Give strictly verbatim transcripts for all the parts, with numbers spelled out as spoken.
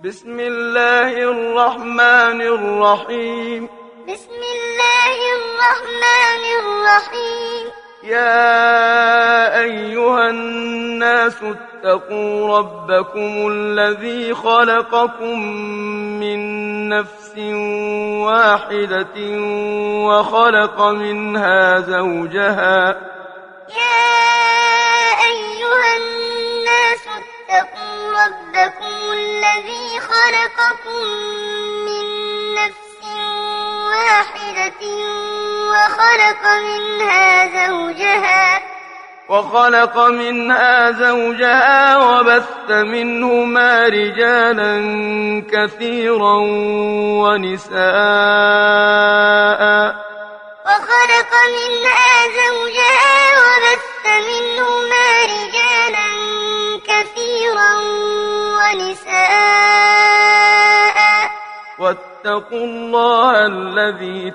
بسم الله الرحمن الرحيم بسم الله الرحمن الرحيم يا أيها الناس اتقوا ربكم الذي خلقكم من نفس واحدة وخلق منها زوجها يا أيها الناس اتقوا ربكم الذي خلقكم من نفس واحدة وخلق منها زوجها وخلق منها زوجها وبث منهما رجالا كثيرا ونساء وخلق منها زوجها وبث منهما رجالا كثيرا ونساء واتقوا الله الذي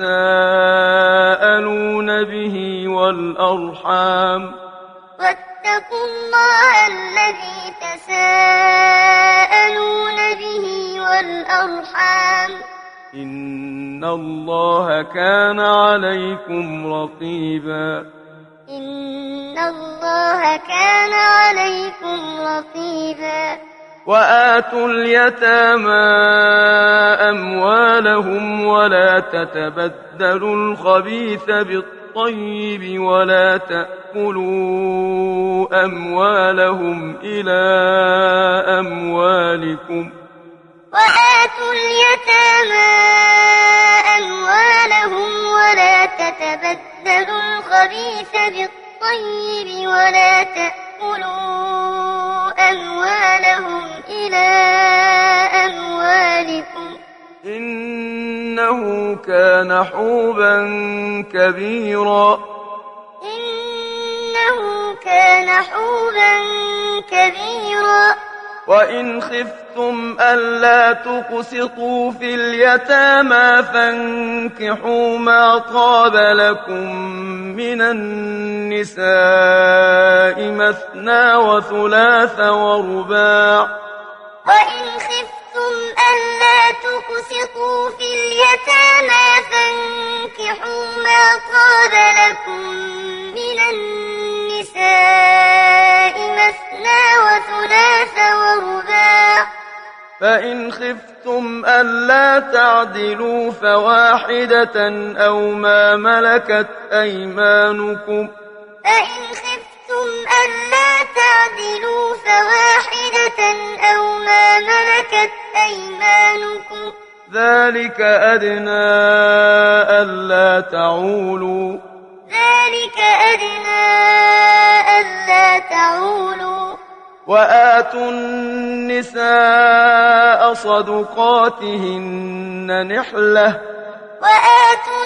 تساءلون به والأرحام واتقوا الله الذي تساءلون به والأرحام إن الله كان عليكم رقيبا إن الله كان عليكم رقيبا وآتوا اليتامى أموالهم ولا تتبدلوا الخبيث بالطيب ولا تأكلوا أموالهم إلى أموالكم وآتوا اليتامى أموالهم ولا تتبدلوا الخبيث بالطيب ولا تأكلوا أموالهم إلى أموالكم إنه كان حوبا كبيرا إنه كان حوبا كبيرا وإن خفتم ألا تقسطوا في اليتامى فانكحوا ما طاب لكم من النساء مثنى وثلاث ورباع وإن خفتم ألا تقسطوا في اليتامى فانكحوا ما طاب لكم من النساء مثنى وثلاث ورباع فإن خفتم ألا تعدلوا فواحدة أو ما ملكت أيمانكم فإن خفتم ألا تعدلوا فواحدة أو ما ملكت أيمانكم ذلك أدنى ألا تعولوا ذلك أدنى ألا تعولوا وآتوا النساء صدقاتهن نحلة وآتوا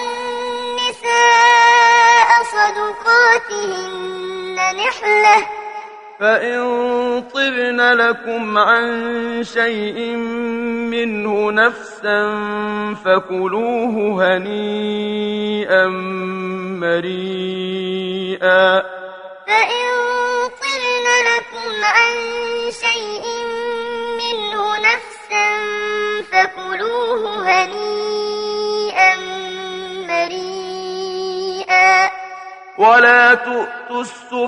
النساء صدقاتهن نحلة فإن طبن لكم عن شيء منه نفسا فكلوه هنيئا مريئا فإن طبن لكم عن شيء منه نفسا فكلوه هنيئا مريئا ولا تؤتوا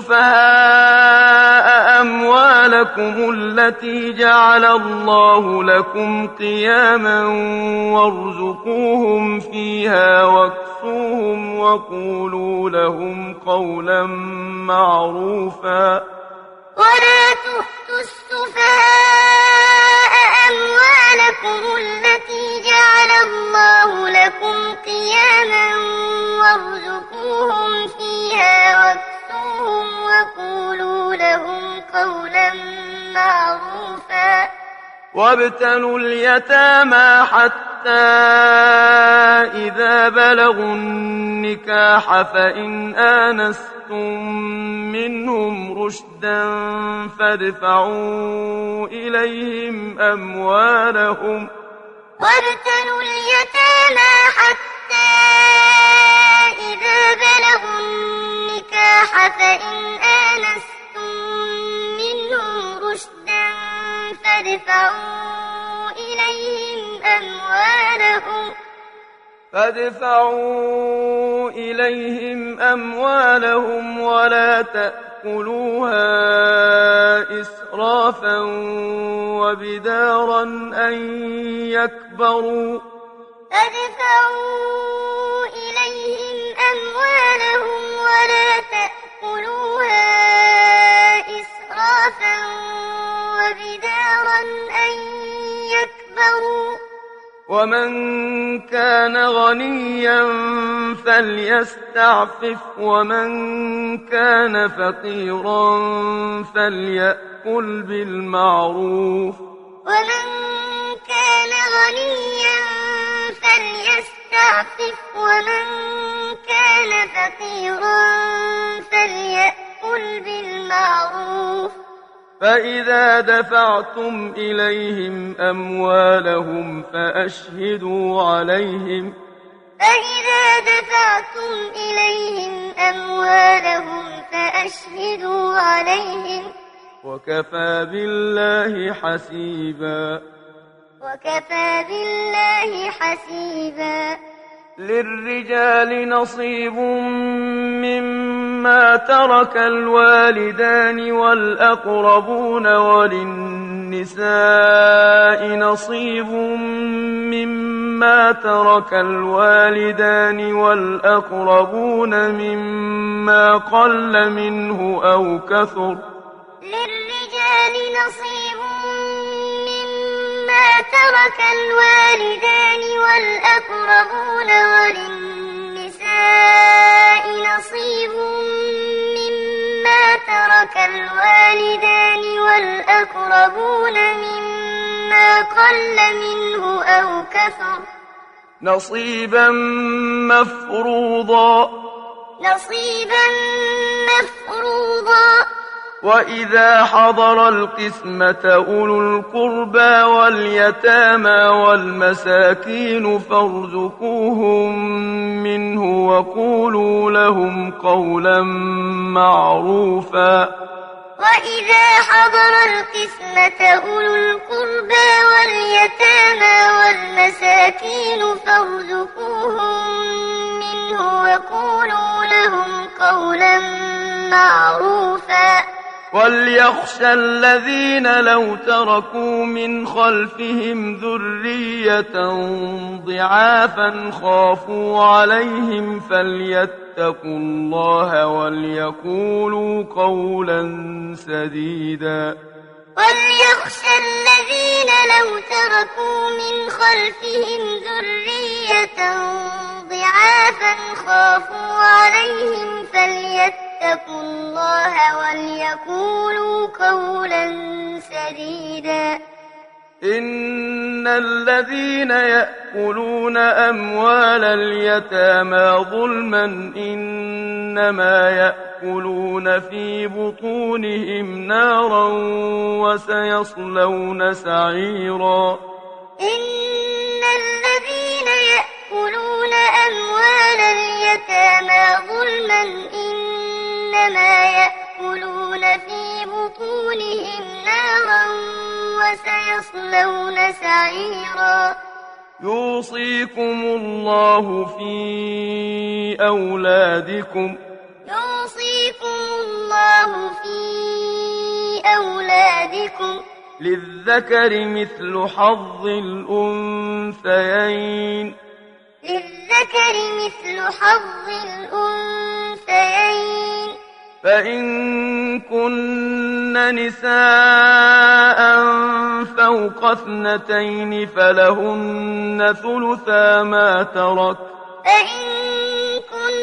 السفهاء أموالكم التي جعل الله لكم قياما وارزقوهم فيها واكسوهم وقولوا لهم قولا معروفا ولا تؤتوا السفهاء أموالكم التي جعل الله لكم قياما وارزقوهم فيها واكسوهم وقولوا لهم قولا معروفا وابتلوا اليتامى حتى إذا بلغوا النكاح فإن آنستم منهم رشدا فادفعوا إليهم أموالهم وابتلوا اليتامى حتى إذا بلغوا النكاح فإن آنستم منهم رشدا فادفعوا أموالهم فادفعوا إليهم أموالهم ولا تأكلوها إسرافا وبدارا أن يكبروا فادفعوا إليهم أموالهم ولا تأكلوها إسرافا وبدارا أن يكبروا ومن كان غنيا فليستعفف ومن كان فقيرا فليأكل بالمعروف ومن كان غنيا فليستعفف ومن كان فقيرا فليأكل بالمعروف فإذا دفعتم إليهم أموالهم فأشهدوا عليهم فإذا دفعتم إليهم أموالهم فأشهدوا عليهم وكفى بالله حسيبا وكفى بالله حسيبا للرجال نصيب مما ترك الوالدان والأقربون وللنساء نصيب مما ترك الوالدان والأقربون مما قل منه أو كثر للرجال نصيب مما ترك الوالدان والأقربون وللنساء نصيب مما ترك الوالدان والأقربون مما قل منه أو كثر نصيبا مفروضا نصيبا مفروضا وإذا حضر القسمة أولو القربى واليتامى والمساكين فارزقوهم منه وقولوا لهم قولا معروفا وإذا حضر القسمة أولو القربى واليتامى والمساكين فارزقوهم منه وقولوا لهم قولا معروفا وليخشى الذين لو تركوا من خلفهم ذرية ضعافا خافوا عليهم فليتقوا الله وليقولوا قولا سديدا وليخشى الذين لو تركوا من خلفهم ذرية ضعافا خافوا عليهم فليتقوا الله وليقولوا قولا سديدا إن الذين يأكلون أموال اليتامى ظلما إنما يأكلون في بطونهم نارا وسيصلون سعيرا إن الذين يأكلون أموال اليتامى ظلما إنما يأكلون في بطونهم نارا وسيصلون سعيرا يوصيكم الله في أولادكم يوصيكم الله في أولادكم للذكر مثل حظ الأنثيين للذكر مثل حظ الأنثيين فإن كن نساء فوق اثنتين فلهن ثلثا ما ترك فإن كن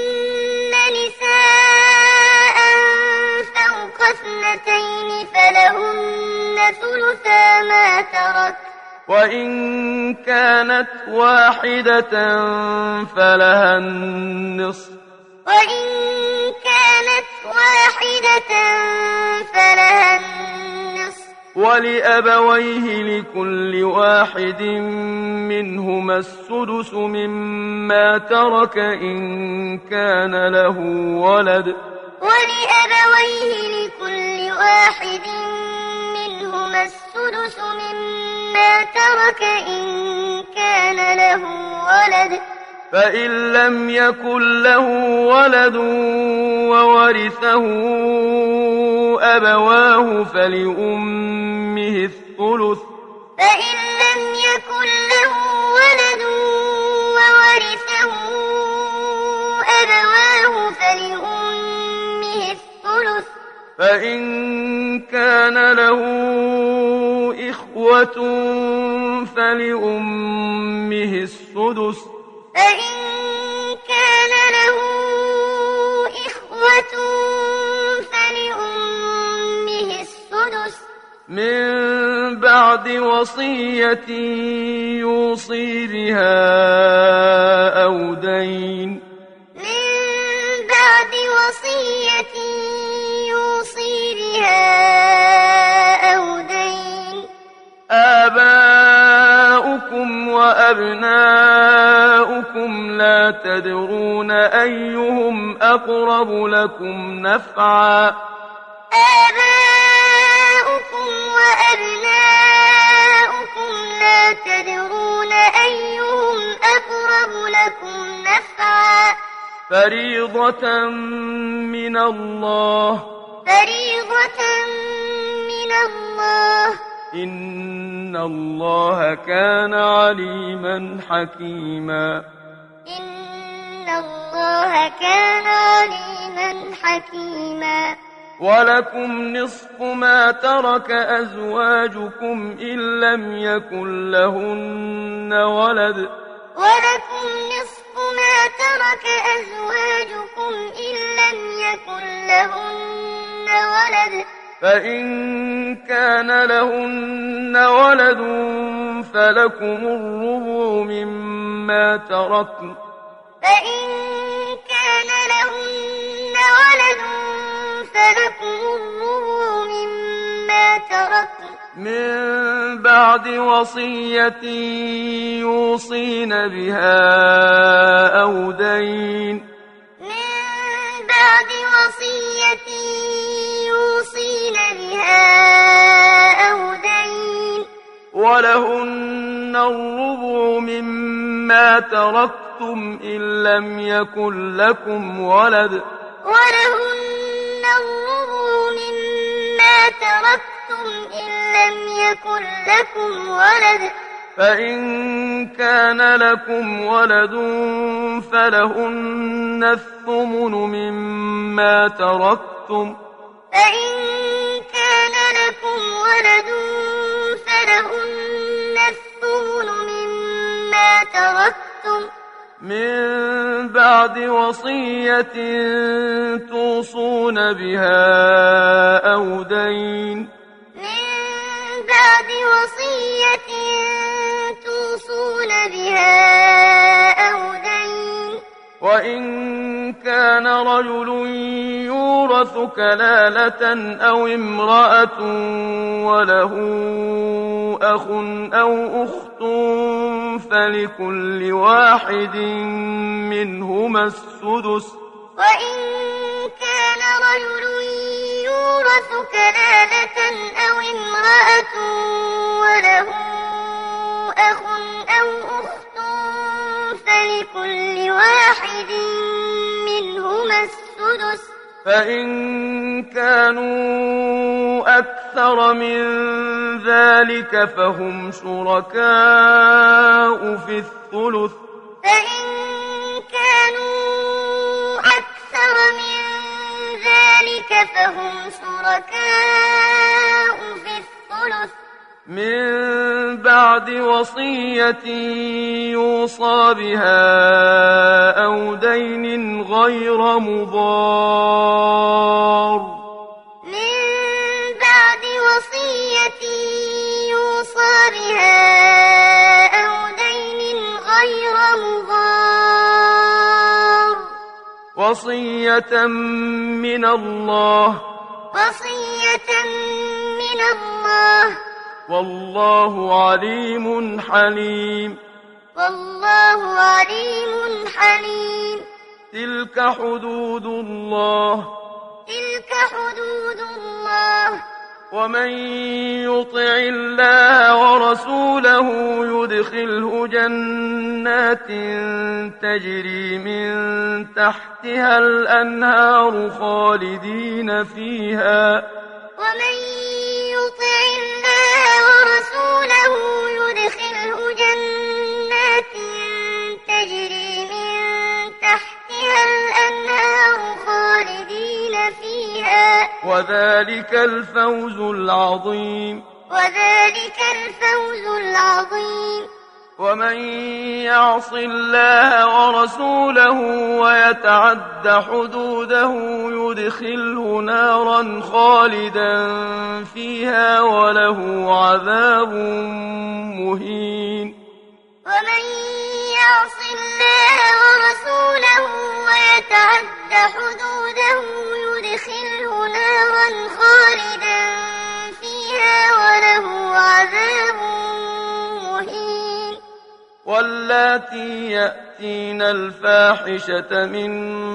نساء فوق اثنتين فلهن ثلثا ما ترك وإن كانت واحدة فلها النصف وإن كانت واحدة فلها النصف ولأبويه لكل واحد منهما السدس مما ترك إن كان له ولد ولأبويه لكل واحد منهما السدس مما ترك إن كان كان له ولد فإن لم يكن له ولد وورثه أبواه فلأمه الثلث فإن لم يكن له ولد وورثه أبواه فلأمه الثلث فإن كان له إخوة فلأمه السدس فإن كان له إخوة فلأمه السدس من بعد وصية يوصي بها أو دين من بعد وصية يوصي بها أو دين آباؤكم وأبناؤكم لا تدرون أيهم أقرب لكم نفعا آباؤكم وأبناؤكم لا تدرون أيهم أقرب لكم نفعا فريضة من الله فريضة من الله إن الله كان عليما حكيما إن الله كان عليما حكيما ولكم نصف ما ترك أزواجكم إن لم يكن لهن ولد ولكم نصف ما ترك أزواجكم إن لم يكن لهن ولد فإن كان لهن ولد فلكم الربع مما تركن فإن كان لهن ولد فلكم الربع مما تركن من بعد وصية يوصين بها أو دين من بعد وصية يوصين بها أو دين ولهن الربع مما تركتم إن لم يكن لكم ولد ولهن الربع مما تركتم إن لم يكن لكم ولد فإن كان لكم ولد فلهن الثمن مما تركتم فإن كان لكم ولد فلهن الثمن مما تركتم من بعد وصية توصون بها أو دين من بعد وصية توصون بها أو دين وإن كان رجل يورث كلالة أو امرأة وله أخ أو أخت فلكل واحد منهما السدس وإن كان رجل يورث كلالة أو امرأة وله أخ أو أخت فلكل واحد منهما السدس فإن كانوا أكثر من ذلك فهم شركاء في الثلث فإن كانوا أكثر من ذلك فهم شركاء في الثلث من بعد وصية يوصى بها أو دين غير مضار من بعد وصية يوصى بها أو دين غير مضار وصية من الله وصية من الله والله عليم حليم والله عليم حليم تلك حدود الله تلك حدود الله ومن يطع الله ورسوله يدخله جنات تجري من تحتها الأنهار خالدين فيها. ومن يطع الله ورسوله يدخله جنات تجري من تحتها الأنهار خالدين فيها. وذلك الفوز العظيم. وذلك الفوز العظيم. ومن يعص الله ورسوله ويتعد حدوده يدخله نارا خالدا فيها وله عذاب مهين. ومن يعص الله ورسوله ويتعد حدوده يدخله نارا خالدا فيها وله عذاب مهين. واللاتي يأتين الفاحشة من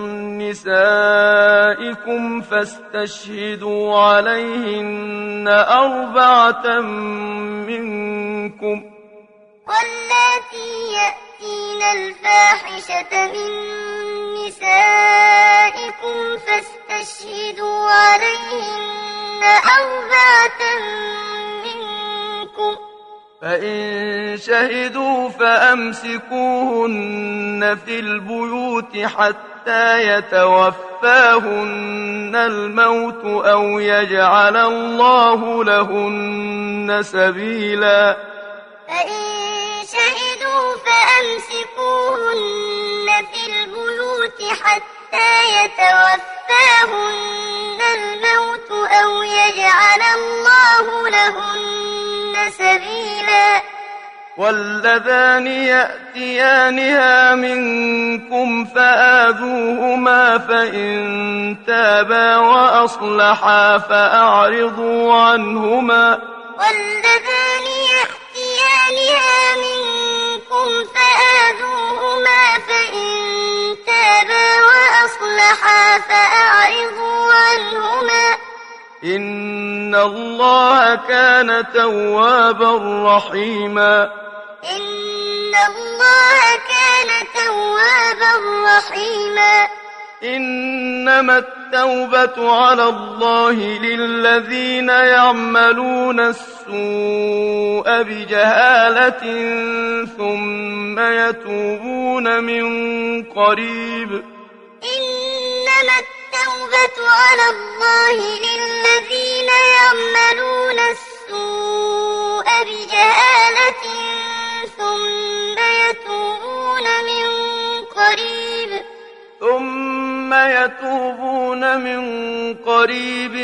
نسائكم فاستشهدوا عليهن أربعة منكم. واللاتي يأتين الفاحشة من نسائكم فاستشهدوا عليهن أربعة منكم. فإن شهدوا فأمسكوهن في البيوت حتى يتوفاهن الموت أو يجعل الله لهن سبيلا. فإن شهدوا فأمسكوهن في البيوت حتى يتوفاهن الموت أو يجعل الله لهن سبيلا. واللذان يأتيانها منكم فآذوهما فإن تابا وأصلحا فأعرضوا عنهما. واللذان يأتيانها منكم فآذوهما فإن تابا وأصلحا فأعرضوا عنهما. إن الله كان توابا رحيما. إن الله كان توابا رحيما. إنما التوبة على الله للذين يعملون السوء بجهالة ثم يتوبون من قريب. إنما التوبة على الله للذين يعملون السوء بجهالة ثم يتوبون من قريب. ثم يتوبون من قريب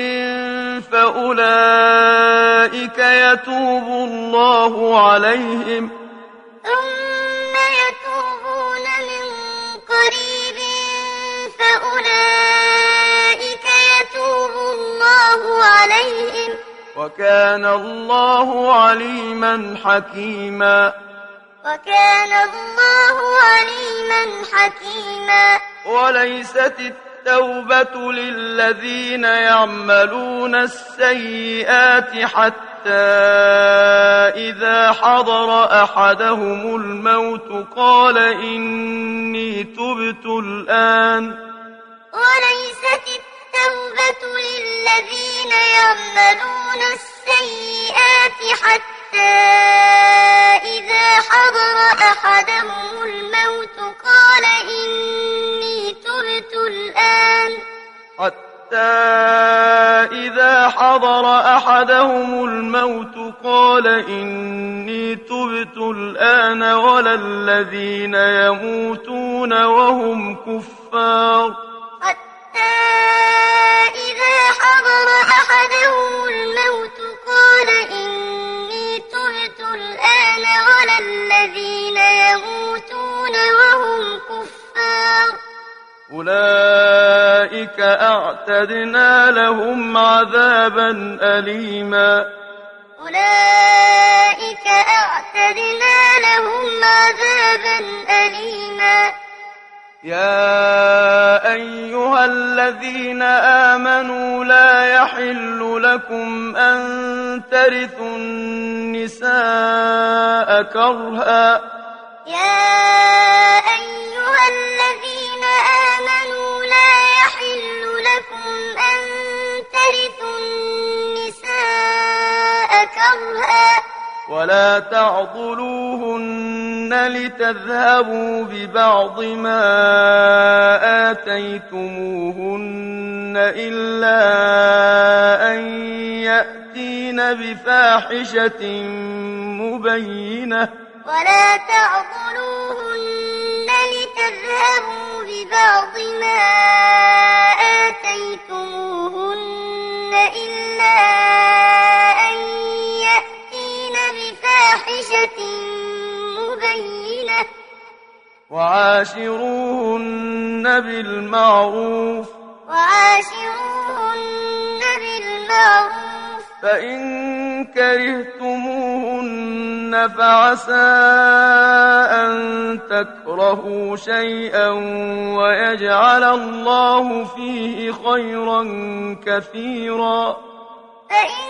فأولئك يتوب الله عليهم. ثم يتوبون من قريب فأولئك يتوب الله عليهم. وكان الله عليما حكيما. وكان الله عليما حكيما. وليست التوبة للذين يعملون السيئات حتى إذا حضر أحدهم الموت قال إني تبت الآن. وليست التوبة للذين يعملون السيئات حتى إذا حضر أحدهم الموت قال إني تبت الآن. حتى إذا حضر أحدهم الموت قال إني تبت الآن ولا الذين يموتون وهم كفار. حتى إذا حضر أحدهم الموت قال إني تبت الآن ولا الذين يموتون وهم كفار. يا أيها الذين آمنوا لا يحل لكم أن ترثوا النساء كرها يا أيها الذين آمنوا لا يحل لكم أن ترثوا النساء كرها ولا تعضلوهن لتذهبوا ببعض ما آتيتموهن إلا أن يأتين بفاحشة مبينة ولا تعضلوهن لتذهبوا ببعض ما آتيتموهن إلا أن يأتين بفاحشة مبينة وعاشروهن بالمعروف وعاشروهن بالمعروف فإن كرهتموهن فعسى أن تكرهوا شيئا ويجعل الله فيه خيرا كثيرا فإن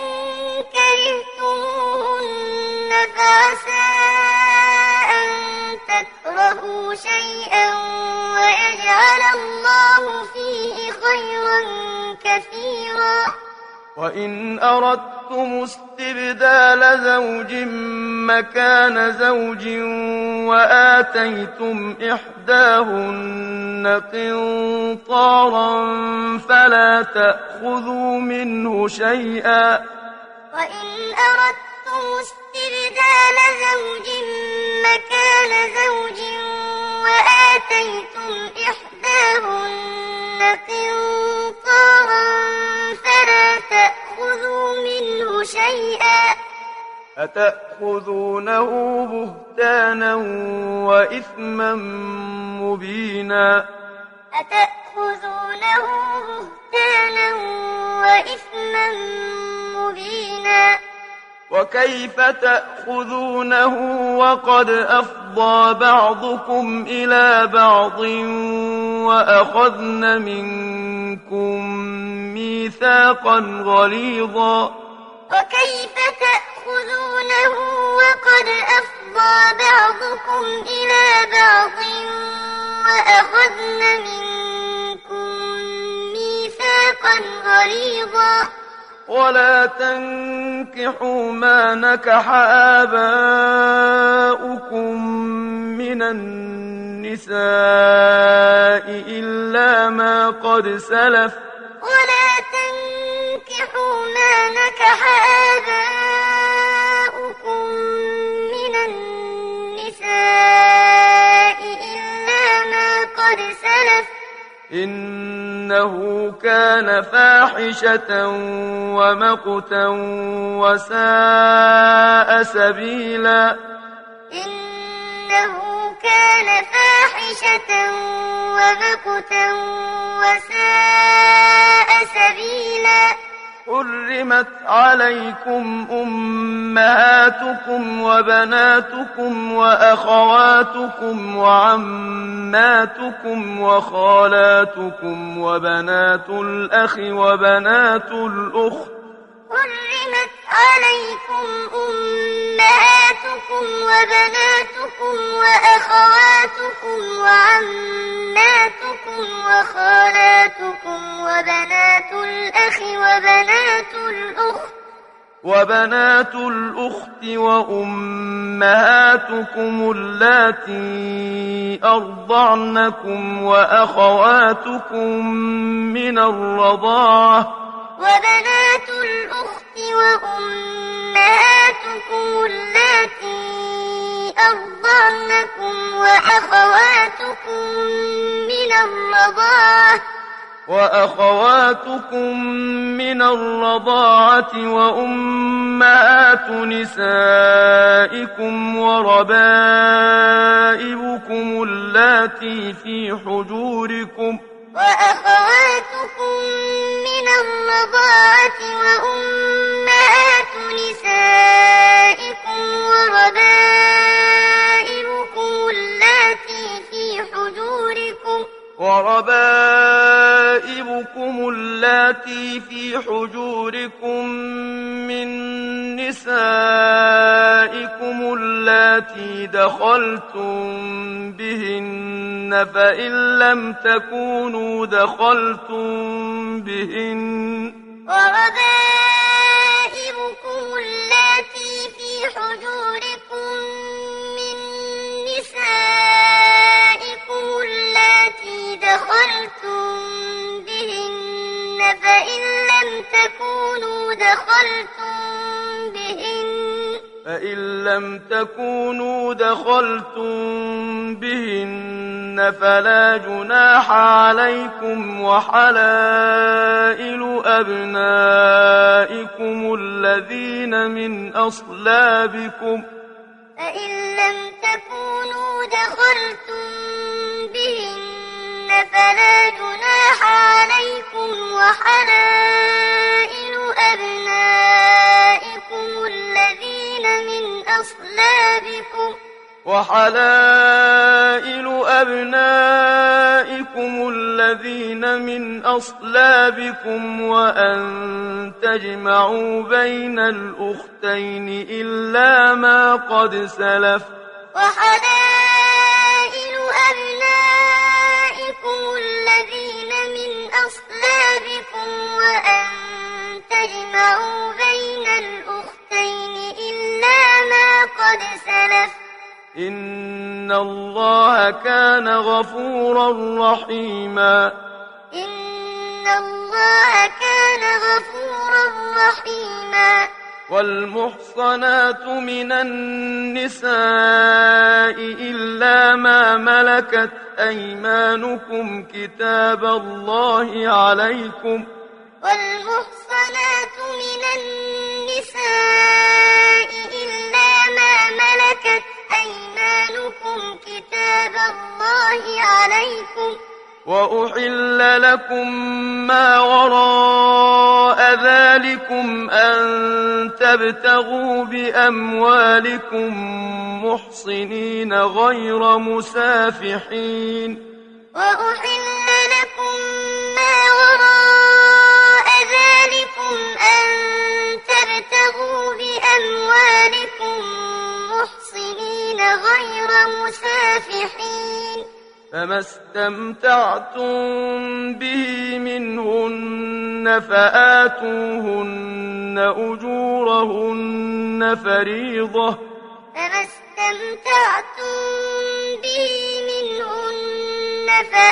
كرهتموهن فعسى أن تكرهوا شيئا ويجعل الله فيه خيرا كثيرا وإن أردتم استبدال زوج مكان زوج وآتيتم إحداهن قنطارا فلا تأخذوا منه شيئا وإن أردتم استبدال زوج مكان زوج وآتيتم إحداهن قنطارا فلا تأخذوا منه شيئا أتأخذونه بهتانا وإثما مبينا أتأخذونه بهتانا وإثما مبينا وكيف تأخذونه وقد أفضى بعضكم إلى بعض وأخذن منكم ميثاقا غليظا وكيف تأخذونه وقد أفضى بعضكم إلى بعض وأخذن منكم ميثاقا غليظا ولا تنكحوا ما نكح آباؤكم من النساء إلا ما قد سلف ولا تنكحوا ما نكح آباؤكم من النساء إلا ما قد سلف إنه كان فاحشة ومقتا وساء سبيلا إنه كان فاحشة ومقتا وساء سبيلا حرمت عليكم أمهاتكم وبناتكم وأخواتكم وعماتكم وخالاتكم وبنات الأخ وبنات الأخت حرمت عليكم أمهاتكم وبناتكم وأخواتكم وعماتكم وخالاتكم وبنات الأخ وبنات الأخت وبنات الأخت وأمهاتكم اللاتي أرضعنكم وأخواتكم من الرضاعة وبنات الأخت وأمهاتكم اللاتي أرضعنكم وأخواتكم من الرضاعة وأخواتكم من الرضاعة وأمهات نسائكم وربائبكم اللاتي في حجوركم وأخواتكم من الرضاعة وأمهات نسائكم وربائبكم اللاتي في حجوركم دخلتم بهن فإن لم تكونوا دخلتم بهن وربائبكم اللاتي في حجوركم من نسائكم اللاتي دخلتم بهن فإن لم تكونوا دخلتم بهن فإن لم تكونوا دخلتم بهن فلا جناح عليكم وحلائل أبنائكم الذين من أصلابكم فإن لم تكونوا دخلتم بهن فلا جناح عليكم وحلائل أبنائكم الذين من أصلابكم وحلائل أبنائكم الذين من أصلابكم وأن تجمعوا بين الأختين إلا ما قد سلف وحلائل أبنائكم الذين من أصلابكم وأن تجمعوا بين الأختين إلا ما قد سلف إن الله كان غفورا رحيما إن الله كان غفورا رحيما والمحصنات من النساء إلا ما ملكت أيمانكم كتاب الله عليكم والمحصنات من النساء إلا ما ملكت أيمانكم كتاب الله عليكم وأحل لكم ما وراء ذلكم أن تبتغوا بأموالكم محصنين غير مسافحين وأحل لكم ما وراء ذلكم أن تبتغوا بأموالكم محصنين غير مسافحين فما استمتعتم به منهن فآتوهن أجورهن فريضة فما استمتعتم به منهن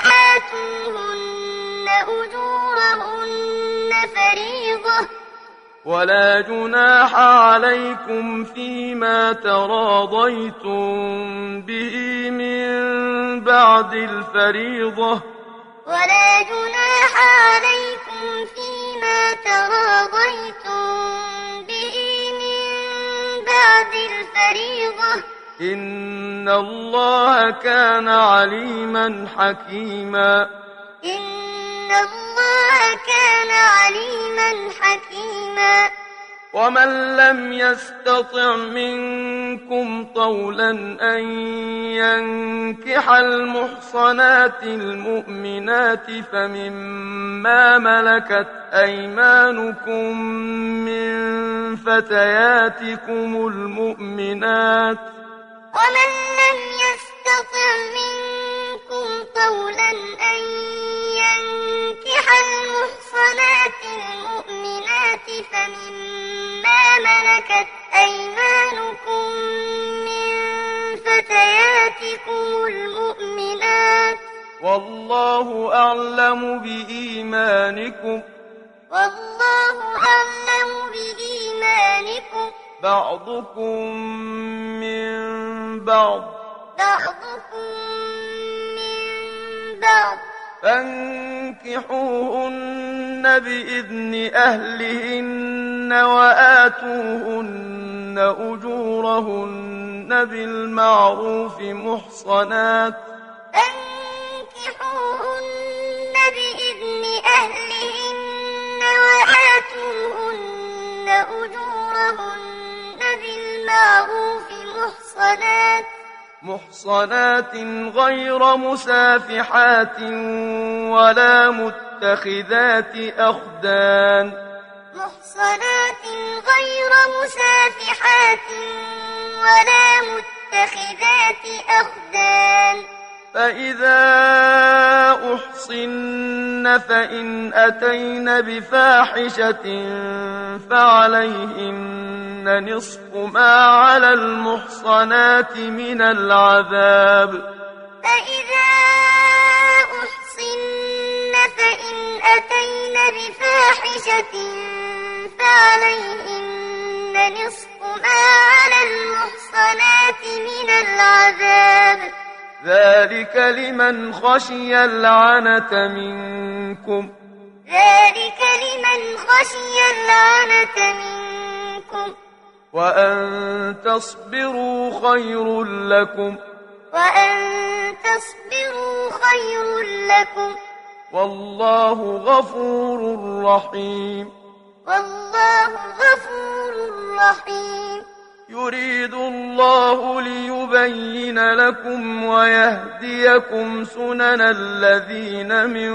فآتوهن أجورهن فريضة ولا جناح عليكم فيما تراضيتم به من بعد الفريضة ولا جناح عليكم فيما تراضيتم به من بعد الفريضة إن الله كان عليما حكيما إن الله كان عليما حكيما ومن لم يستطع منكم طولا أن ينكح المحصنات المؤمنات فمما ملكت أيمانكم من فتياتكم المؤمنات ومن لم يستطع منكم طولا أن ينكح المحصنات المؤمنات فمما ملكت أيمانكم من فتياتكم المؤمنات والله أعلم بإيمانكم والله أعلم بإيمانكم بعضكم من بعض بعضكم من بعض فانكحوهن بإذن أهلهن وآتوهن أجورهن بالمعروف محصنات فانكحوهن بإذن أهلهن وآتوهن أجورهن بالمعروف محصنات محصنات غير مسافحات ولا متخذات أخدان محصنات غير مسافحات ولا متخذات متخذات أخدان فإذا أحصن فإن أتين بفاحشة فعليهن نصف ما على المحصنات من العذاب فإذا أحصن فإن أتين بفاحشة فعليهن نصف ما على المحصنات من العذاب ذلك لمن خشي العنة منكم ذلك لمن خشي العنة منكم وأن تصبروا خير لكم وأن تصبروا خير لكم والله غفور رحيم والله غفور رحيم يريد الله ليبين لكم ويهديكم سنن الذين من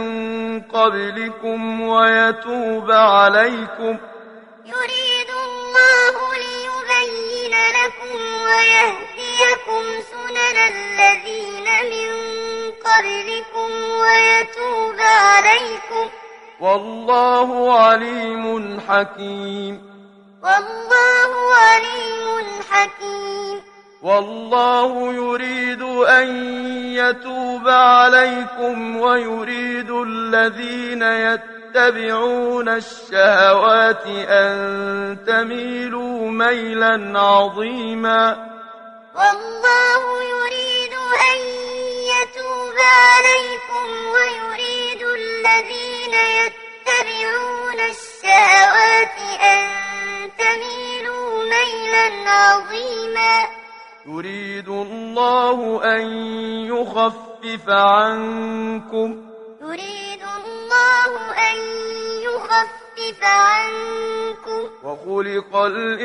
قبلكم ويتوب عليكم يريد الله ليبين لكم ويهديكم سنن الذين من قبلكم ويتوب عليكم والله عليم حكيم والله عليم حكيم والله يريد أن يتوب عليكم ويريد الذين يتبعون الشهوات أن تميلوا ميلا عظيما والله يريد أن يتوب عليكم ويريد الذين يتبعون الشهوات أن تميلوا ميلا عظيما يريد الله أن يخفف عنكم يريد الله أن يخفف عنكم وخلق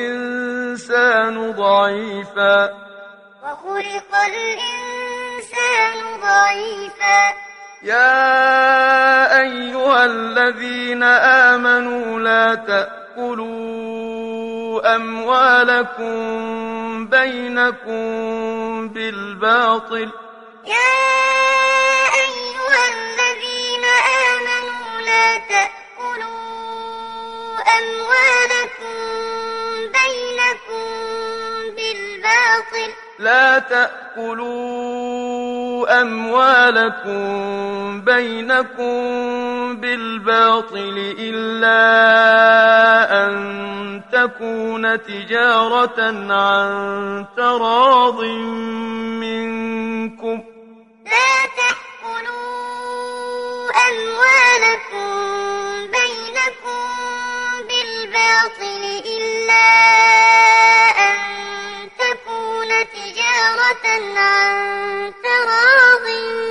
الإنسان ضعيفا وخلق الإنسان ضعيفا يا أيها الذين آمنوا لا تأكلوا أموالكم بينكم بالباطل يا أيها الذين آمنوا لا تأكلوا أموالكم بينكم بالباطل لا تأكلوا أموالكم بينكم بالباطل إلا أن تكون تجارة عن تراض منكم لا تأكلوا أموالكم بينكم بالباطل إلا أن تكون تجارة عن تراض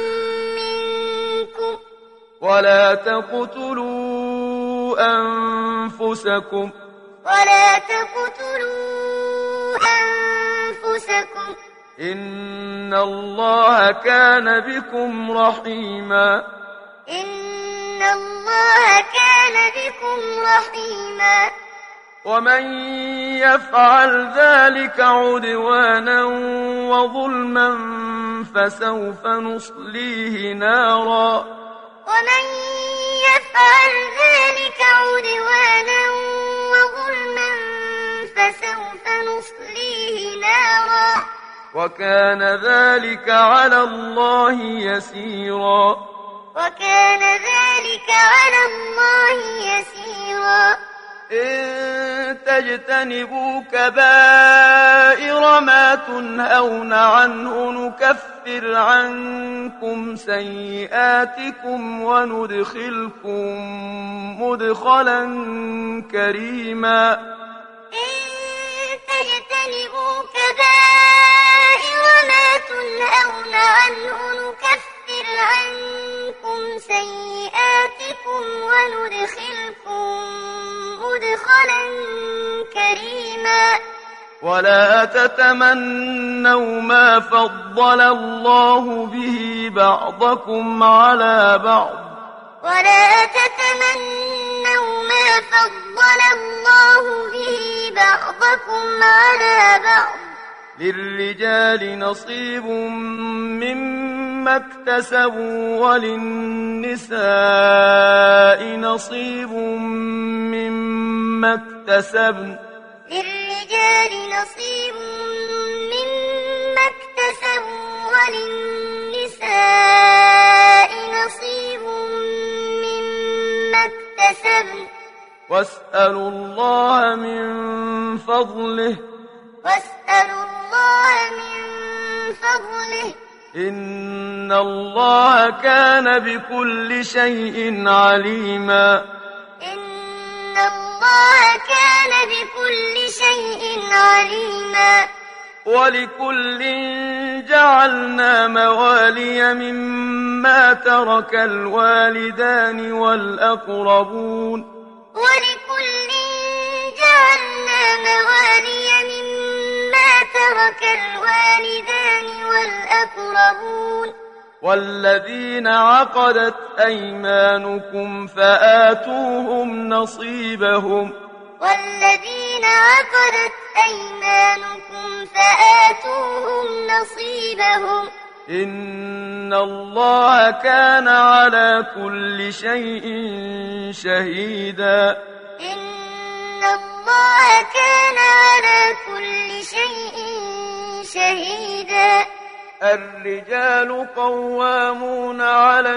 منكم ولا تقتلوا أنفسكم ولا تقتلوا أنفسكم إن الله كان بكم رحيما إن الله كان بكم رحيما ومن يفعل ذلك عدوانا وظلما فسوف نصليه نارا ومن يفعل ذلك عدوانا وظلما فسوف نصليه نارا وكان ذلك على الله يسيرا وكان ذلك على الله يسيرا إن تجتنبوا كبائر ما تنهون عنه نكفر عنكم سيئاتكم وندخلكم مدخلا كريما إن تجتنبوا كبائر ما تنهون عنه نكفر عنكم سيئاتكم وندخلكم مدخلا كريما ولا تتمنوا ما فضل الله به بعضكم على بعض ولا تتمنوا ما فضل الله به بعضكم على بعض للرجال نصيب مما اكتسبوا وللنساء نصيب مما اكتسبن للرجال نصيب مما اكتسبوا وللنساء نصيب مما اكتسبن واسألوا الله من فضله واسألوا الله من فضله إن الله كان بكل شيء عليما إن الله كان بكل شيء عليما ولكل جعلنا موالي مما ترك الوالدان والأقربون ولكل جعلنا موالي مما ترك الوالدان والأقربون والذين عقدت أيمانكم فآتوهم نصيبهم والذين عقدت أيمانكم فآتوهم نصيبهم إن الله كان على كل شيء شهيدا إن الله كان على كل شيء شهيدا الرجال قوامون على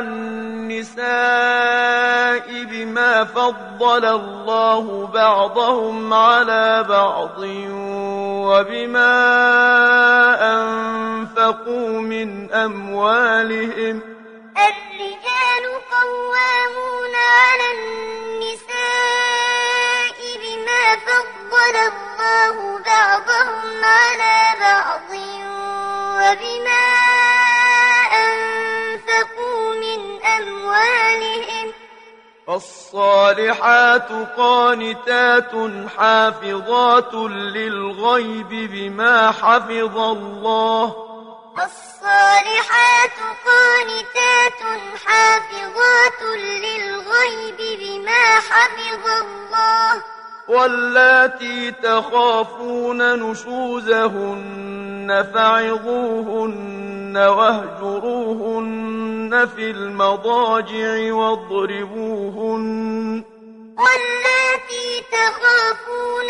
النساء بما فضل الله بعضهم على بعض وبما أنفقوا من أموالهم الرجال قوامون على النساء بما فضل الله بعضهم على بعض وبما أنفقوا من أموالهم فالصالحات قانتات حافظات للغيب بما حفظ الله الصالحات قانتات حافظات للغيب بما حفظ الله واللاتي تخافون نشوزهن فعظوهن واهجروهن في المضاجع واضربوهن واللاتي تخافون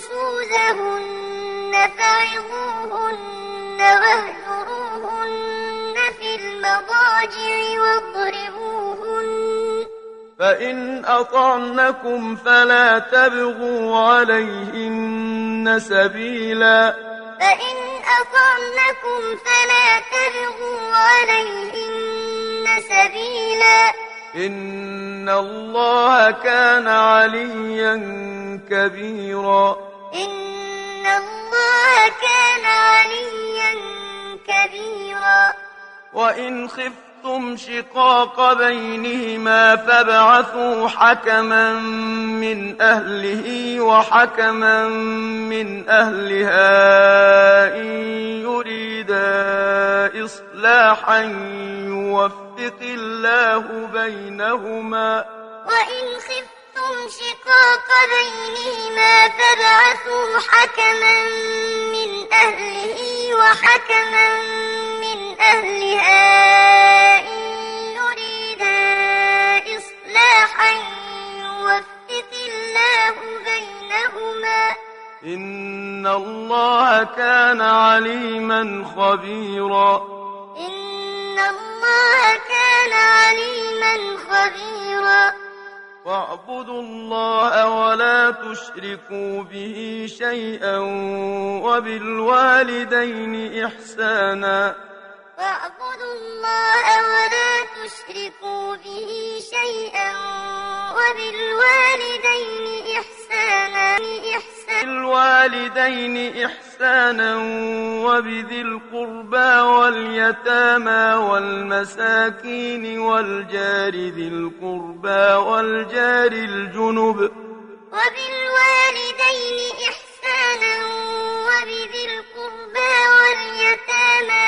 نشوزهن فعظوهن واهجروهن في المضاجع واضربوهن فإن أطعنكم فلا تبغوا عليهن سبيلا فإن أطعنكم فلا تبغوا عليهن سبيلا إن الله كان عليا كبيرا إن الله كان عليا كبيرا وإن خفتم شقاق بينهما فابعثوا حكما من أهله وحكما من أهلها إن يريدا إصلاحا يوفق الله بينهما وإن خفتم شقاق بينهما فابعثوا حكما من أهله وحكما من أهلها إن يريدا إصلاحا يوفق الله بينهما إن الله كان عليما خبيرا إن الله كان عليما خبيرا واعبدوا الله ولا تشركوا به شيئا وبالوالدين إحسانا واعبدوا الله ولا تشركوا به شيئا وبالوالدين إحسانا بالوالدين إحسانا وبذي القربى واليتامى والمساكين والجار ذي القربى والجار الجنب وبالوالدين إحسانا وبذي القربى واليتامى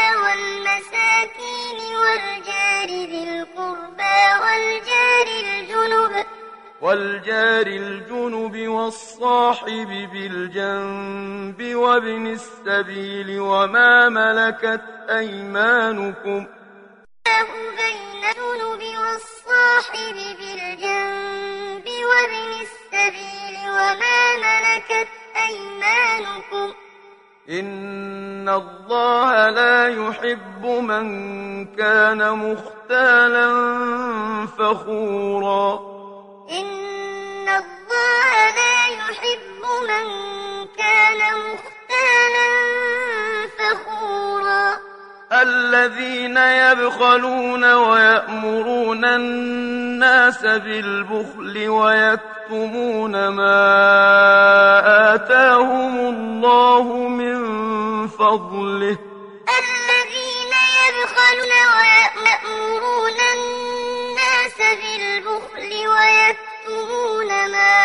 والمساكين والجار ذي القربى والجار الجنب والجار الجنب والصاحب بالجنب وابن السبيل وما ملكت أيمانكم بين الجنب والصاحب بالجنب وابن السبيل وما ملكت أيمانكم إن الله لا يحب من كان مختالا فخورا إن الله لا يحب من كان مختالا فخورا الذين يبخلون ويأمرون الناس بالبخل ويكتمون ما آتاهم الله من فضله الذين يبخلون ويأمرون الناس بالبخل ويكتمون ما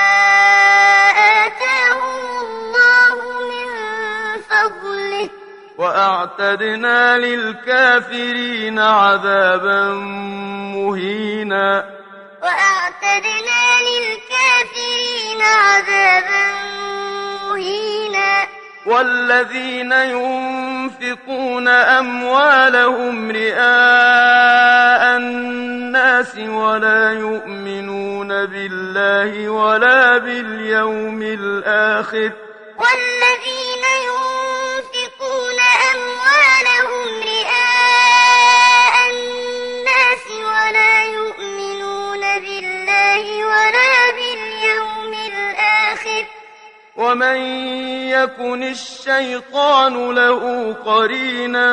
آتاهم الله من فضله وأعتدنا للكافرين عذابا مهينا وأعتدنا للكافرين عذابا مهينا والذين ينفقون أموالهم رئاء الناس ولا يؤمنون بالله ولا باليوم الآخر والذين ينفقون أموالهم رئاء الناس ولا يؤمنون بالله ولا باليوم الآخر ومن يكن الشيطان له قرينا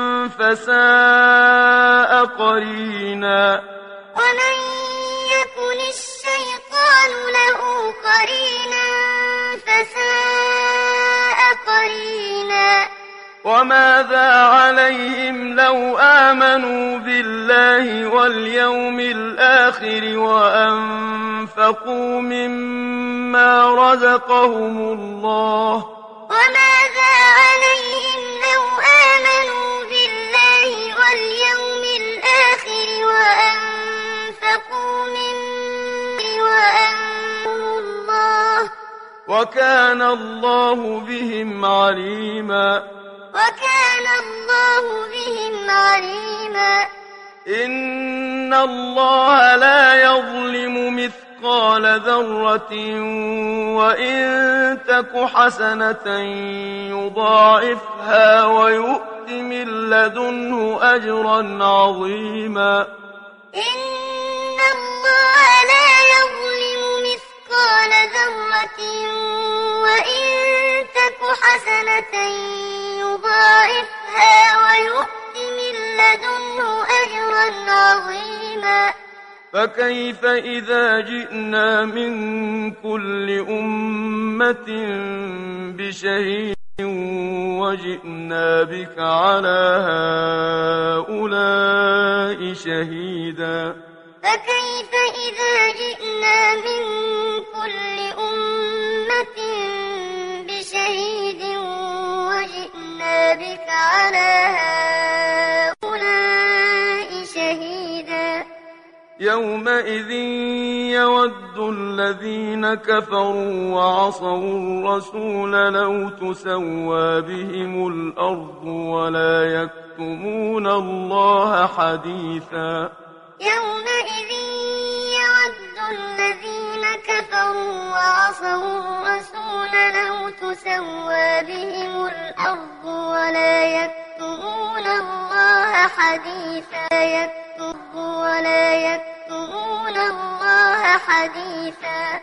فساء قرينا ومن يكن الشيطان له قرينا فساء قرينا وماذا عليهم لو آمنوا بالله واليوم الآخر وأنفقوا مما رزقهم الله وماذا عليهم لو آمنوا بالله واليوم الآخر وأنفقوا مما وأنفقوا الله وكان الله بهم عليما وكان الله بهم عليما إن الله لا يظلم مثقال ذرة وإن تك حسنة يضاعفها ويؤت من لدنه أجرا عظيما إن الله لا يظلم مثقال ذرة وإن تك حسنة يضاعفها ويؤت من لدنه أجرا عظيما فكيف إذا جئنا من كل أمة بشهيد وجئنا بك على هؤلاء شهيدا فكيف إذا جئنا من كل أمة بشهيد وجئنا بك على هؤلاء شهيدا يومئذ يود الذين كفروا وعصوا الرسول لو تسوى بهم الأرض ولا يكتمون الله حديثا يومئذ يود الذين كفروا وعصوا الرسول لو تسوى بهم الأرض ولا يكتمون الله حديثا يكتب ولا يكتمون الله حديثا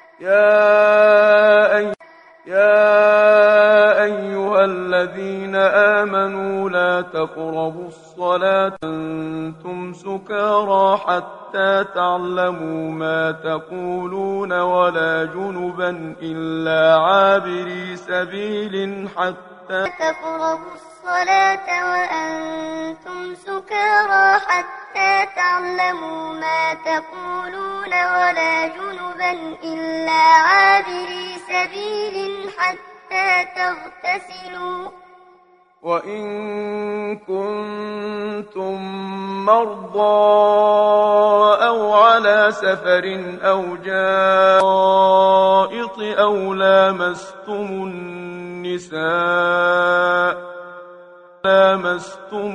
يا أي يا أيها الذين آمنوا لا تقربوا الصلاة أنتم سكارى حتى تعلموا ما تقولون ولا جنبا إلا عابري سبيل حتى تقربوا الصلاة وأنتم سكارى حتى تعلموا ما تقولون ولا جنبا إلا عابري سبيل حتى تغتسلوا وإن كنتم مرضى أو على على سفر أو جاء غائط أو لامستم النساء لامستم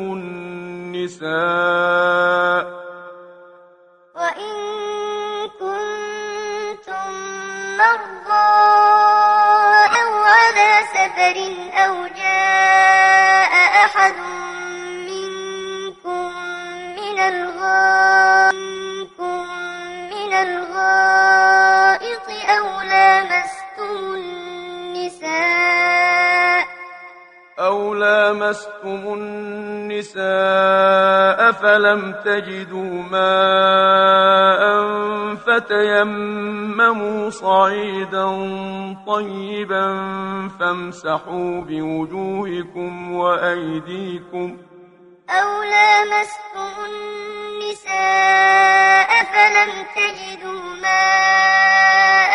النساء وإن كنتم مرضى أو على سفر أو جاء أحد منكم من الغائط من الغائط أو لامستم النساء أو لامستم النساء فلم تجدوا ماء فتيمموا صعيدا طيبا فامسحوا بوجوهكم وأيديكم أو لامستم النساء فلم تجدوا ماء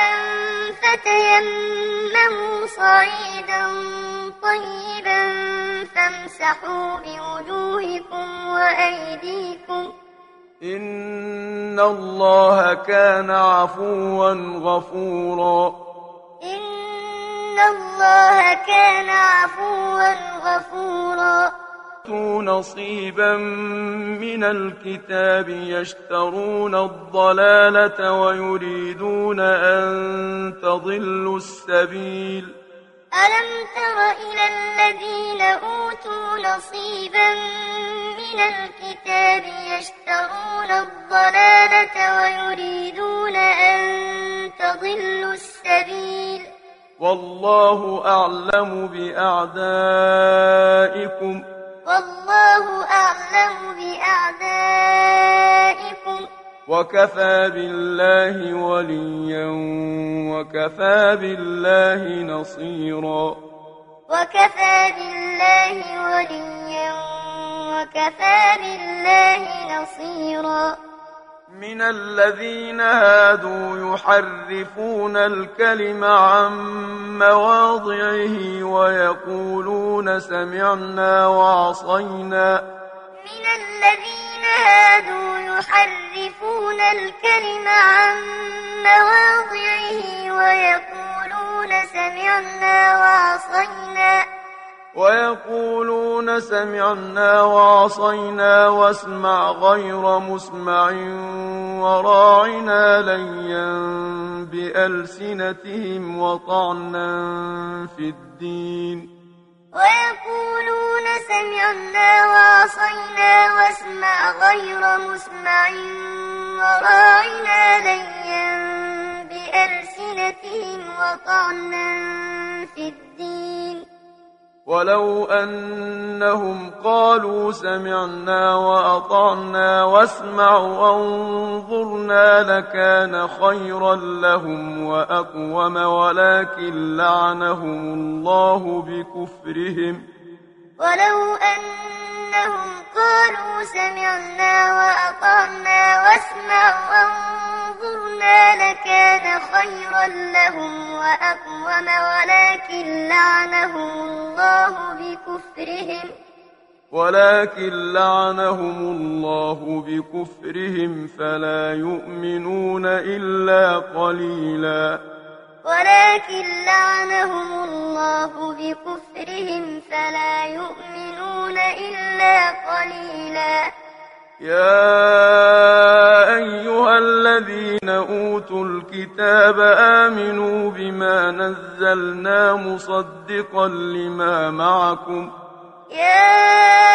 فتيمموا صعيدا طيبا فامسحوا بوجوهكم وأيديكم إن الله كان عفوا غفورا إن الله كان عفوا غفورا نصيبا من الكتاب يشترون الضلالة ويريدون أن تضلوا السبيل ألم تر إلى الذين أوتوا نصيبا من الكتاب يشترون الضلالة ويريدون أن تضلوا السبيل والله أعلم بأعدائكم والله أعلم بأعدائكم وكفى بالله وليا وكفى بالله نصيرا وكفى بالله وليا وكفى بالله نصيرا من الذين هادوا يحرفون الكلم عن مواضعه ويقولون سمعنا وعصينا من الذين هادوا يحرفون الكلم عن مواضعه ويقولون سمعنا وعصينا ويقولون سمعنا وعصينا واسمع غير مسمع وراعنا ليا بألسنتهم وطعنا في الدين ويقولون سمعنا وعصينا واسمع غير مسمع وراعنا ليا بألسنتهم وطعنا في الدين ولو أنهم قالوا سمعنا وأطعنا واسمعوا وانظرنا لكان خيرا لهم وأقوم ولكن لعنهم الله بكفرهم ولو أنهم قالوا سمعنا وأطعنا واسمعوا وانظرنا لكان خيرا لهم وأقوم ولكن لعنهم الله بكفرهم ولكن لعنهم الله بكفرهم فلا يؤمنون إلا قليلا ولكن لعنهم الله بكفرهم فلا يؤمنون إلا قليلا يا أيها الذين أوتوا الكتاب آمنوا بما نزلنا مصدقا لما معكم يا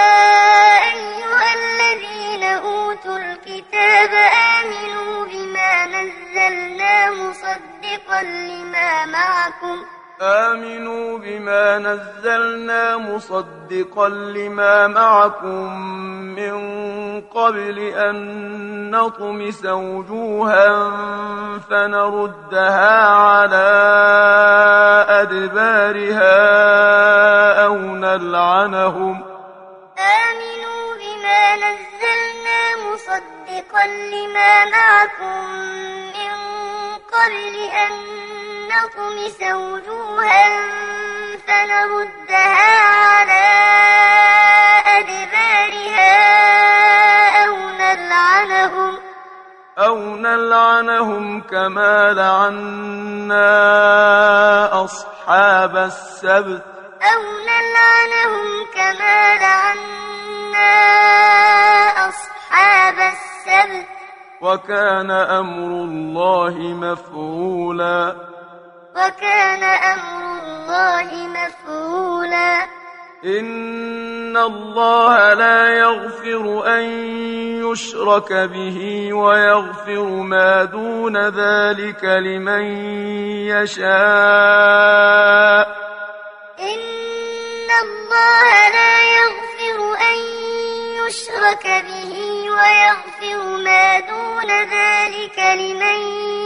أيها الذين أوتوا الكتاب آمنوا بما نزلنا مصدقا لما معكم آمنوا بما نزلنا مصدقا لما معكم من قبل أن نطمس وجوها فنردها على أدبارها أو نلعنهم آمنوا بما نزلنا مصدقا لما معكم من قبل أن نطمس وجوها فنردها على أدبارها أو نلعنهم أو نلعنهم نلعنهم كما لعنا أصحاب السبت أو نلعنهم كما لعنا أصحاب السبت وكان أمر الله مفعولا وكان أمر الله مفعولا إن الله لا يغفر أن يشرك به ويغفر ما دون ذلك لمن يشاء إن الله لا يغفر أن يشرك به ويغفر ما دون ذلك لمن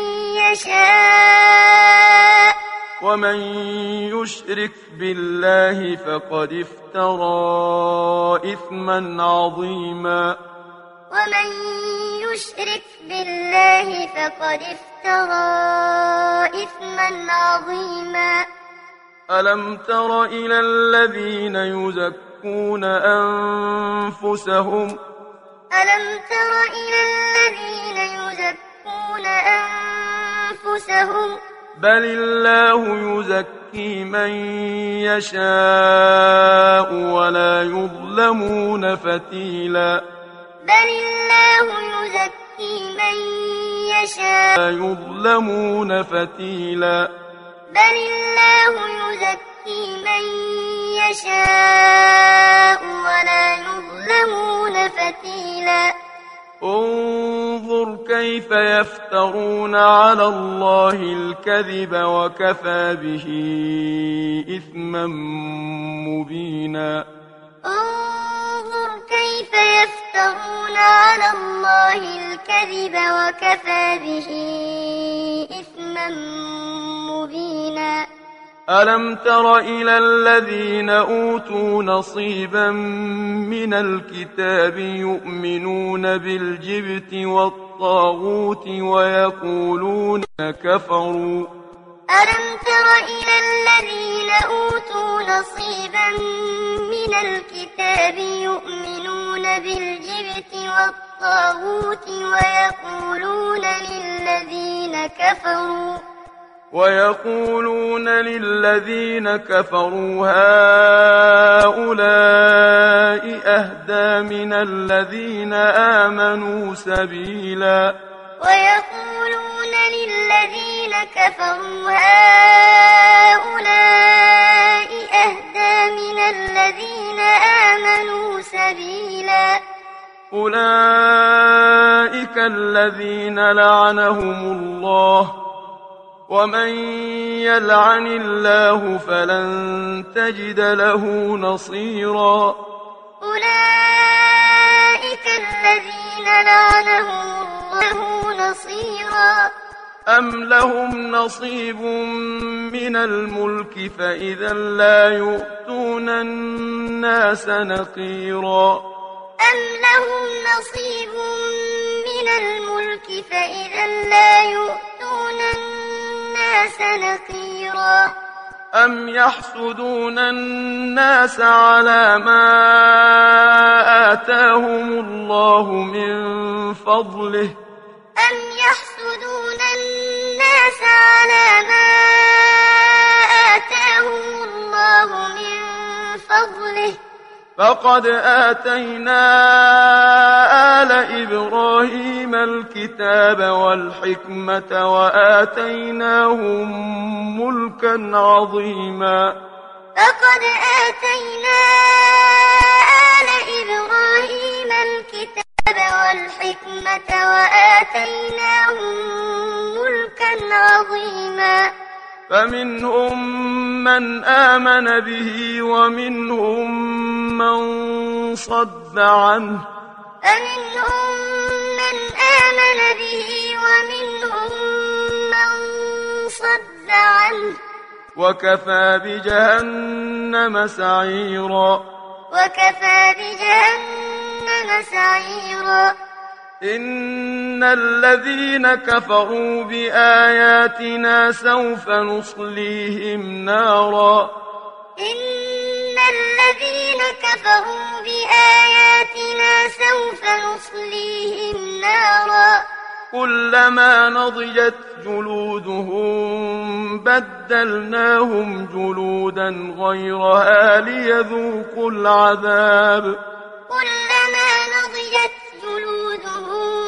يشاء ومن يشرك بالله فقد افترى إثما عظيما ومن يشرك بالله فقد افترى إثما عظيما ألم تر إلى الذين يزكون أنفسهم ألم تر إلى الذين يزكون أنفسهم بل الله يزكي من يشاء ولا يظلمون فتيلا بل الله يزكي من يشاء لا يظلمون فتيلا بل الله يزكي من يشاء ولا يظلمون فتيلا انظر كيف يفترون على الله الكذب وكفى به إثما مبينا انظر كيف يفترون على الله الكذب وكفى به إثما مبينا ألم تر إلى الذين أوتوا نصيبا من الكتاب يؤمنون بالجبت والطاغوت ويقولون كفروا ألم تر إلى الذين أوتوا نصيبا من الكتاب يؤمنون بالجبت والطاغوت ويقولون للذين كفروا ويقولون للذين كفروا هؤلاء أهدى من الذين آمنوا سبيلا ويقولون للذين كفروا هؤلاء أهدى من الذين آمنوا سبيلا أولئك الذين لعنهم الله ومن يلعن الله فلن تجد له نصيرا أولئك الذين لعنهم الله نصيرا أم لهم نصيب من الملك فإذا لا يؤتون الناس نقيرا أم لهم نصيب من الملك فإذا لا يؤتون الناس نقيرا أم يحسدون الناس على ما آتاهم الله من فضله أم يحسدون الناس على ما آتاهم الله من فضله فقد آتينا آل إبراهيم الكتاب والحكمة وآتيناهم ملكا عظيما فقد آتينا آل إبراهيم الكتاب والحكمة وآتيناهم ملكا عظيما فمنهم من آمن به ومنهم من صد عنه فمنهم من آمن به ومنهم من صد عنه وكفى بجهنم سعيرا وكفى بجهنم سعيرا إن الذين كفروا بآياتنا سوف نصليهم نارا إن الذين كفروا بآياتنا سوف نصليهم نارا كلما نضجت جلودهم بدلناهم جلودا غيرها ليذوقوا العذاب كلما نضجت جلودهم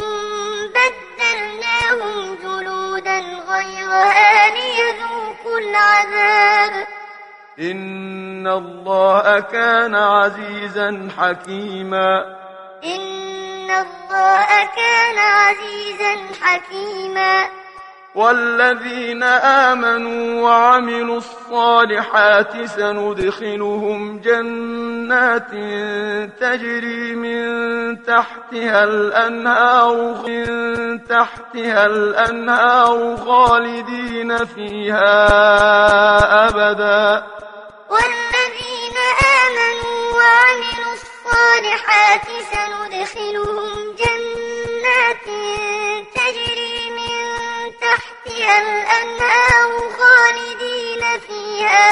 بدلناهم جلودا غيرها ليذوقوا العذاب إن الله كان عزيزا حكيما إن الله كان عزيزا حكيما والذين آمنوا وعملوا الصالحات سندخلهم جنات تجري من تحتها الأنهار من تحتها الأنهار خالدين فيها أبدا والذين آمنوا وعملوا الصالحات سندخلهم جنات تجري من تحتها الأنهار خالدين فيها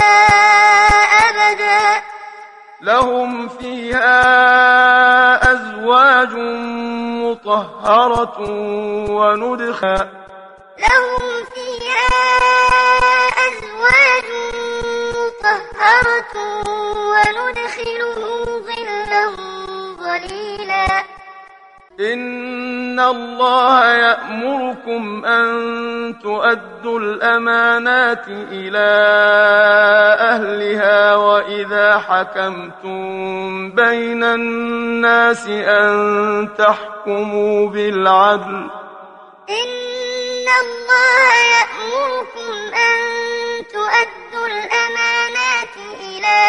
أبدا لهم فيها أزواج مطهرة وندخل لهم فيها أزواج مطهرة وندخلهم ظلا ظليلا إن الله يأمركم أن تؤدوا الأمانات إلى أهلها وإذا حكمتم بين الناس أن تحكموا بالعدل إن الله يأمركم أن تؤدوا الأمانات إلى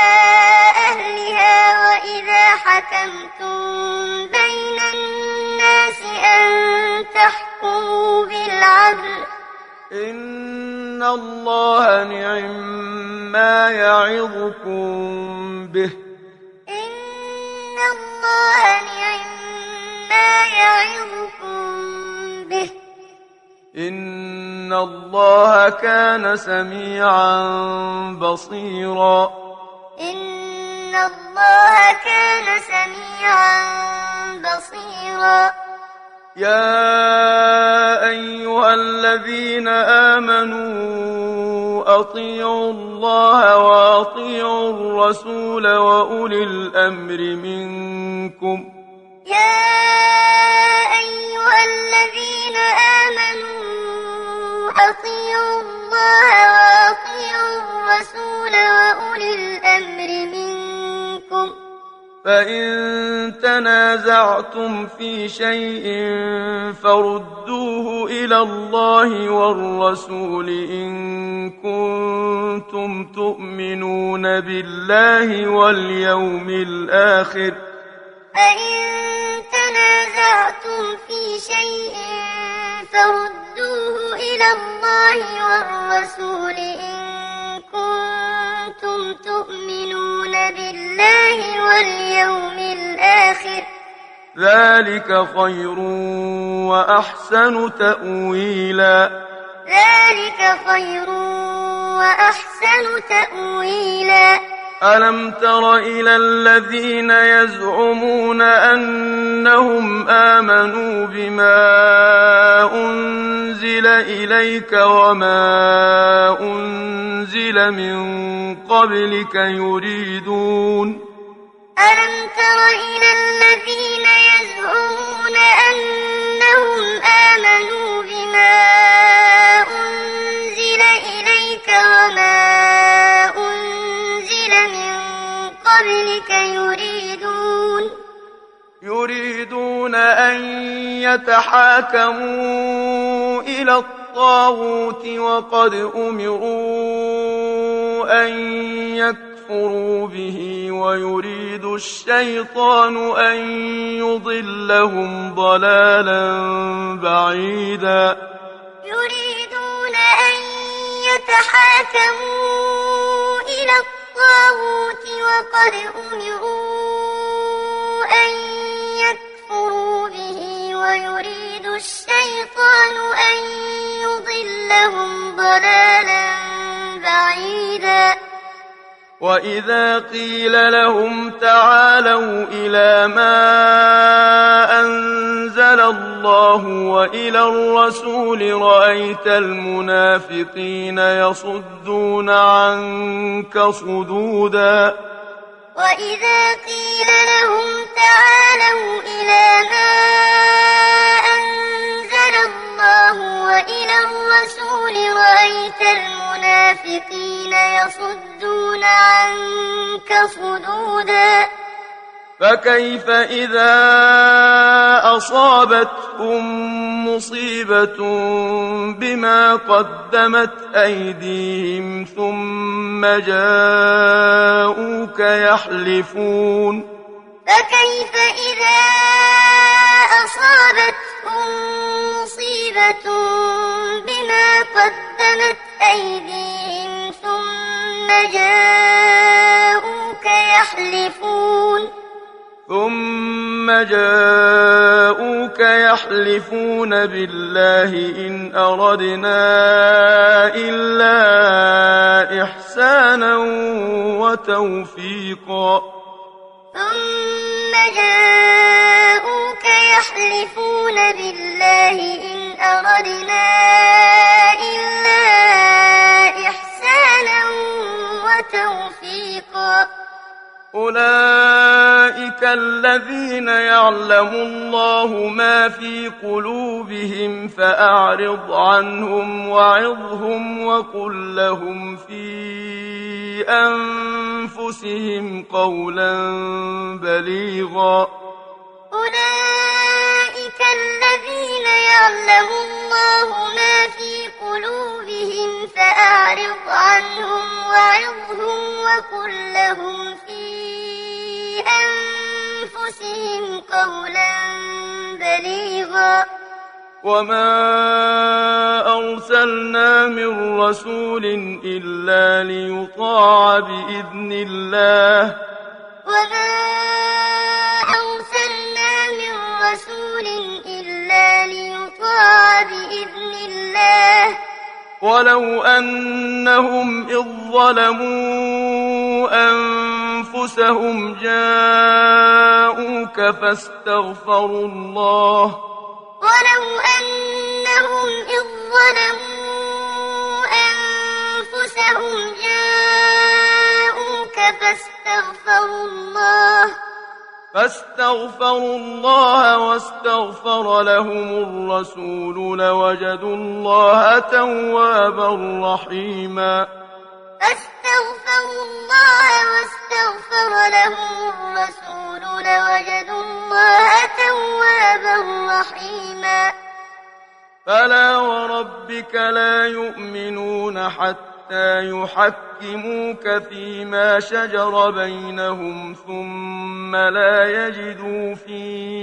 أهلها وإذا حكمتم بين الناس أن تحكموا بالعدل إن الله نعم ما يعظكم به إن الله نعم ما يعظكم به إن الله كان سميعا بصيرا إن الله كان سميعا بصيرا يا أيها الذين آمنوا أطيعوا الله وأطيعوا الرسول وأولي الأمر منكم يا أيها الذين آمنوا أطيعوا الله وأطيعوا الرسول وأولي الأمر منكم فإن تنازعتم في شيء فردوه إلى الله والرسول إن كنتم تؤمنون بالله واليوم الآخر فإن تنازعتم في شيء فردوه إلى الله والرسول إن كنتم تؤمنون بالله واليوم الآخر ذلك خير وأحسن تأويلا ذلك خير وأحسن تأويلا ألم تر إلى الذين يزعمون أنهم آمنوا بما أنزل إليك وما أنزل من قبلك يريدون ألم تر إلى الذين يزعمون أنهم آمنوا بما أنزل إليك وما أنزل من قبلك يريدون يريدون أن يتحاكموا إلى الطاغوت وقد أمروا أن يكفروا به ويريد الشيطان أن يضلهم ضلالا بعيدا يريدون أن يتحاكموا إلى الطاغوت وقد أمروا أن يكفروا به ويريد الشيطان أن يضلهم ضلالا بعيدا وإذا قيل لهم تعالوا إلى ما أنزل الله الله وإلى الرسول رأيت المنافقين يصدون عنك صدودا وإذا قيل لهم تعالوا إلى ما أنزل الله وإلى الرسول رأيت المنافقين يصدون عنك صدودا فكيف إذا أصابتهم مصيبة بما قدمت أيديهم ثم جاءوك يحلفون فكيف إذا أصابتهم مصيبة بما قدمت أيديهم ثم جاءوك يحلفون ثم جاءوك يحلفون بالله إن أردنا إلا إحسانا وتوفيقا ثم جاءوك يحلفون بالله إن أردنا إلا إحسانا وتوفيقا أولئك الذين يعلم الله ما في قلوبهم فأعرض عنهم وعظهم وقل لهم في أنفسهم قولا بليغا أولئك الذين يعلم الله ما في قلوبهم فأعرض عنهم وعظهم وقل لهم في أنفسهم قولا بليغا وما أرسلنا من رسول إلا ليطاع بإذن الله وما أرسلنا من رسول إلا ليطاع بإذن الله ولو أنهم إذ ظلموا أنفسهم جاءوك فاستغفروا الله ولو أنهم إذ ظلموا أنفسهم جاءوك فاستغفروا الله فاستغفروا الله واستغفر لهم الرسول لوجدوا الله توابا رحيما فاستغفروا الله واستغفر لهم الرسول لوجدوا الله توابا رحيما فلا وربك لا يؤمنون حتى يحكموك فيما شجر بينهم ثم لا يجدوا في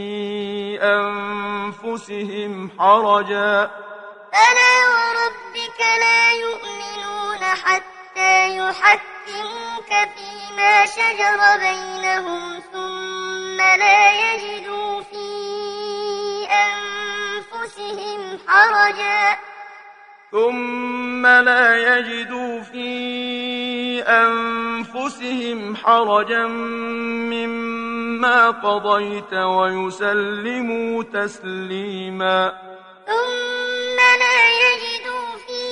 أنفسهم حرجا فلا وربك لا يؤمنون حتى يحكموك فيما شجر بينهم ثم لا يجدوا في أنفسهم حرجا ثم لا يجدوا في أنفسهم حرجا مما قضيت ويسلموا تسليما ثم لا يجدوا في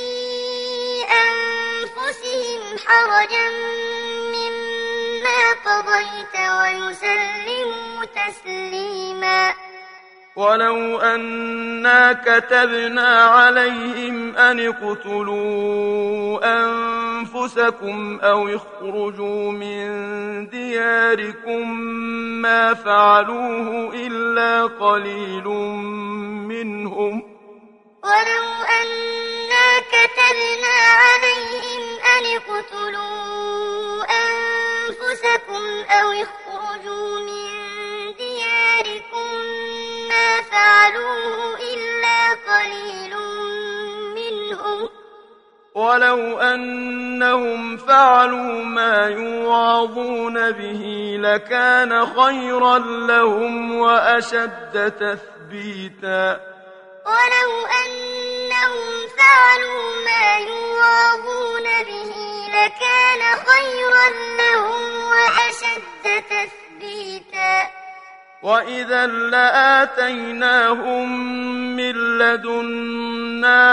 أنفسهم حرجا مما قضيت ويسلموا تسليما ولو أنا كتبنا عليهم أن اقتلوا أنفسكم أو اخرجوا من دياركم ما فعلوه إلا قليل منهم ولو أنا كتبنا عليهم أن اقتلوا أنفسكم أو اخرجوا من دياركم ما فعلوه إلا قليل منهم ولو أنهم فعلوا ما يوعظون به لكان خيرا لهم وأشد تثبيتا ولو أنهم فعلوا ما يوعظون به لكان خيرا لهم وأشد تثبيتا وإذا لآتيناهم من لدنا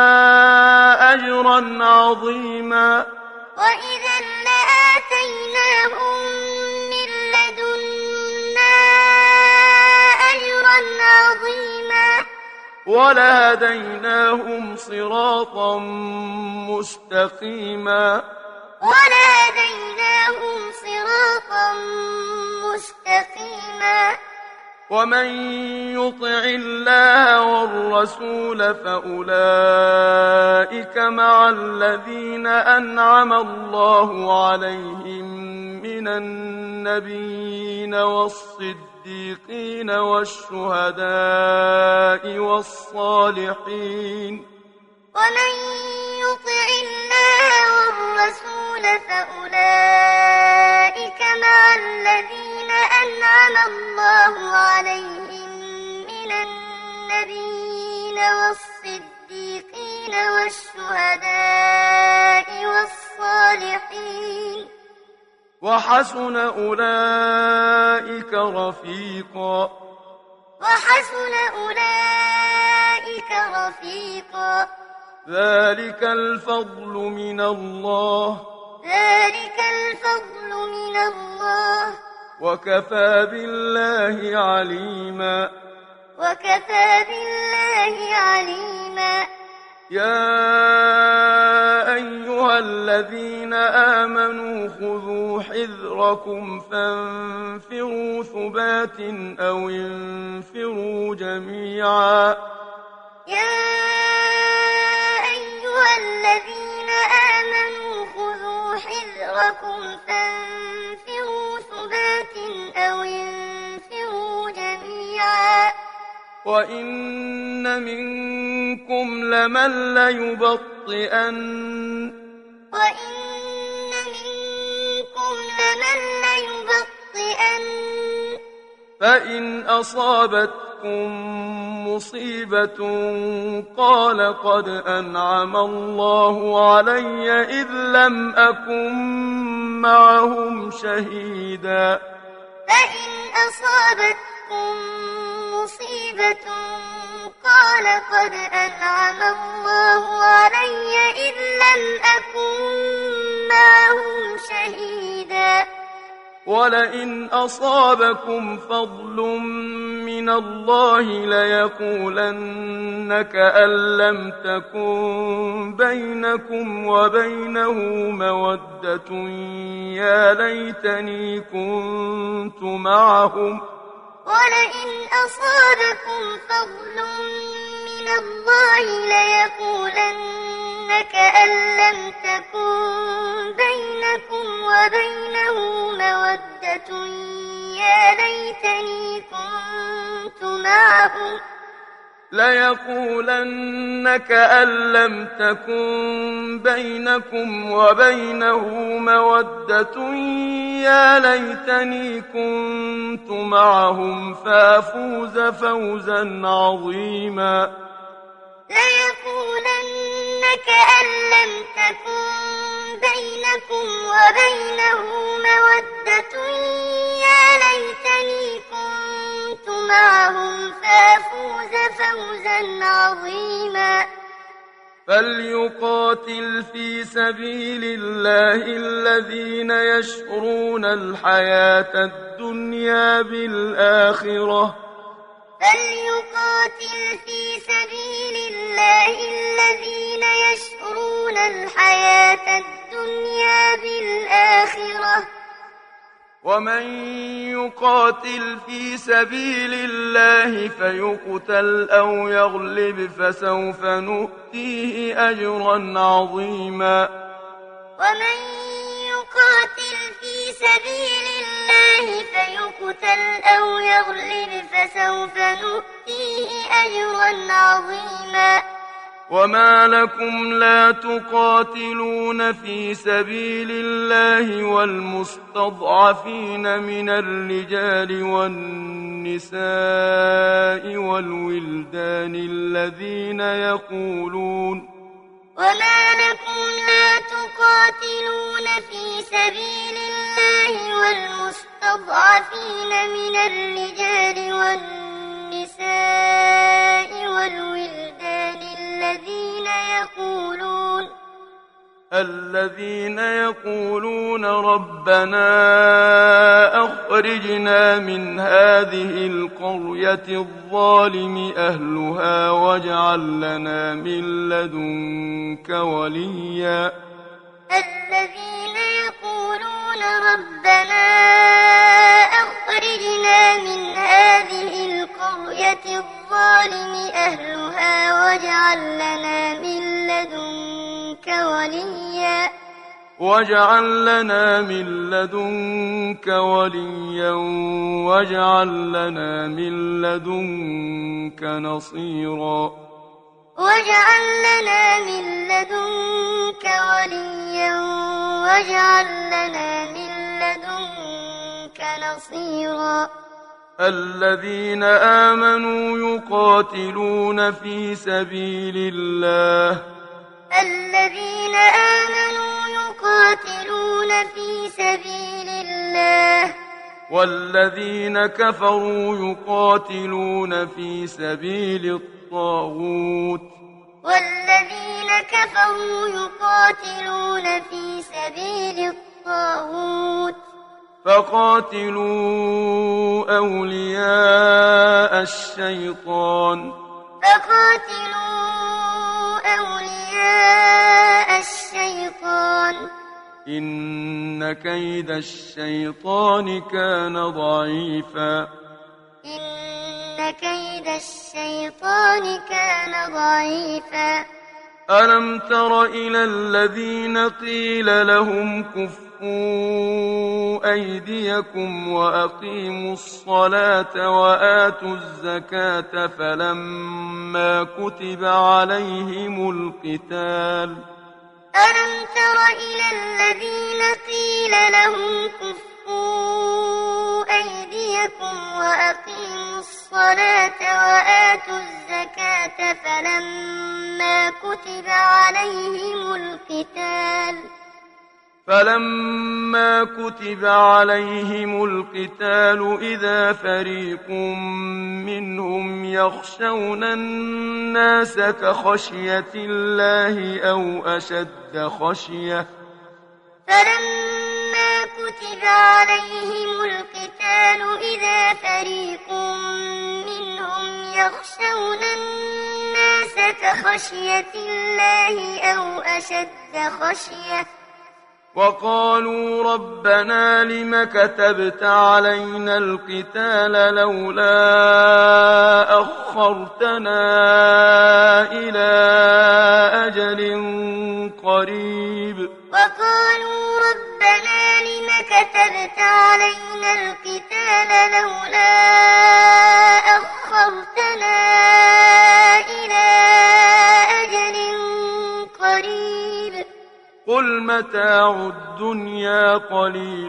أجرا عظيما وإذا لآتيناهم من لدنا أجرا عظيما ولهديناهم صراطا مستقيما ولهديناهم صراطا مستقيما ومن يطع الله والرسول فأولئك مع الذين أنعم الله عليهم من النبيين والصديقين والشهداء والصالحين ومن يطع الله والرسول فأولئك مع الذين أنعم الله عليهم من النبيين والصديقين والشهداء والصالحين وحسن أولئك رفيقا وحسن أولئك رفيقا ذلك الفضل من الله ذلك الفضل من الله وكفى بالله عليما وكفى بالله عليما يا أيها الذين آمنوا خذوا حذركم فانفروا ثبات أو انفروا جميعا يا أيها الذين آمنوا خذوا حذركم فانفروا ثبات أو انفروا جميعا وإن منكم لمن ليبطئن وإن منكم لمن ليبطئن فإن أصابتكم مصيبة قال قد أنعم الله علي إذ لم أكن معهم شهيدا فإن أصابتكم مصيبة قال قد أنعم الله علي إذ لم أكن معهم شهيدا ولئن أصابكم فضل من الله ليقولن كأن لم تكن بينكم وبينه مودة يا ليتني كنت معهم ولئن أصابكم فضل من الله ليقولن كأن لم تكن بينكم وبينه مودة يا ليتني كنت معهم ليقولن كأن لم تكن بينكم وبينه مودة يا ليتني كنت معهم فافوز فوزا عظيما ليقولن كأن لم تكن بينكم وبينه مودة يا ليتني كنت معهم فافوز فوزا عظيما فليقاتل في سبيل الله الذين يشرون الحياة الدنيا بالآخرة فليقاتل في سبيل الله الذين يشرون الحياة الدنيا بالآخرة ومن يقاتل في سبيل الله فيقتل أو يغلب فسوف نؤتيه أجرا عظيما ومن يقاتل في سبيل الله فيقتل أو يغلب فسوف نؤتيه أجرا عظيما وما لكم لا تقاتلون في سبيل الله والمستضعفين من الرجال والنساء والولدان الذين يقولون وما لكم لا تقاتلون في سبيل الله والمستضعفين المستضعفين من الرجال والنساء والولدان الذين يقولون الذين يقولون ربنا أخرجنا من هذه القرية الظالم أهلها واجعل لنا من لدنك وليا الذين يقولون ربنا أخرجنا من هذه القرية الظالم أهلها واجعل لنا من لدنك وليا واجعل لنا من لدنك وليا واجعل لنا من لدنك نصيرا واجعل لنا من لدنك وليا واجعل لنا من لدنك نصيرا الذين آمنوا يقاتلون في سبيل الله الذين آمنوا يقاتلون في سبيل الله والذين كفروا يقاتلون في سبيل الطاغوت والذين كفروا يقاتلون في سبيل الطاغوت فقاتلوا أولياء الشيطان فقاتلوا أولياء الشيطان إن كيد الشيطان كان ضعيفا إن كيد الشيطان كان ضعيفا ألم تر إلى الذين قيل لهم كفوا أيديكم وأقيموا الصلاة وآتوا الزكاة فلما كتب عليهم القتال ألم تر إلى الذين قيل لهم كفوا أيديكم وأقيموا الصلاة وآتوا الزكاة فلما كتب عليهم القتال فلما كتب عليهم القتال إذا فريق منهم يخشون الناس كخشية الله أو أشد خشية فلما كتب عليهم القتال إذا فريق منهم يخشون الناس كخشية الله أو أشد خشية وقالوا ربنا لم كتبت علينا القتال لولا أخرتنا إلى أجل قريب وقالوا ربنا لم كتبت علينا القتال لولا أخرتنا إلى أجل قريب قل متاع الدنيا قليل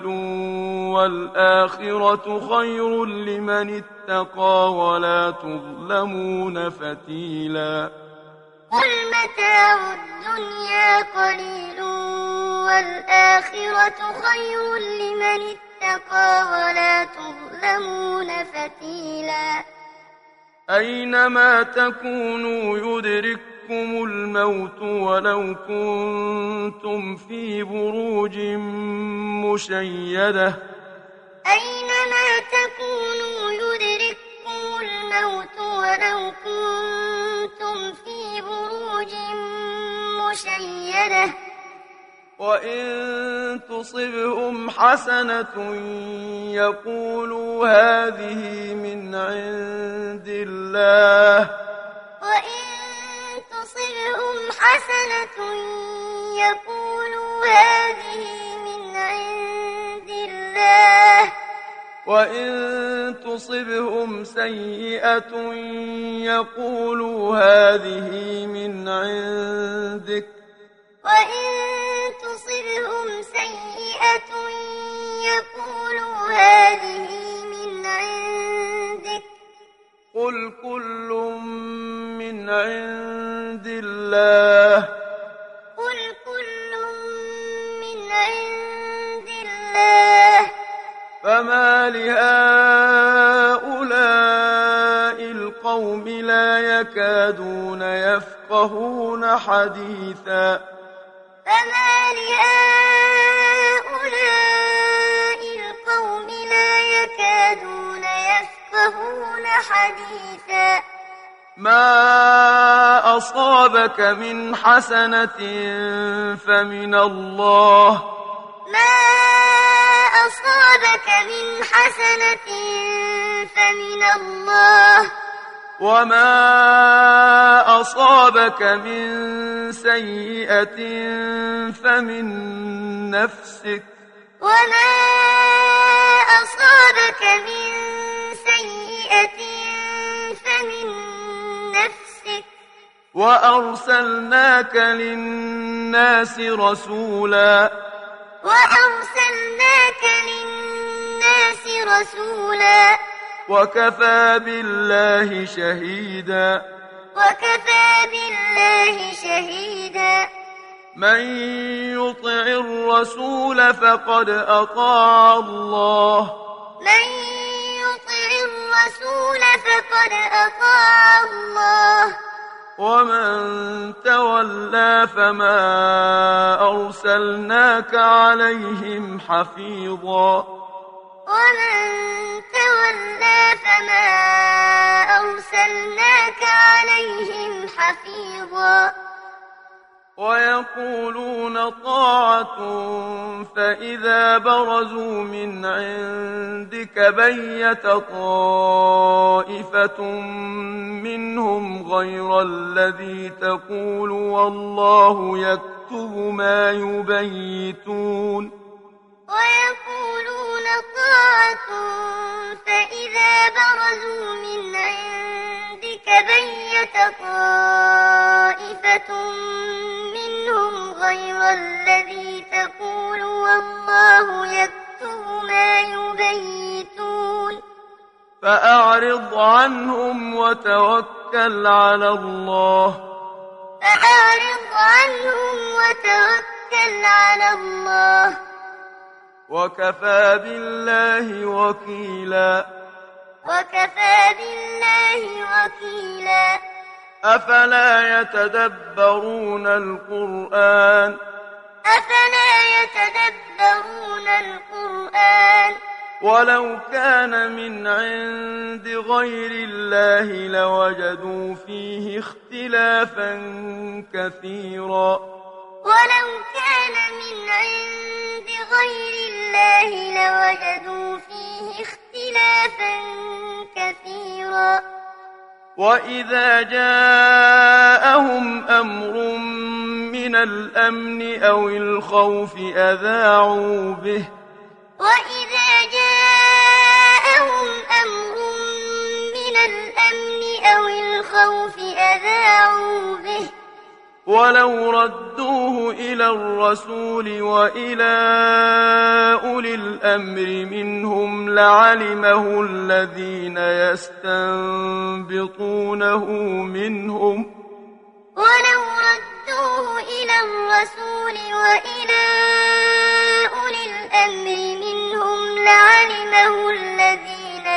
والآخرة خير لمن اتقى ولا تظلمون فتيلا قل متاع الدنيا قليل والآخرة خير لمن اتقى ولا تظلمون فتيلا أينما تكونوا يدرككم الموت ولو كنتم في بروج مشيدة أينما تكونوا يدرككم الموت ولو كنتم في بروج مشيدة وإن تصبهم حسنة يقولوا هذه من عند الله وإن تصبهم حسنة يقولوا هذه من عند الله وإن تصبهم سيئة يقولوا هذه من عندك وإن تصبهم سيئة يقولوا هذه من عندك قل كل من عند الله قل كل من عند الله فما فما لهؤلاء القوم لا يكادون يفقهون حديثا فما لهؤلاء القوم لا يكادون يفقهون حديثا ما أصابك من حسنة فمن الله ما أصابك من حسنة فمن الله وما أصابك من سيئة فمن نفسك وما أصابك من سيئة فمن نفسك وأرسلناك للناس رسولا وأرسلناك للناس رسولا وكفى بالله شهيدا وكفى بالله شهيدا من يطع الرسول فقد أطاع الله من يطع الرسول فقد أطاع الله ومن تولى فما أرسلناك عليهم حفيظا ومن تولى فما أرسلناك عليهم حفيظا ويقولون طاعة فإذا برزوا من عندك بيت طائفة منهم غير الذي تقول والله يكتب ما يبيتون ويقولون طاعة فإذا برزوا من عندك بيت طائفة منهم غير الذي تقول والله يكتب ما يبيتون فأعرض عنهم وتوكل على الله فأعرض عنهم وتوكل على الله وكفى بالله وكيلا وكفى بالله وكيلا أفلا يتدبرون القرآن أفلا يتدبرون القرآن ولو كان من عند غير الله لوجدوا فيه اختلافا كثيرا ولو كان من عند غير الله لوجدوا فيه اختلافا كثيرا وإذا جاءهم أمر من الأمن أو الخوف أذاعوا به وإذا جاءهم أمر من الأمن أو الخوف أذاعوا به ولو ردوه إلى الرسول وإلى أولي الأمر منهم لعلمه الذين يستنبطونه منهم ولو ردوه إلى الرسول وإلى أولي الأمر منهم لعلمه الذين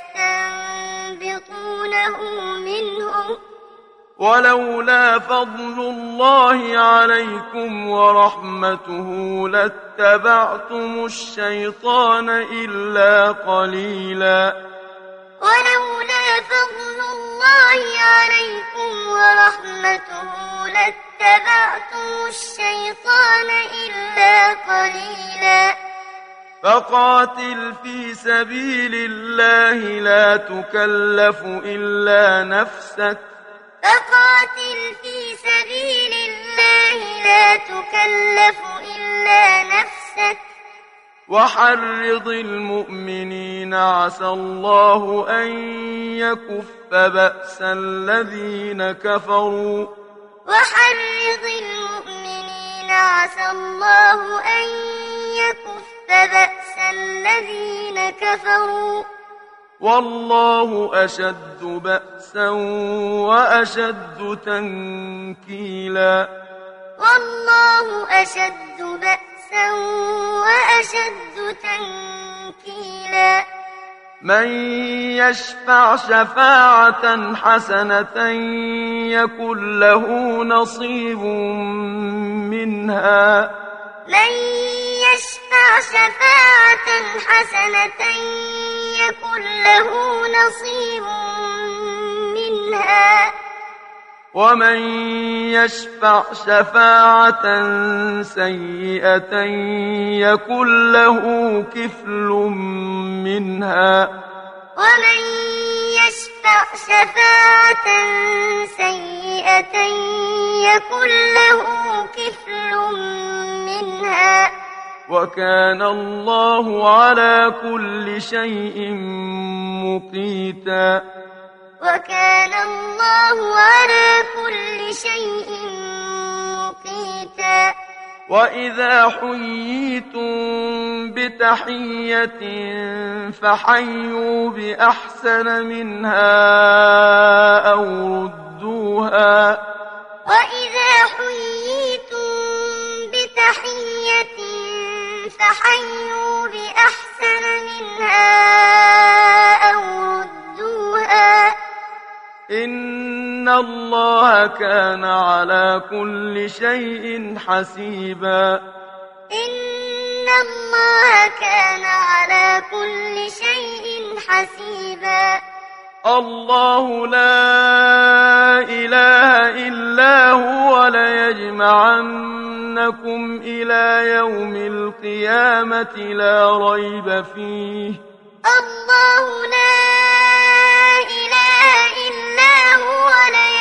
يستنبطونه منهم ولولا فضل الله عليكم ورحمته لاتبعتم الشيطان إلا قليلا ولولا فضل الله عليكم ورحمته لاتبعتم الشيطان إلا قليلا فقاتل في سبيل الله لا تكلف إلا نفسك فقاتل في سبيل الله لا تكلف إلا نفسك وحرض المؤمنين عسى الله أن يكف بأس الذين كفروا وحرض المؤمنين عسى الله أن يكف بأس الذين كفروا والله أشد بأسا وأشد تنكيلا والله أشد بأسا وأشد تنكيلا من يشفع شفاعة حسنة يكن له نصيب منها من يشفع شفاعة حسنة يكن له نصيب منها ومن يشفع شفاعة سيئة يكن له كفل منها ومن يشفع شفاعة سيئة يكن له كفل منها وكان الله على كل شيء مقيتا وكان الله على كل شيء مقيتا وإذا حييتم بتحية فحيوا بأحسن منها أو ردوها وإذا حييتم بتحية فحيوا بأحسن منها أو ردوها إن الله كان على كل شيء حسيبا إن الله كان على كل شيء حسيبا الله لا إله إلا هو ليجمعنكم إلى يوم القيامة لا ريب فيه الله لا إله إلا هو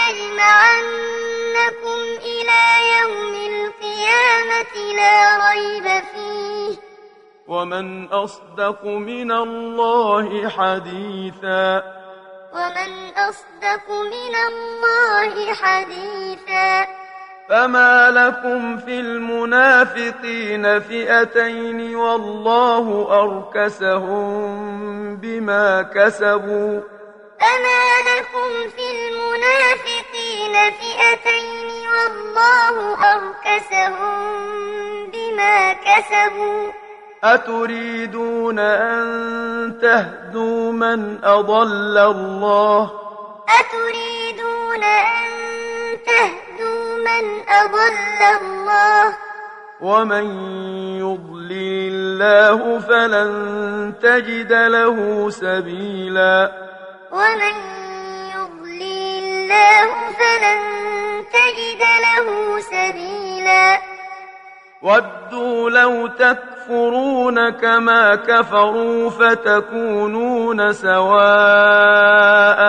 ليجمعنكم إلى يوم القيامة لا ريب فيه ومن أصدق من الله حديثا ومن أصدق من الله حديثا فما لكم في المنافقين فئتين والله أركسهم بما كسبوا فما لكم في المنافقين فئتين والله أركسهم بما كسبوا أتريدون أن تهدوا من أضل الله أتريدون أن تهدوا من أضل الله ومن يضلل الله فلن تجد له سبيلا ومن يضلل الله فلن تجد له سبيلا ودوا لو تكفرون كما كفروا فتكونون سواء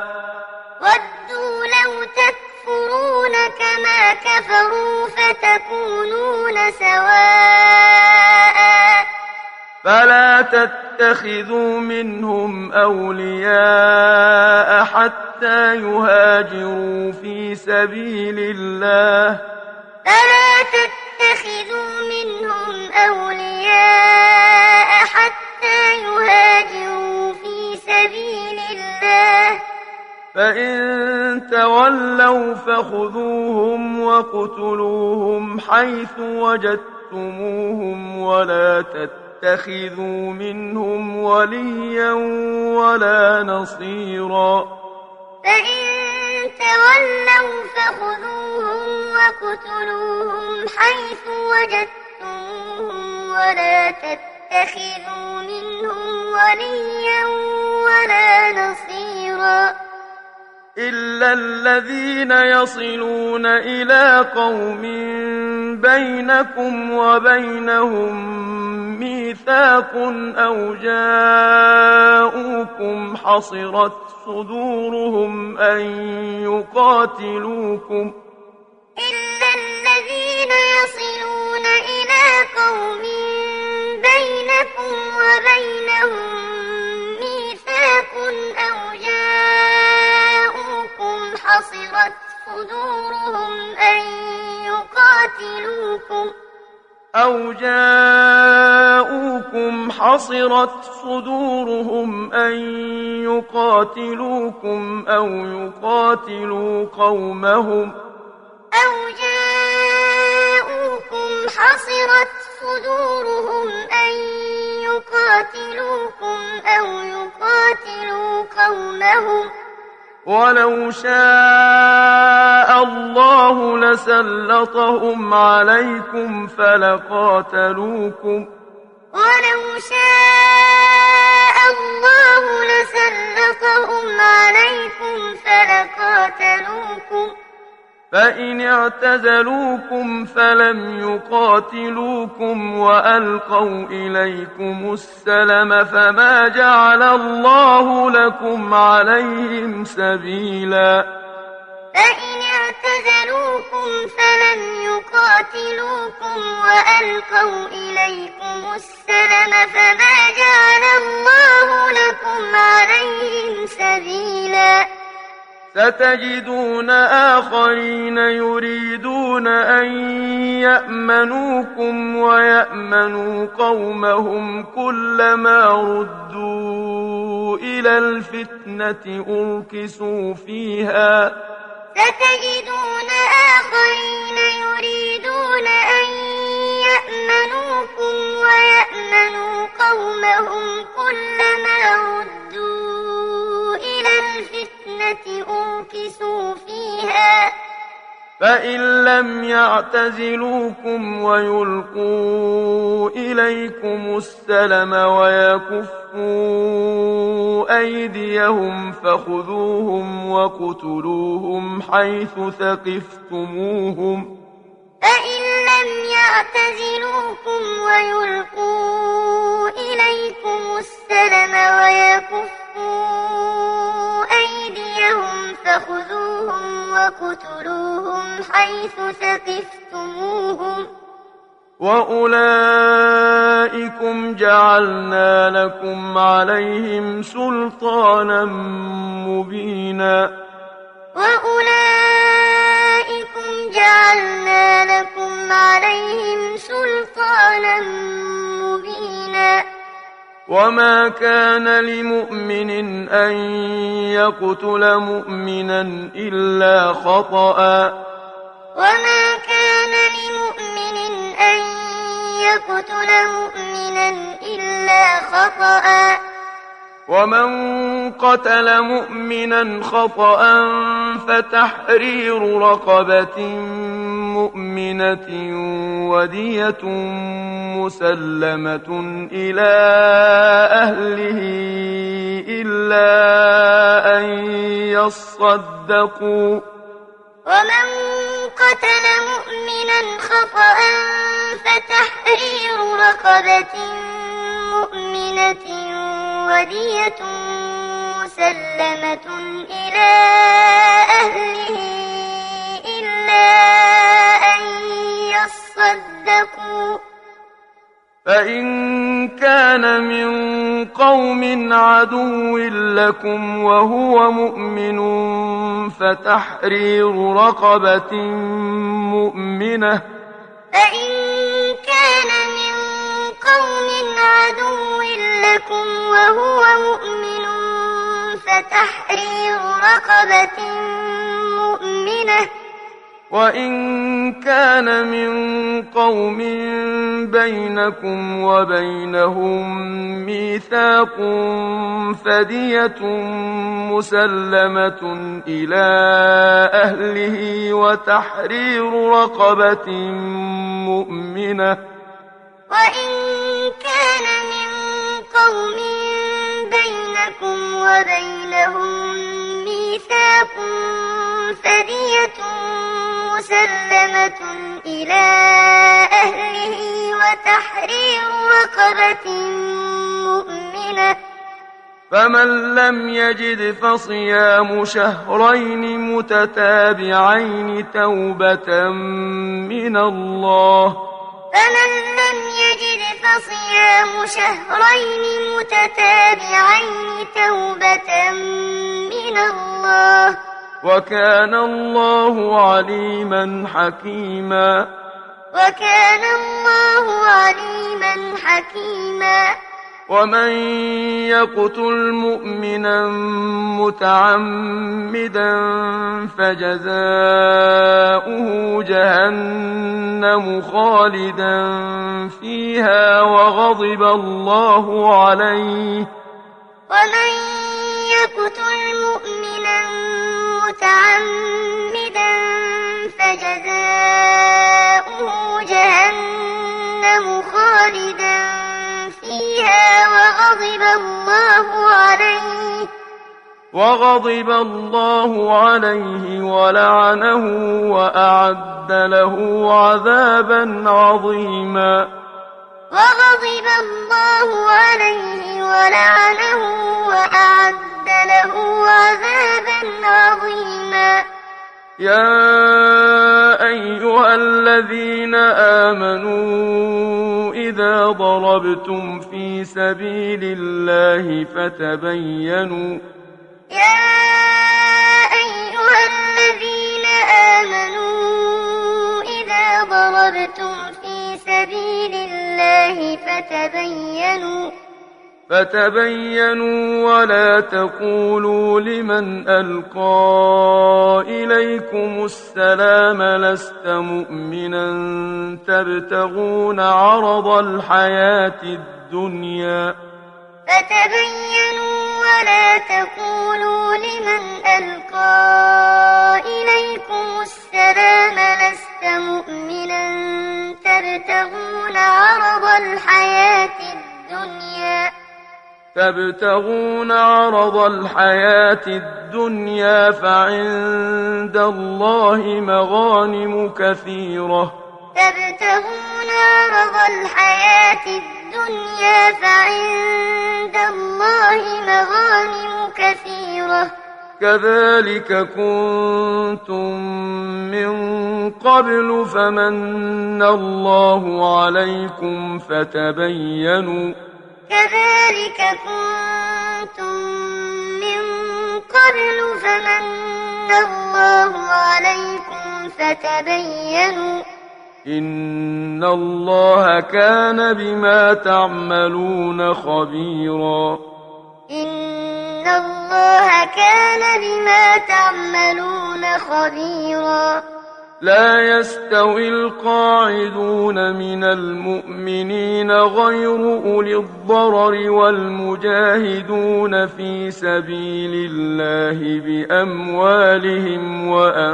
ودوا لو تكفرون كما كفروا فتكونون سواء فلا تتخذوا منهم أولياء حتى يهاجروا في سبيل الله فلا تتخذوا منهم أولياء حتى يهاجروا في سبيل الله فإن تولوا فخذوهم وقتلوهم حيث وجدتموهم ولا تتخذوا منهم وليا ولا نصيرا فإن تولوا فخذوهم وقتلوهم حيث وجدتموهم ولا تتخذوا منهم وليا ولا نصيرا إلا الذين يصلون إلى قوم بينكم وبينهم ميثاق أو جاءوكم حصرت صدورهم أن يقاتلوكم إلا الذين يصلون إلى قوم بينكم وبينهم ميثاق أو جاءوكم حصرت صدورهم أن يقاتلوكم أو جاءوكم حصرت صدورهم أن يقاتلوكم أو يقاتلوا قومهم أو جاءوكم حصرت صدورهم أن يقاتلوكم أو يقاتلوا قومهم ولو شاء الله لسلطهم عليكم فلقاتلوكم ولو شاء الله لسلطهم عليكم فلقاتلوكم فإن اعتزلوكم فلم يقاتلوكم وألقوا إليكم السلم فما جعل الله لكم عليهم سبيلا فإن اعتزلوكم فلم يقاتلوكم وألقوا إليكم السلم فما جعل الله لكم عليهم سبيلا ستجدون آخرين يريدون أن يأمنوكم ويأمنوا قومهم كلما ردوا إلى الفتنة أركسوا فيها ستجدون آخرين يريدون أن يأمنوكم ويأمنوا قومهم كلما ردوا إلى الفتنة أركسوا فيها فإن لم يعتزلوكم ويلقوا إليكم السلم ويكفوا أيديهم فخذوهم وقتلوهم حيث ثقفتموهم فإن لم يعتزلوكم ويلقوا إليكم السلم ويكفوا أيديهم فخذوهم وقتلوهم حيث ثقفتموهم وأولئكم جعلنا لكم عليهم سلطانا مبينا وأولئكم جعلنا لكم عليهم سلطانا مبينا وما كان لمؤمن أن يقتل مؤمنا إلا خطأ وما كان لمؤمن أن يقتل مؤمنا إلا خطأ ومن قتل مؤمنا خطأ فتحرير رقبة مؤمنة ودية مسلمة إلى أهله إلا أن يصدقوا ومن قتل مؤمنا خطأ فتحرير رقبة مؤمنة ودية مسلمة إلى أهله إلا أن يصدقوا فإن كان من قوم عدو لكم وهو مؤمن فتحرير رقبة مؤمنة فإن كان من قوم عدو لكم وهو مؤمن فتحرير رقبة مؤمنة وإن كان من قوم بينكم وبينهم ميثاق فدية مسلمة إلى أهله وتحرير رقبة مؤمنة وإن كان من قوم بينكم وبينهم ميثاق فدية مسلمة إلى أهله وتحرير رقبة مؤمنة فمن لم يجد فصيام شهرين متتابعين توبة من الله فمن لم يجد فصيام شهرين متتابعين توبة من الله وكان الله عليما حكيما وكان الله عليما حكيما ومن يقتل مؤمنا متعمدا فجزاؤه جهنم خالدا فيها وغضب الله عليه ومن يقتل مؤمنا متعمدا فجزاؤه جهنم خالدا فيها وغضب الله عليه وغضب الله عليه ولعنه وأعد له عذابا عظيما وغضب الله عليه ولعنه وأعد له عذابا عظيما يا أيها الذين آمنوا إذا ضربتم في سبيل الله فتبينوا يا أيها الذين آمنوا إذا ضربتم في سبيل الله فتبينوا فتبينوا ولا تقولوا لمن ألقى إليكم السلام لست مؤمنا تبتغون عرض الحياة الدنيا فتبينوا ولا تقولوا لمن ألقى إليكم السلام لست مؤمنا تبتغون عرض الحياة الدنيا تبتغون عرض الحياة الدنيا فعند الله مغانم كثيرة تبتغون عرض الحياة الدنيا فعند الله مغانم كثيرة كذلك كنتم من قبل فمن الله عليكم فتبينوا كذلك كنتم من قبل فمن الله عليكم فتبينوا إن الله كان بما تعملون خبيرا إن الله كان بما تعملون خبيرا لا يستوي القاعدون من المؤمنين غير أولي الضرر والمجاهدون في سبيل الله بأموالهم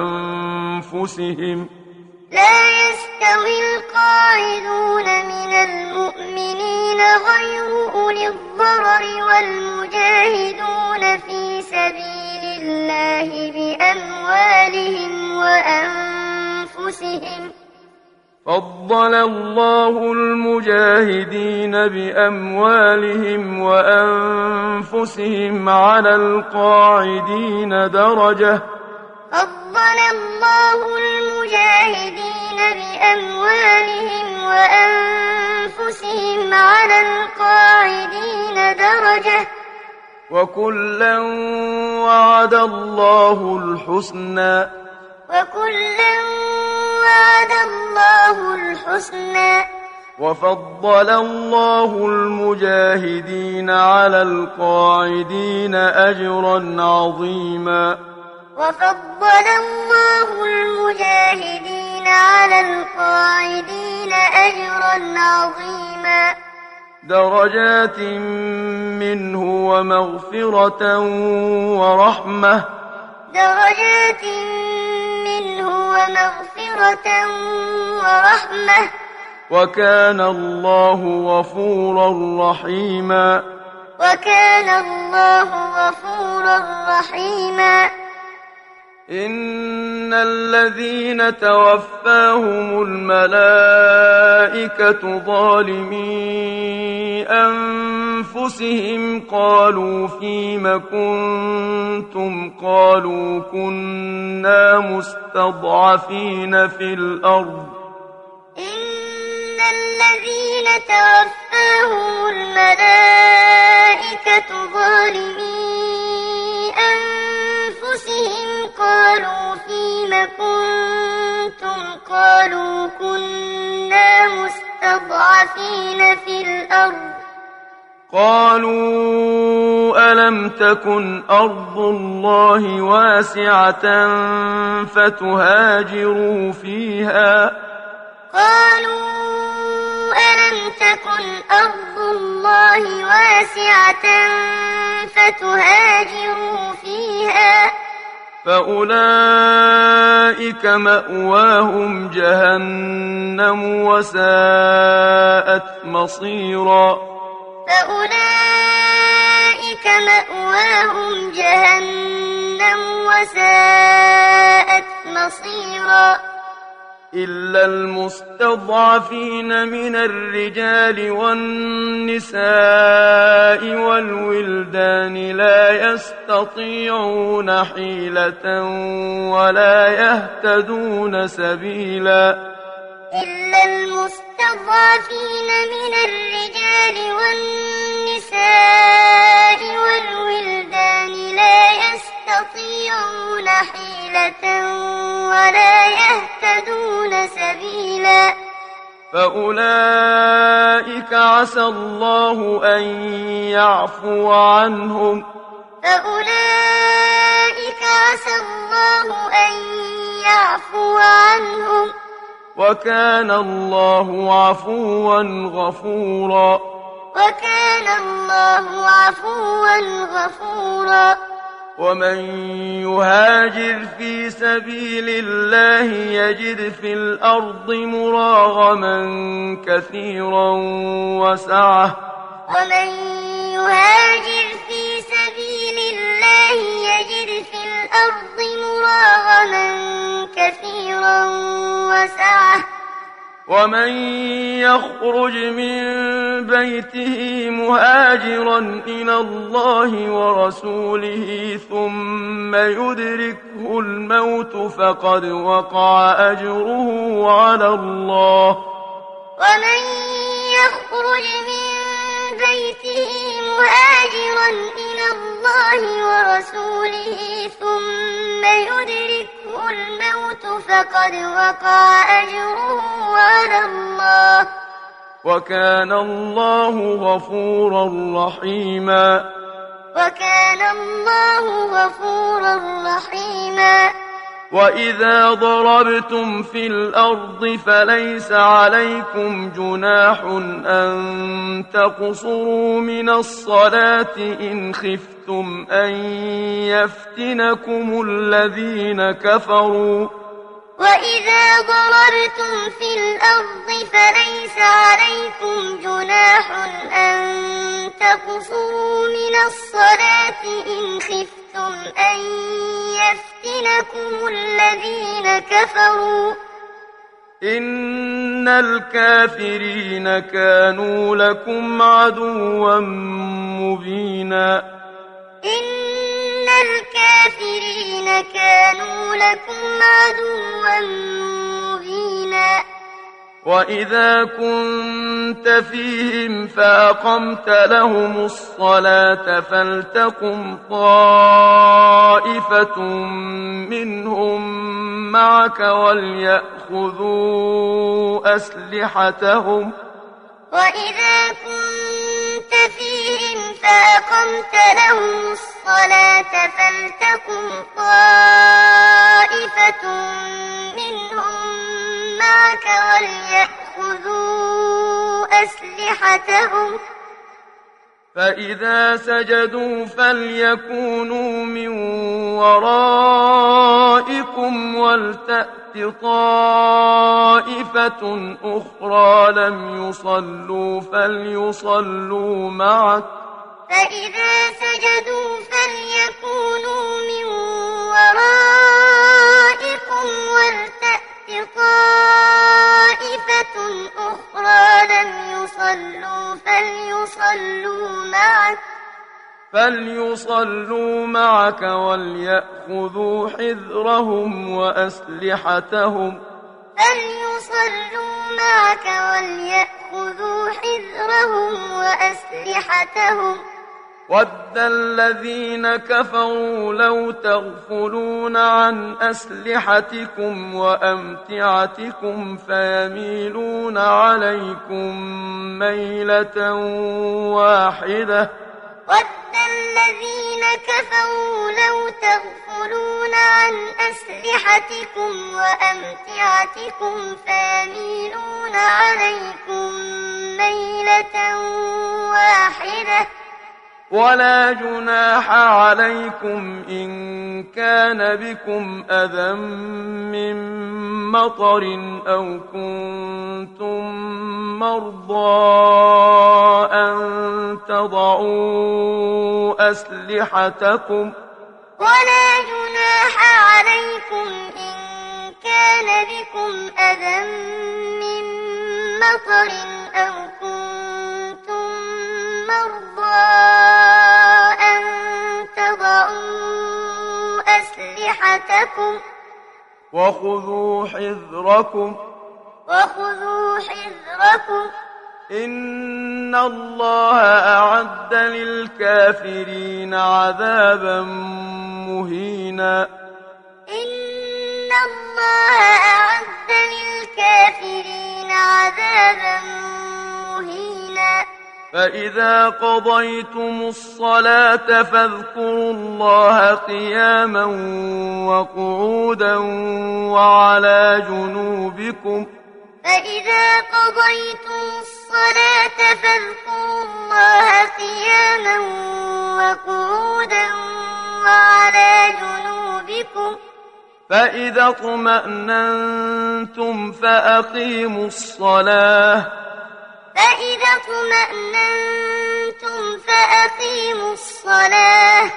وأنفسهم لا يستوي القاعدون من المؤمنين غير أولي الضرر والمجاهدون في سبيل الله بأموالهم وأنفسهم فضل الله المجاهدين بأموالهم وأنفسهم على القاعدين درجة فضل الله المجاهدين بأموالهم وأنفسهم على القاعدين درجة وكلا وعد الله الحسنى وكلا وعد الله الحسنى وفضل الله المجاهدين على القاعدين أجرا عظيما وفضل الله المجاهدين على القاعدين أجرا عظيما درجات منه ومغفرة ورحمة درجات منه ومغفرة ورحمة وكان الله غفورا رحيما وكان الله غفورا رحيما إن الذين توفاهم الملائكة ظالمي أنفسهم قالوا فيم كنتم قالوا كنا مستضعفين في الأرض إن الذين توفاهم الملائكة ظالمي أنفسهم قالوا فيم كنتم قالوا كنا مستضعفين في الأرض قالوا ألم تكن أرض الله واسعة فتهاجروا فيها قالوا ألم تكن أرض الله واسعة فتهاجروا فيها فأولئك مأواهم جهنم وساءت مصيرا فأولئك مأواهم جهنم وساءت مصيرا إلا المستضعفين من الرجال والنساء والولدان لا يستطيعون حيلة ولا يهتدون سبيلا إلا المستضعفين من الرجال والنساء والولدان لا يستطيعون حيلة ولا يهتدون سبيلا فأولئك عسى الله أن يعفو عنهم فأولئك عسى الله أن يعفو عنهم وكان الله عفوا غفورا وكان الله عفوا غفورا ومن يهاجر في سبيل الله يجد في الأرض مراغما كثيرا وسعة ومن يهاجر في سبيل الله يجد في الأرض مراغما كثيرا وسعة ومن يخرج من بيته مهاجرا إلى الله ورسوله ثم يدركه الموت فقد وقع أجره على الله ومن يخرج من بيته مهاجرا إلى الله ورسوله ثم يدركه الموت فقد وقع أجره على الله وكان الله غفورا رحيما وكان الله غفورا رحيما وإذا ضربتم في الأرض فليس عليكم جناح أن تقصروا من الصلاة إن خفتم أن يفتنكم الذين كفروا وإذا ضربتم في الأرض فليس عليكم جناح أن تقصروا من الصلاة إن خفتم أن يفتنكم الذين كفروا إن الكافرين كانوا لكم عدوا مبينا إن الكافرين كانوا لكم عدوا مبينا وإذا كنت فيهم فأقمت لهم الصلاة فلتقم طائفة منهم معك وليأخذوا أسلحتهم وإذا كنت فيهم فأقمت لهم الصلاة فلتقم طائفة منهم معك وليأخذوا أسلحتهم فإذا سجدوا فليكونوا من ورائكم ولتأت طائفة أخرى لم يصلوا فليصلوا معك فإذا سجدوا فليكونوا من ورائكم ولتأت طائفة أخرى لم يصلوا فليصلوا معك فليصلوا معك وليأخذوا حذرهم وأسلحتهم فليصلوا معك وليأخذوا حذرهم وأسلحتهم وَدَّ الَّذِينَ كَفَرُوا لَوْ تَغْفُلُونَ عَنْ أَسْلِحَتِكُمْ وَأَمْتِعَتِكُمْ فَيَمِيلُونَ عَلَيْكُمْ مَيْلَةً وَاحِدَةً وَدَّ الَّذِينَ كَفَرُوا لَوْ تَغْفُلُونَ عَنْ أَسْلِحَتِكُمْ وَأَمْتِعَتِكُمْ فَيَمِيلُونَ عَلَيْكُمْ مَيْلَةً وَاحِدَةً وَلَا جُنَاحَ عَلَيْكُمْ إِن كَانَ بِكُمْ أَذًى مِّن مَّطَرٍ أَوْ كُنتُم مَّرْضَىٰ أَن تَضَعُوا أَسْلِحَتَكُمْ ۖ وَلَا جُنَاحَ عَلَيْكُمْ إِن كَانَ بِكُمْ أَذًى مِّن مَّطَرٍ أَوْ كُنتُم مَّرْضَىٰ أَن تَضَعُوا أَسْلِحَتَكُمْ ۖ وَخُذُوا حِذْرَكُمْ وَخُذُوا حِذْرَكُمْ إِنَّ اللَّهَ أَعَدَّ لِلْكَافِرِينَ عَذَابًا مُّهِينًا إِنَّ اللَّهَ أَعَدَّ لِلْكَافِرِينَ عَذَابًا مُّهِينًا فَإِذَا قَضَيْتُمُ الصَّلَاةَ فاذْكُرُوا اللَّهَ قِيَامًا وَقُعُودًا وَعَلَىٰ جُنُوبِكُمْ فَإِذَا قَضَيْتُمُ الصَّلَاةَ فاذْكُرُوا اللَّهَ قِيَامًا وَقُعُودًا وَعَلَىٰ جُنُوبِكُمْ فَإِذَا اطْمَأْنَنتُمْ فَأَقِيمُوا الصَّلَاةَ فَإِذَا اطْمَأْنَنتُمْ فَأَقِيمُوا الصَّلَاةَ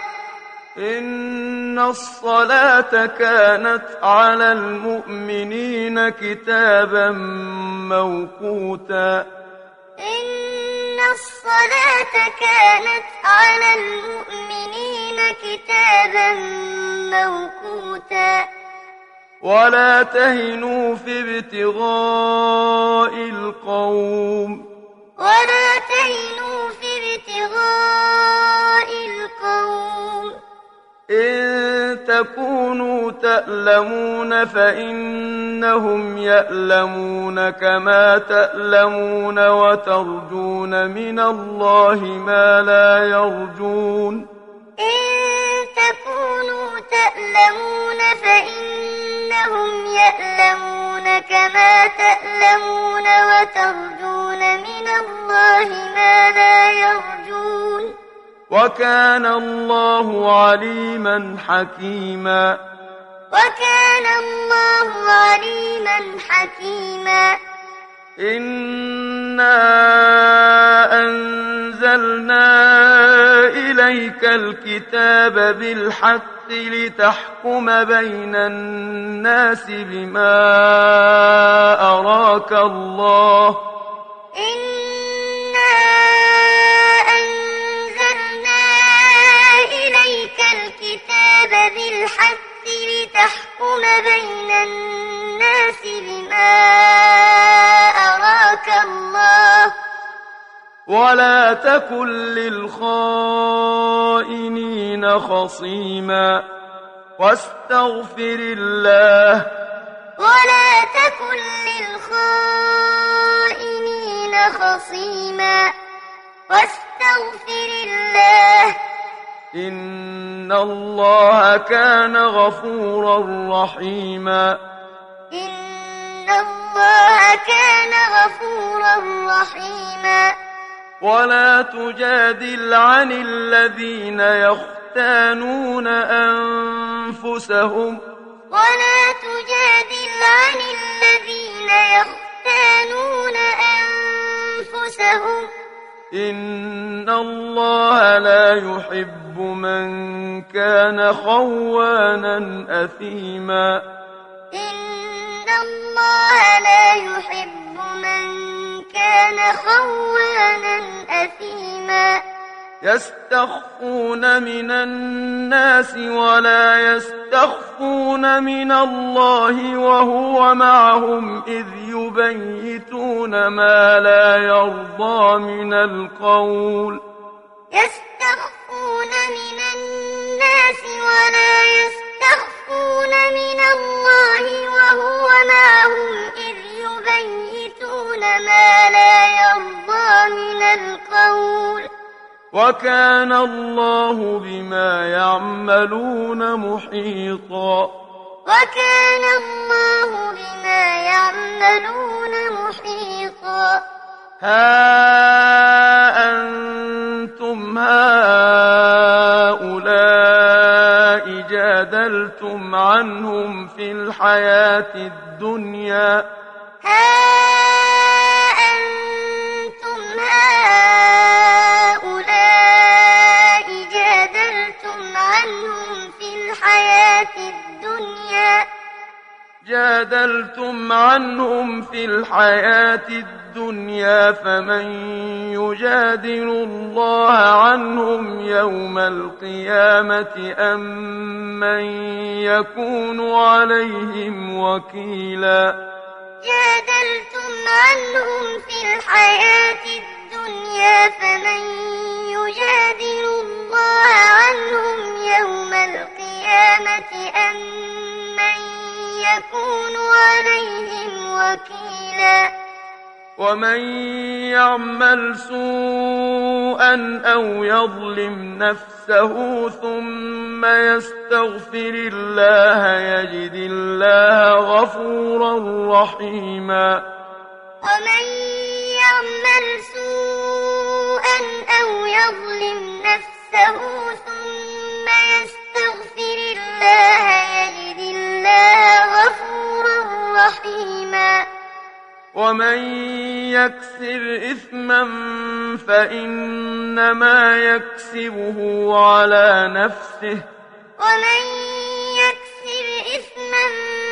إِنَّ الصَّلَاةَ كَانَتْ عَلَى الْمُؤْمِنِينَ كِتَابًا مَّوْقُوتًا إِنَّ الصَّلَاةَ كَانَتْ عَلَى الْمُؤْمِنِينَ كِتَابًا مَّوْقُوتًا وَلَا تَهِنُوا فِي ابْتِغَاءِ الْقَوْمِ وَلَا تَهِنُوا فِي ابْتِغَاءِ الْقَوْمِ إِن تَكُونُوا تَأْلَمُونَ فَإِنَّهُمْ يَأْلَمُونَ كَمَا تَأْلَمُونَ وَتَرْجُونَ مِنَ اللَّهِ مَا لَا يَرْجُونَ إِن تَكُونُوا تَأْلَمُونَ فَإِنَّهُمْ يَأْلَمُونَ كَمَا تَأْلَمُونَ وَتَرْجُونَ مِنَ اللَّهِ مَا لَا يَرْجُونَ وَكَانَ اللَّهُ عَلِيمًا حَكِيمًا وَكَانَ اللَّهُ عَلِيمًا حَكِيمًا إِنَّا أَنزَلْنَا إِلَيْكَ الْكِتَابَ بِالْحَقِّ لِتَحْكُمَ بَيْنَ النَّاسِ بِمَا أَرَاكَ اللَّهُ ۚ إِنَّا أَنزَلْنَا إِلَيْكَ الْكِتَابَ بِالْحَقِّ لِتَحْكُمَ بَيْنَ النَّاسِ بِمَا أَرَاكَ اللَّهُ ۚ وَلَا تَكُن لِّلْخَائِنِينَ خَصِيمًا وَاسْتَغْفِرِ اللَّهَ وَلَا تَكُن لِّلْخَائِنِينَ خَصِيمًا وَاسْتَغْفِرِ اللَّهَ إِنَّ اللَّهَ كَانَ غَفُورًا رَّحِيمًا إِنَّ اللَّهَ كَانَ غَفُورًا رَّحِيمًا وَلَا تُجَادِلْ عَنِ الَّذِينَ يَخْتَانُونَ أَنفُسَهُمْ وَلَا تُجَادِلْ عَنِ الَّذِينَ يَخْتَانُونَ أَنفُسَهُمْ إِنَّ اللَّهَ لَا يُحِبُّ مَن كَانَ خَوَّانًا أَثِيمًا إِنَّ اللَّهَ لَا يُحِبُّ مَن كَانَ خَوَّانًا أَثِيمًا يَسْتَخْفُونَ مِنَ النَّاسِ وَلَا يَسْتَخْفُونَ مِنَ اللَّهِ وَهُوَ مَعَهُمْ إِذْ يُبَيِّتُونَ مَا لَا يَرْضَىٰ مِنَ الْقَوْلِ يَسْتَخْفُونَ من الناس ولا يستخفون من الله وهو معهم إذ يبيتون ما لا يرضى من القول وكان الله بما يعملون محيطا وكان الله بما يعملون محيطا ها أنتم هؤلاء جادلتم عنهم في الحياة الدنيا ها أنتم هؤلاء جادلتم عنهم في الحياة الدنيا جادلتم عنهم في الحياة الدنيا فمن يجادل الله عنهم يوم القيامة أم من يكون عليهم وكيلا جادلتم عنهم في الحياة الدنيا فمن يجادل الله عنهم يوم القيامة أم من يكون عليهم وكيلا ومن يعمل سوءا أو يظلم نفسه ثم يستغفر الله يجد الله غفورا رحيما ومن يعمل سوءا أو يظلم نفسه ثم يستغفر الله يجد الله غفورا رحيما ومن يكسب إثما فإنما يكسبه على نفسه ومن يكسب إثما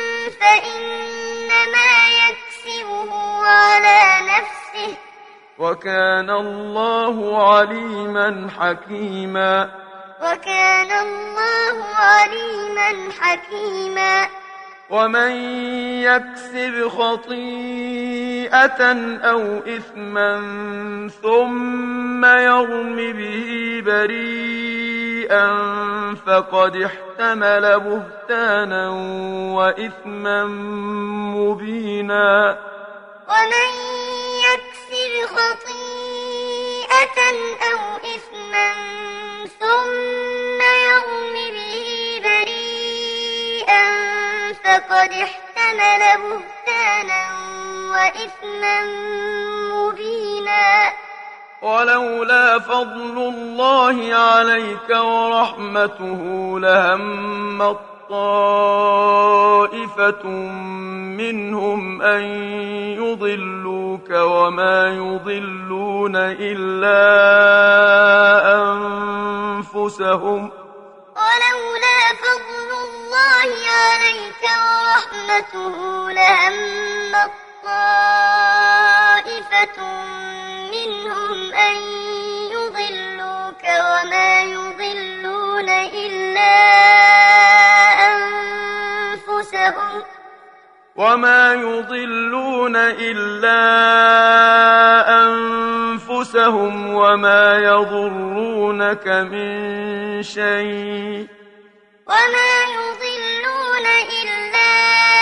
فإنما يكسبه على نفسه وكان الله عليما حكيما وكان الله عليما حكيما ومن يكسب خطيئة أو إثما ثم يرم به بريئا فقد احتمل بهتانا وإثما مبينا ومن يكسب خطيئة أو إثما ثم يرم به بريئا فقد احتمل بهتانا وإثما مبينا ولولا فضل الله عليك ورحمته لهم طائفة منهم أن يضلوك وما يضلون إلا أنفسهم ولولا فضل الله عليك ورحمته لهم طائفة منهم أن يضلوك وما يضلون إلا أنفسهم وما يضلون إلا أنفسهم وما يضرونك من شيء وما يضلون إلا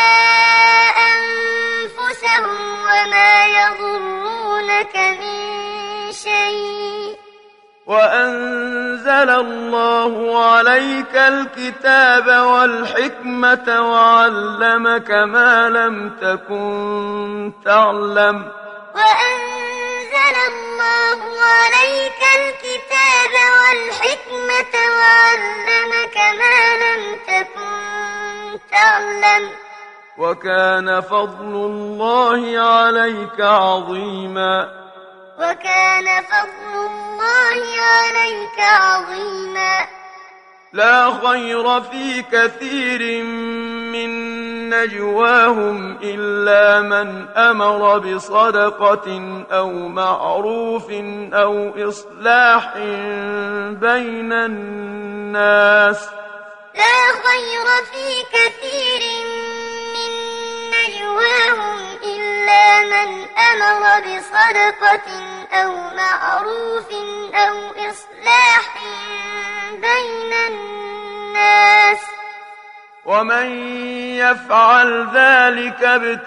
أنفسهم وما يضرونك من شيء وأنزل الله عليك الكتاب والحكمة وعلمك ما لم تكن تعلم وأنزل الله عليك الكتاب والحكمة وعلمك ما لم تكن تعلم وكان فضل الله عليك عظيما وكان فضل الله عليك عظيما لا خير في كثير من نجواهم إلا من أمر بصدقة أو معروف أو إصلاح بين الناس لا خير في كثير من نجواهم إلا من أمر بصدقة أو معروف أو إصلاح بين الناس ومن يفعل ذلك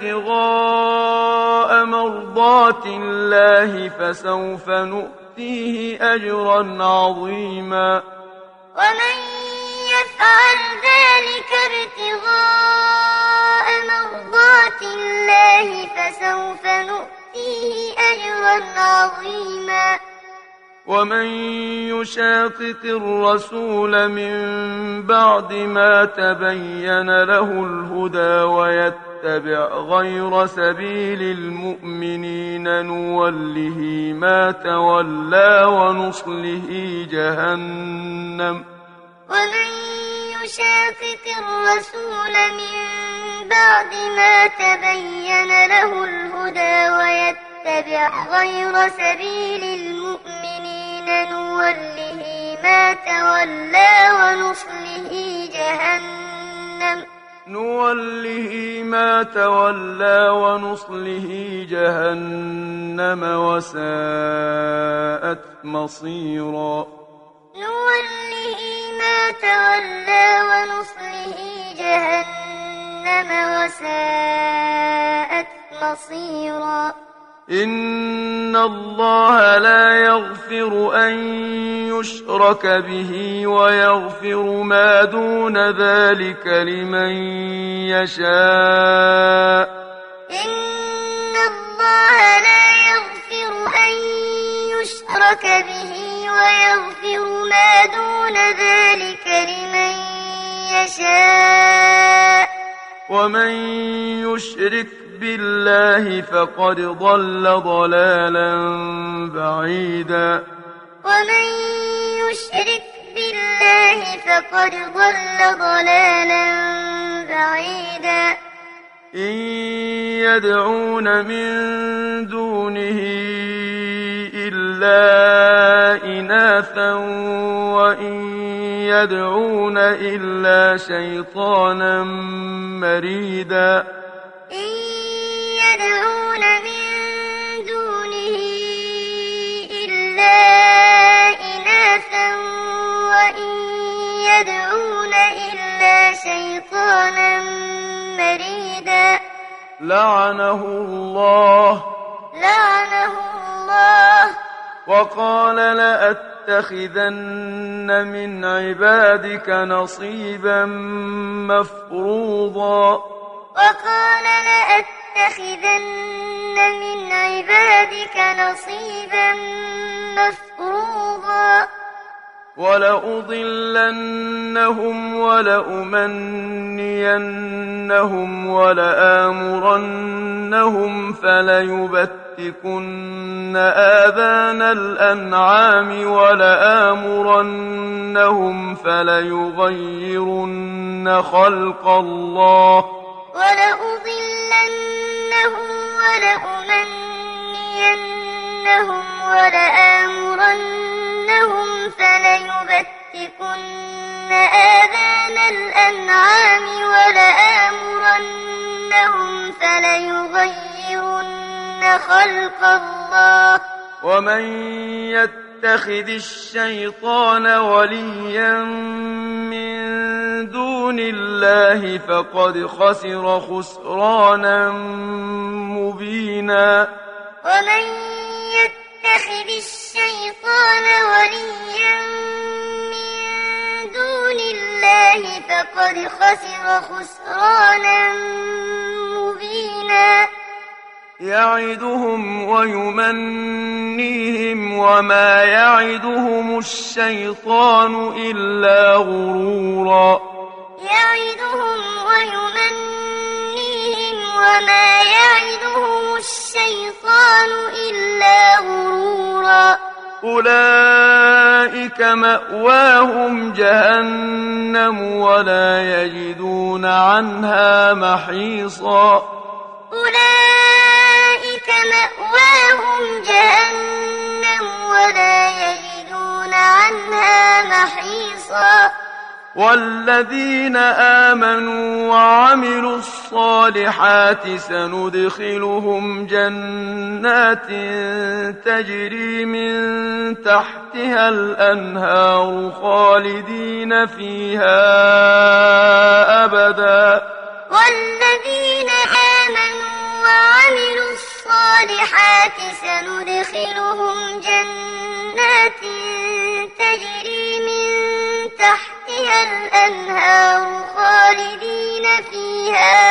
ابتغاء مرضات الله فسوف نؤتيه أجرا عظيما ومن يفعل ذلك ابتغاء مرضات الله فسوف نؤتيه أجرا عظيما ومن يشاقق الرسول من بعد ما تبين له الهدى ويتبع غير سبيل المؤمنين نوله ما تولى ونصله جهنم ومن يشاقق الرسول من بعد ما تبين له الهدى ويتبع غير سبيل المؤمنين نوله ما تولى ونصله جهنم نوله ما تولى ونصله جهنم وساءت مصيرا نوله ما تولى ونصله جهنم وساءت مصيرا إن الله لا يغفر أن يشرك به ويغفر ما دون ذلك لمن يشاء إن الله لا يغفر أن يشرك به ويغفر ما دون ذلك لمن يشاء ومن يشرك بالله فقد ضل ضلالا بعيدا ومن يشرك بالله فقد ضل ضلالا بعيدا إن يدعون من دونه إلا إناثا وإن يدعون إلا شيطانا مريدا إن يدعون من دونه إلا إناثا وإن يدعون إلا شيطانا مريدا لعنه الله لعنه الله وقال لأتخذن من عبادك نصيبا مفروضا وقال لأتخذن من عبادك نصيبا مفروضا ولأضلنهم ولأمنينهم ولآمرنهم فليبتكن آذان الأنعام ولآمرنهم فليغيرن خلق الله ولأضلنهم ولأمنينهم ولآمرنهم فليبتكن آذان الأنعام ولآمرنهم فليغيرن خلق الله ومن يتخذ الشيطان وليا من دون الله فقد خسر خسرانا مبينا ومن يتخذ الشيطان وليا من دون الله فقد خسر خسرانا مبينا يعدهم ويمنيهم وما يعدهم الشيطان إلا غرورا يعدهم ويمنيهم وما يعدهم الشيطان إلا غرورا أولئك مأواهم جهنم ولا يجدون عنها محيصا أولئك مأواهم جهنم ولا يجدون عنها محيصا والذين آمنوا وعملوا الصالحات سندخلهم جنات تجري من تحتها الأنهار خالدين فيها أبدا. والذين آمنوا وعملوا الصالحات سندخلهم جنات تجري من تحتها الأنهار خالدين فيها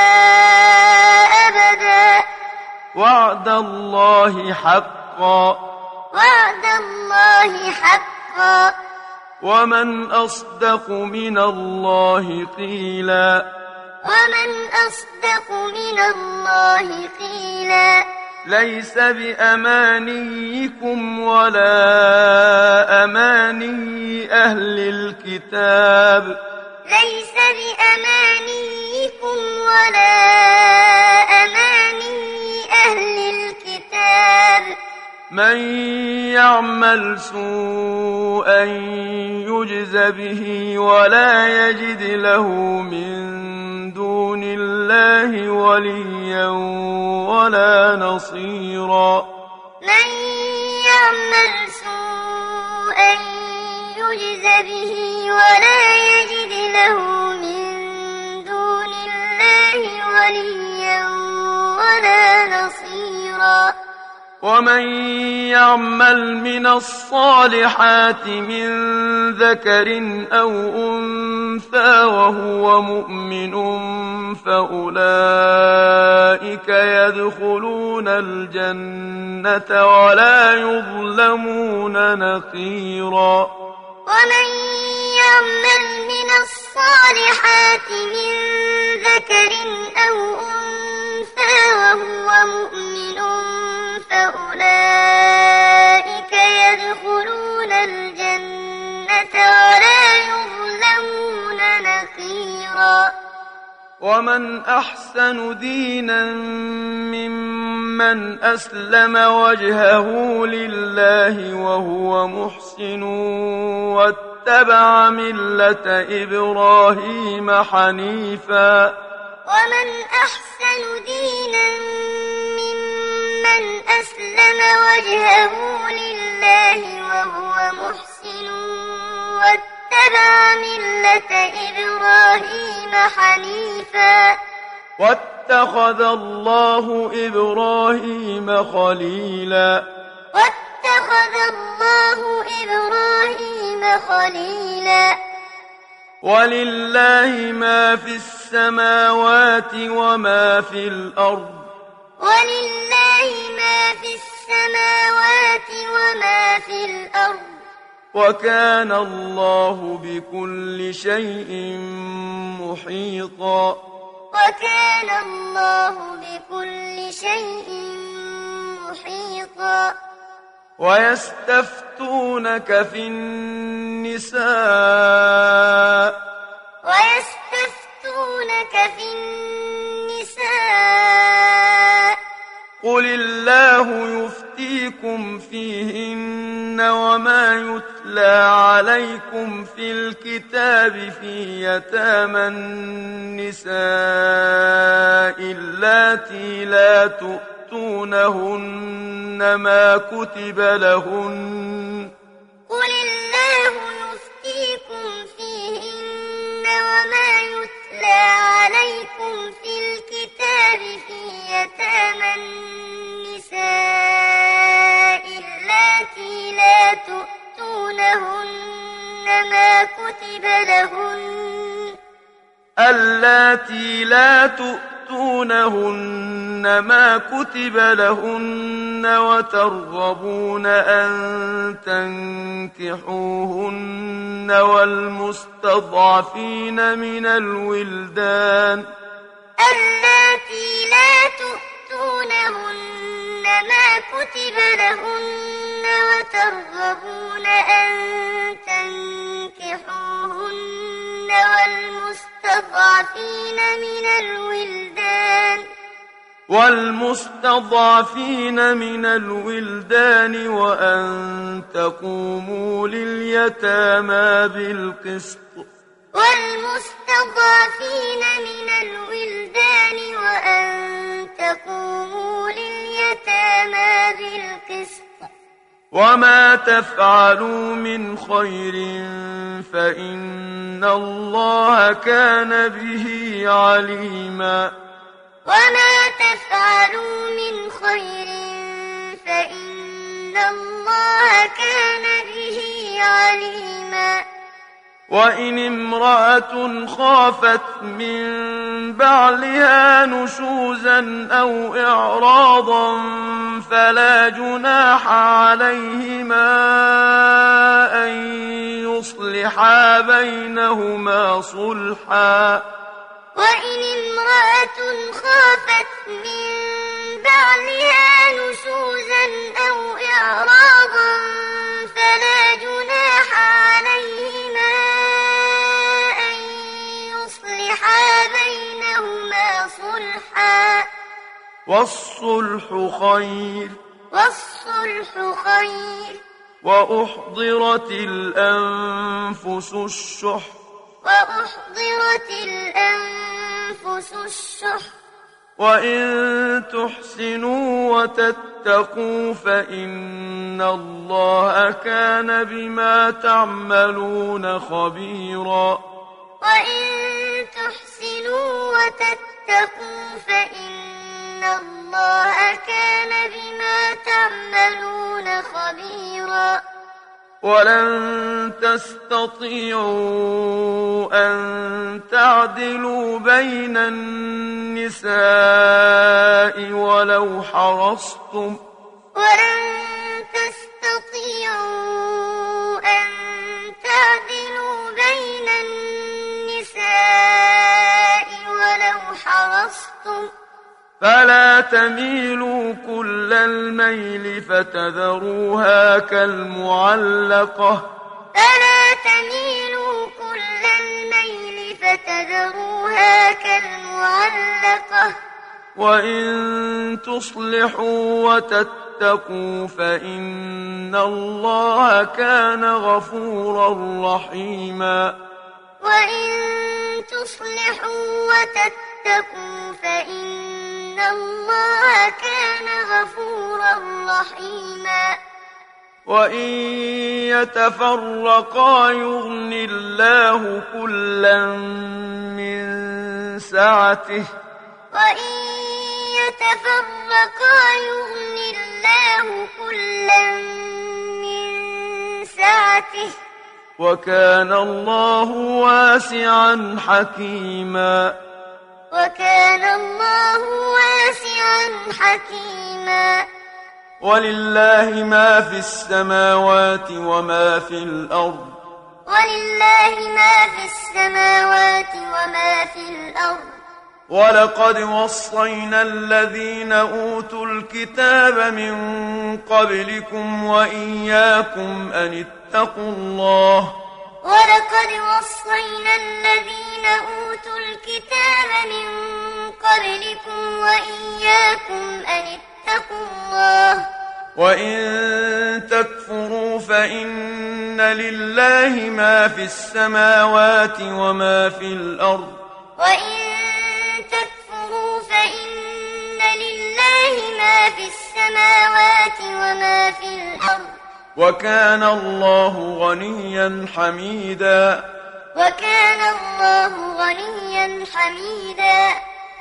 أبدا. وعد الله حقا. وعد الله حقا. ومن أصدق من الله قيلا. ومن أصدق من الله قيلا. ليس بأمانيكم ولا أماني أهل الكتاب. ليس بأمانيكم ولا أماني أهل الكتاب. من يعمل سوءا يجز به ولا يجد له من دون الله وليا ولا نصيرا. من يعمل سوءا يجز به ولا يجد له من دون الله وليا ولا نصيرا. ومن يعمل من الصالحات من ذكر أو أنثى وهو مؤمن فأولئك يدخلون الجنة ولا يظلمون نقيرا. ومن يعمل من الصالحات من ذكر أو أنثى وهو مؤمن فأولئك يدخلون الجنة ولا يظلمون نقيرا. ومن أحسن دينا ممن أسلم وجهه لله وهو محسن واتبع ملة إبراهيم حنيفا. ومن أحسن دينا ممن أسلم وجهه لله وهو محسن واتبع ملة إبراهيم حنيفا. واتخذ الله إبراهيم خليلا. واتخذ الله إبراهيم خليلا. ولله ما في السماوات وما في الأرض. ولله ما في السماوات وما في الأرض. وكان الله بكل شيء محيطا. وكان الله بكل شيء محيطا. ويستفتونك في النساء. ويستفتونك في النساء. قل الله يفتيكم فيهن وما يتلى عليكم في الكتاب في يتامى النساء اللاتي لا تؤتونهن ما كتب لهن. قل الله يفتيكم فيهن وما يتلى عليكم في الكتاب في يتامى النساء اللاتي لا تؤتونهن ما كتب لهن. اللاتي لا تؤتونهن ما كتب لهن وترغبون أن تنكحوهن والمستضعفين من الولدان. اللاتي لا تؤتونهن ما كتب لهن وترغبون أن تنكحوهن والمستضعفين من الولدان. والمستضعفين من الولدان وأن تقوموا لليتامى بالقسط. والمستضعفين من الولدان وأن تقوموا لليتامى بالقسط وما تفعلوا من خير فإن الله كان به عليما وما تفعلوا من خير فإن الله كان به عليما وإن امرأة خافت من بعلها نشوزا أو إعراضا فلا جناح عليهما أن يصلحا بينهما صلحا وإن امرأة خافت من بعلها نشوزا أو إعراضا فلا جناح عليهما أن يصلحا بينهما صلحا والصلح خير والصلح خير وأحضرت الأنفس الشح وأحضرت الأنفس الشح وإن تحسنوا وتتقوا فإن الله كان بما تعملون خبيرا وإن تحسنوا وتتقوا فإن الله كان بما تعملون خبيرا ولن تستطيعوا أن تعدلوا بين النساء ولو حرصتم ولن تستطيعوا أن تعدلوا بين النساء ولو حرصتم فلا تميلوا كل الميل فتذروها كالمعلقة فلا تميلوا كل الميل فتذروها كالمعلقة وإن تصلحوا وتتقوا فإن الله كان غفورا رحيما وإن تصلحوا وتتقوا فإن الله كان غفورا رحيما وإن يتفرقا يغن الله كلا من سعته وإن يتفرقا يغن الله كلا من سعته وكان الله واسعا حكيما وكان الله واسعا حكيما ولله ما في السماوات وما في الأرض ولله ما في السماوات وما في الأرض ولقد وصينا الذين أوتوا الكتاب من قبلكم وإياكم أن اتقوا الله ولقد وصينا الذين أوتوا الكتاب من قبلكم وإياكم أن اتقوا الله وإن تكفروا فإن لله ما في السماوات وما في الأرض وإن تكفروا فإن لله ما في السماوات وما في الأرض وكان الله غنيا حميدا وكان الله غنيا حميدا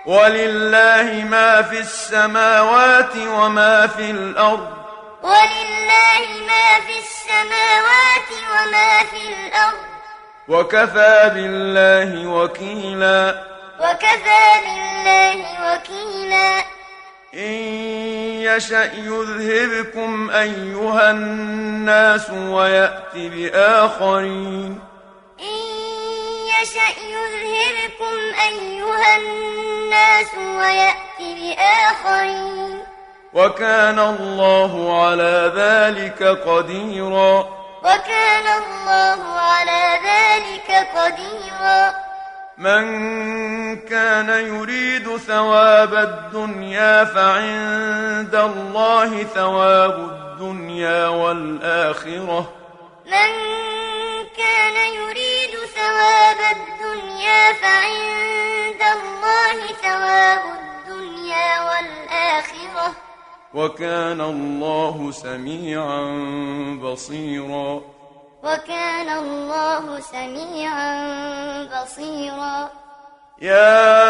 ولله ما في السماوات وما في الأرض ولله ما في السماوات وما في الأرض وكفى بالله وكيلا وكفى بالله وكيلا إن يشأ يذهبكم أيها الناس ويأت بآخرين إن يشأ يذهبكم أيها الناس ويأت بآخرين وكان الله على ذلك قديرا وكان الله على ذلك قديرا من كان يريد ثواب الدنيا فعند الله ثواب الدنيا والآخرة من كان يريد ثواب ثواب الدنيا فعند الله ثواب الدنيا والآخرة وكان الله سميعا بصيرا وكان الله سميعا بصيرا يا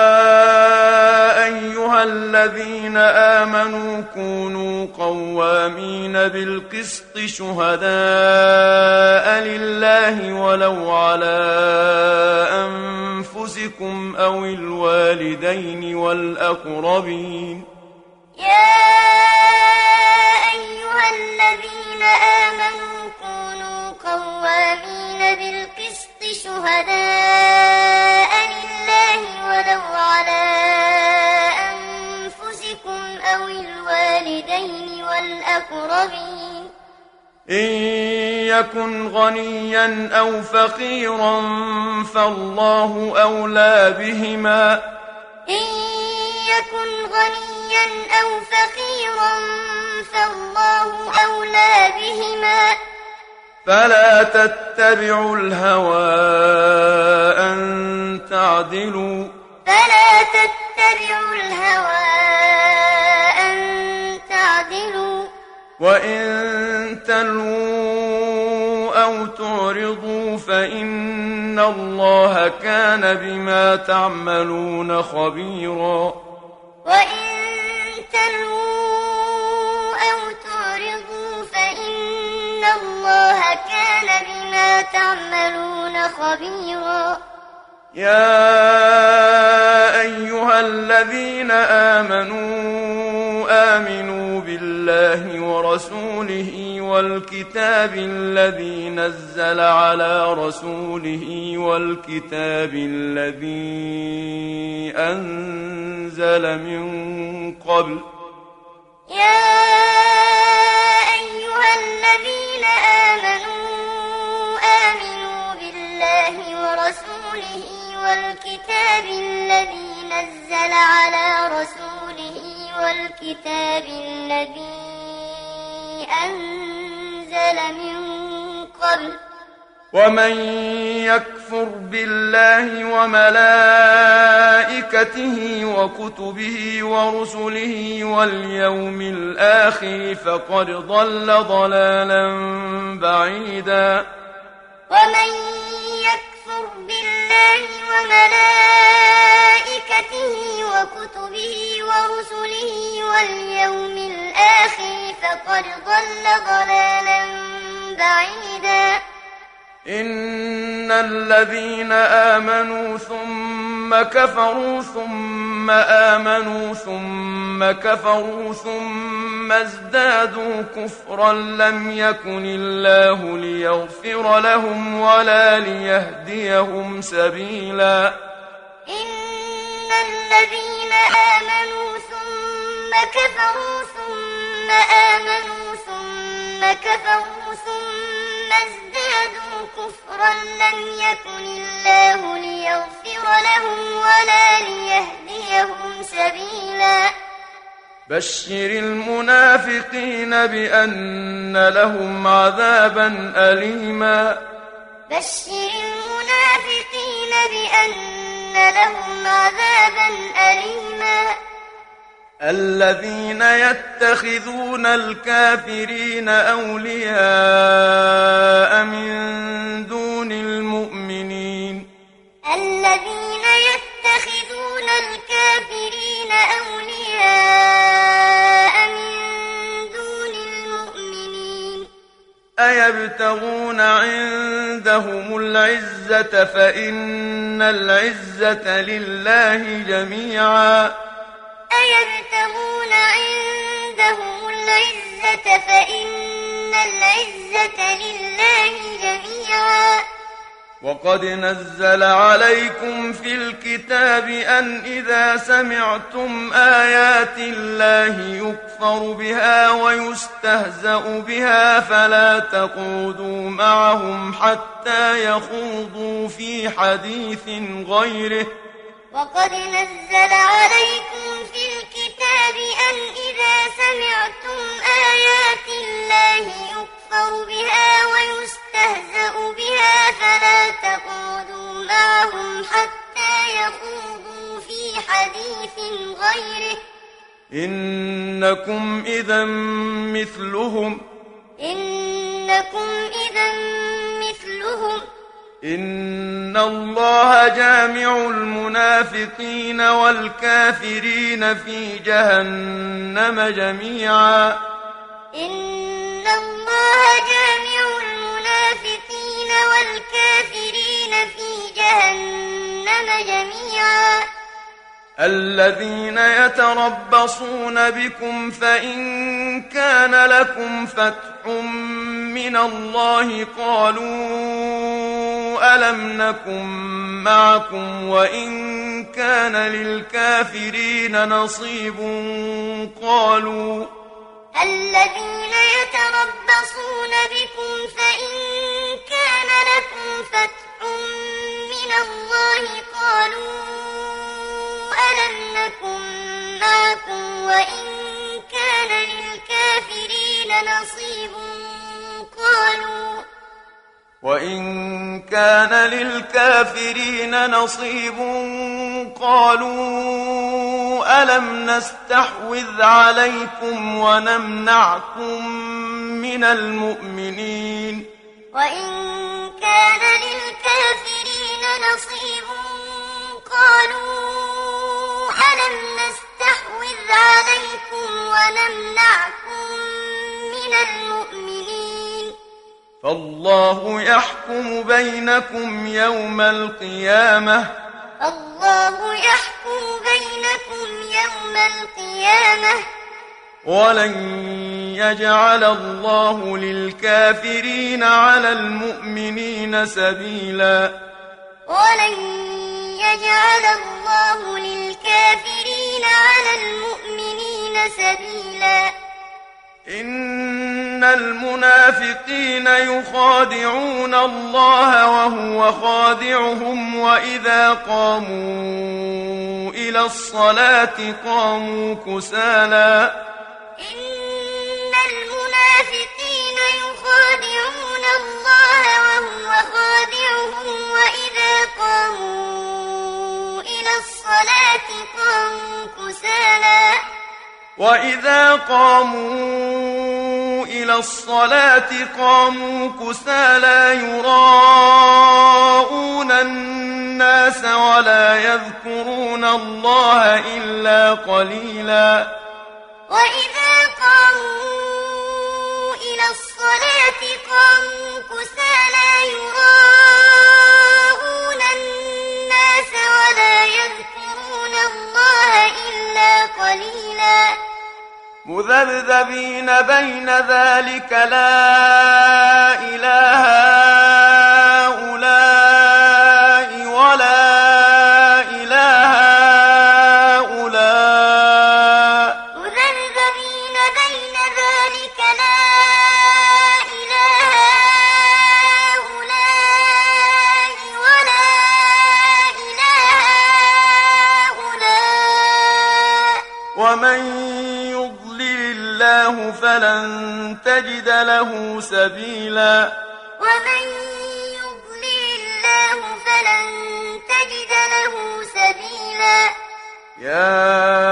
أيها الذين آمنوا كونوا قوامين بالقسط شهداء لله ولو على أنفسكم أو الوالدين والأقربين يا أيها الذين آمنوا كونوا قوامين بالقسط شهداء لله ولو على أنفسكم أو الوالدين والأقربين إن يكن غنيا أو فقيرا فالله أولى بهما إن يكن غنيا أو فقيرا فالله أولى بهما فلا تتبعوا الهوى أن تعدلوا فلا تتبعوا الهوى أن تعدلوا وإن تلووا أو تعرضوا فإن الله كان بما تعملون خبيرا وإن تلووا أو تعرضوا فإن الله كان بما تعملون خبيرا يا أيها الذين آمنوا آمنوا بالله ورسوله والكتاب الذي نزل على رسوله والكتاب الذي أنزل من قبل يا أيها الذين آمنوا آمنوا بالله ورسوله والكتاب الذي نزل على رسوله والكتاب الذي أنزل من قبل ومن يكفر بالله وملائكته وكتبه ورسله واليوم الآخر فقد ضل ضلالا بعيدا ومن يكفر بالله وملائكته وكتبه ورسله واليوم الآخر فقد ضل ضلالا بعيدا إن الذين آمنوا ثم كفروا ثم آمنوا ثم كفروا ثم ازدادوا كفرا لم يكن الله ليغفر لهم ولا ليهديهم سبيلا إن الذين آمنوا ثم كفروا ثم آمنوا ثم كفروا ثم ازدادوا كفرا لم يكن الله ليغفر لهم ولا ليهديهم سبيلا بشر المنافقين بأن لهم عذابا أليما بشر المنافقين بأن لهم عذابا أليما الذين يتخذون الكافرين أولياء من دون المؤمنين الذين يتخذون الكافرين أولياء من دون المؤمنين أيبتغون عندهم العزة فإن العزة لله جميعا أيبتغون عندهم العزة فإن العزة لله جميعا وقد نزل عليكم في الكتاب أن إذا سمعتم آيات الله يكفر بها ويستهزأ بها فلا تقعدوا معهم حتى يخوضوا في حديث غيره وقد نزل عليكم في الكتاب أن إذا سمعتم آيات الله يكفر بها ويستهزأ بها فلا تقعدوا من غيره إنكم إذا مثلهم إنكم إذا مثلهم إن الله جامع المنافقين والكافرين في جهنم جميعا إن الله جامع المنافقين والكافرين في جهنم جميعا الذين يتربصون بكم فإن كان لكم فتح من الله قالوا ألم نكن معكم وإن كان للكافرين نصيب قالوا الذين يتربصون بكم فإن كان لكم فتح من الله قالوا ألم نكن معكم وإن كان للكافرين نصيب قالوا وإن كان للكافرين نصيب قالوا ألم نستحوذ عليكم ونمنعكم من المؤمنين وإن كان للكافرين نصيب قالوا ألم نستحوذ عليكم ونمنعكم من المؤمنين فالله يحكم بينكم يوم القيامة الله يحكم بينكم يوم القيامة ولن يجعل الله للكافرين على المؤمنين سبيلا ولن يجعل الله للكافرين على المؤمنين سبيلا إن المنافقين يخادعون الله وهو خادعهم وإذا قاموا إلى الصلاة قاموا كسالى إن المنافقين يخادعون الله وهو خادعهم وإذا قاموا إلى الصلاة قاموا كسالى وإذا قاموا إلى الصلاة قاموا كسالى يراءون الناس ولا يذكرون الله إلا قليلا وإذا قاموا إلى الصلاة قاموا كسالى يراءون الناس ولا يذكرون الله إلا قليلا مذبذبين بين ذلك لا إله هؤلاء ولا إله هؤلاء مذبذبين بين ذلك لا إله هؤلاء ولا إله هؤلاء ومن الله فلن تجد له سبيلا ومن يضلل الله فلن تجد له سبيلا يا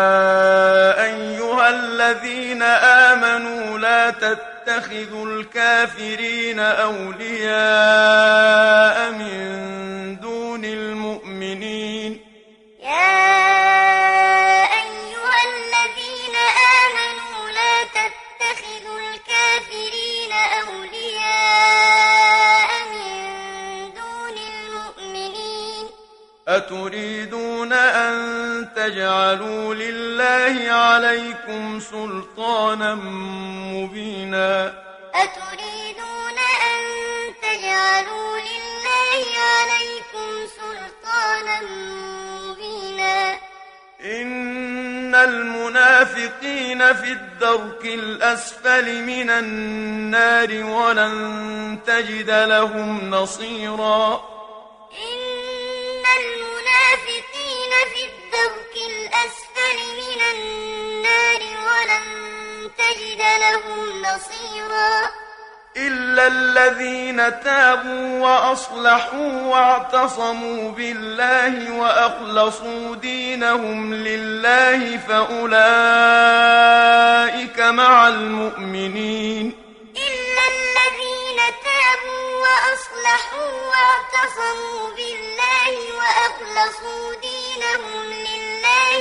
أيها الذين آمنوا لا تتخذوا الكافرين أولياء من دون المؤمنين يا الكافرين أولياء من دون المؤمنين أتريدون أن تجعلوا لله عليكم سلطانا مبينا أتريدون أن تجعلوا لله عليكم سلطانا مبينا إن المنافقين في الدرك الأسفل من النار ولن تجد لهم نصيرا إن المنافقين في الدرك الأسفل من النار ولن تجد لهم نصيرا إلا الذين تابوا وأصلحوا واعتصموا بالله وأخلصوا دينهم لله فأولئك مع المؤمنين إلا الذين تابوا وأصلحوا واعتصموا بالله وأخلصوا دينهم لله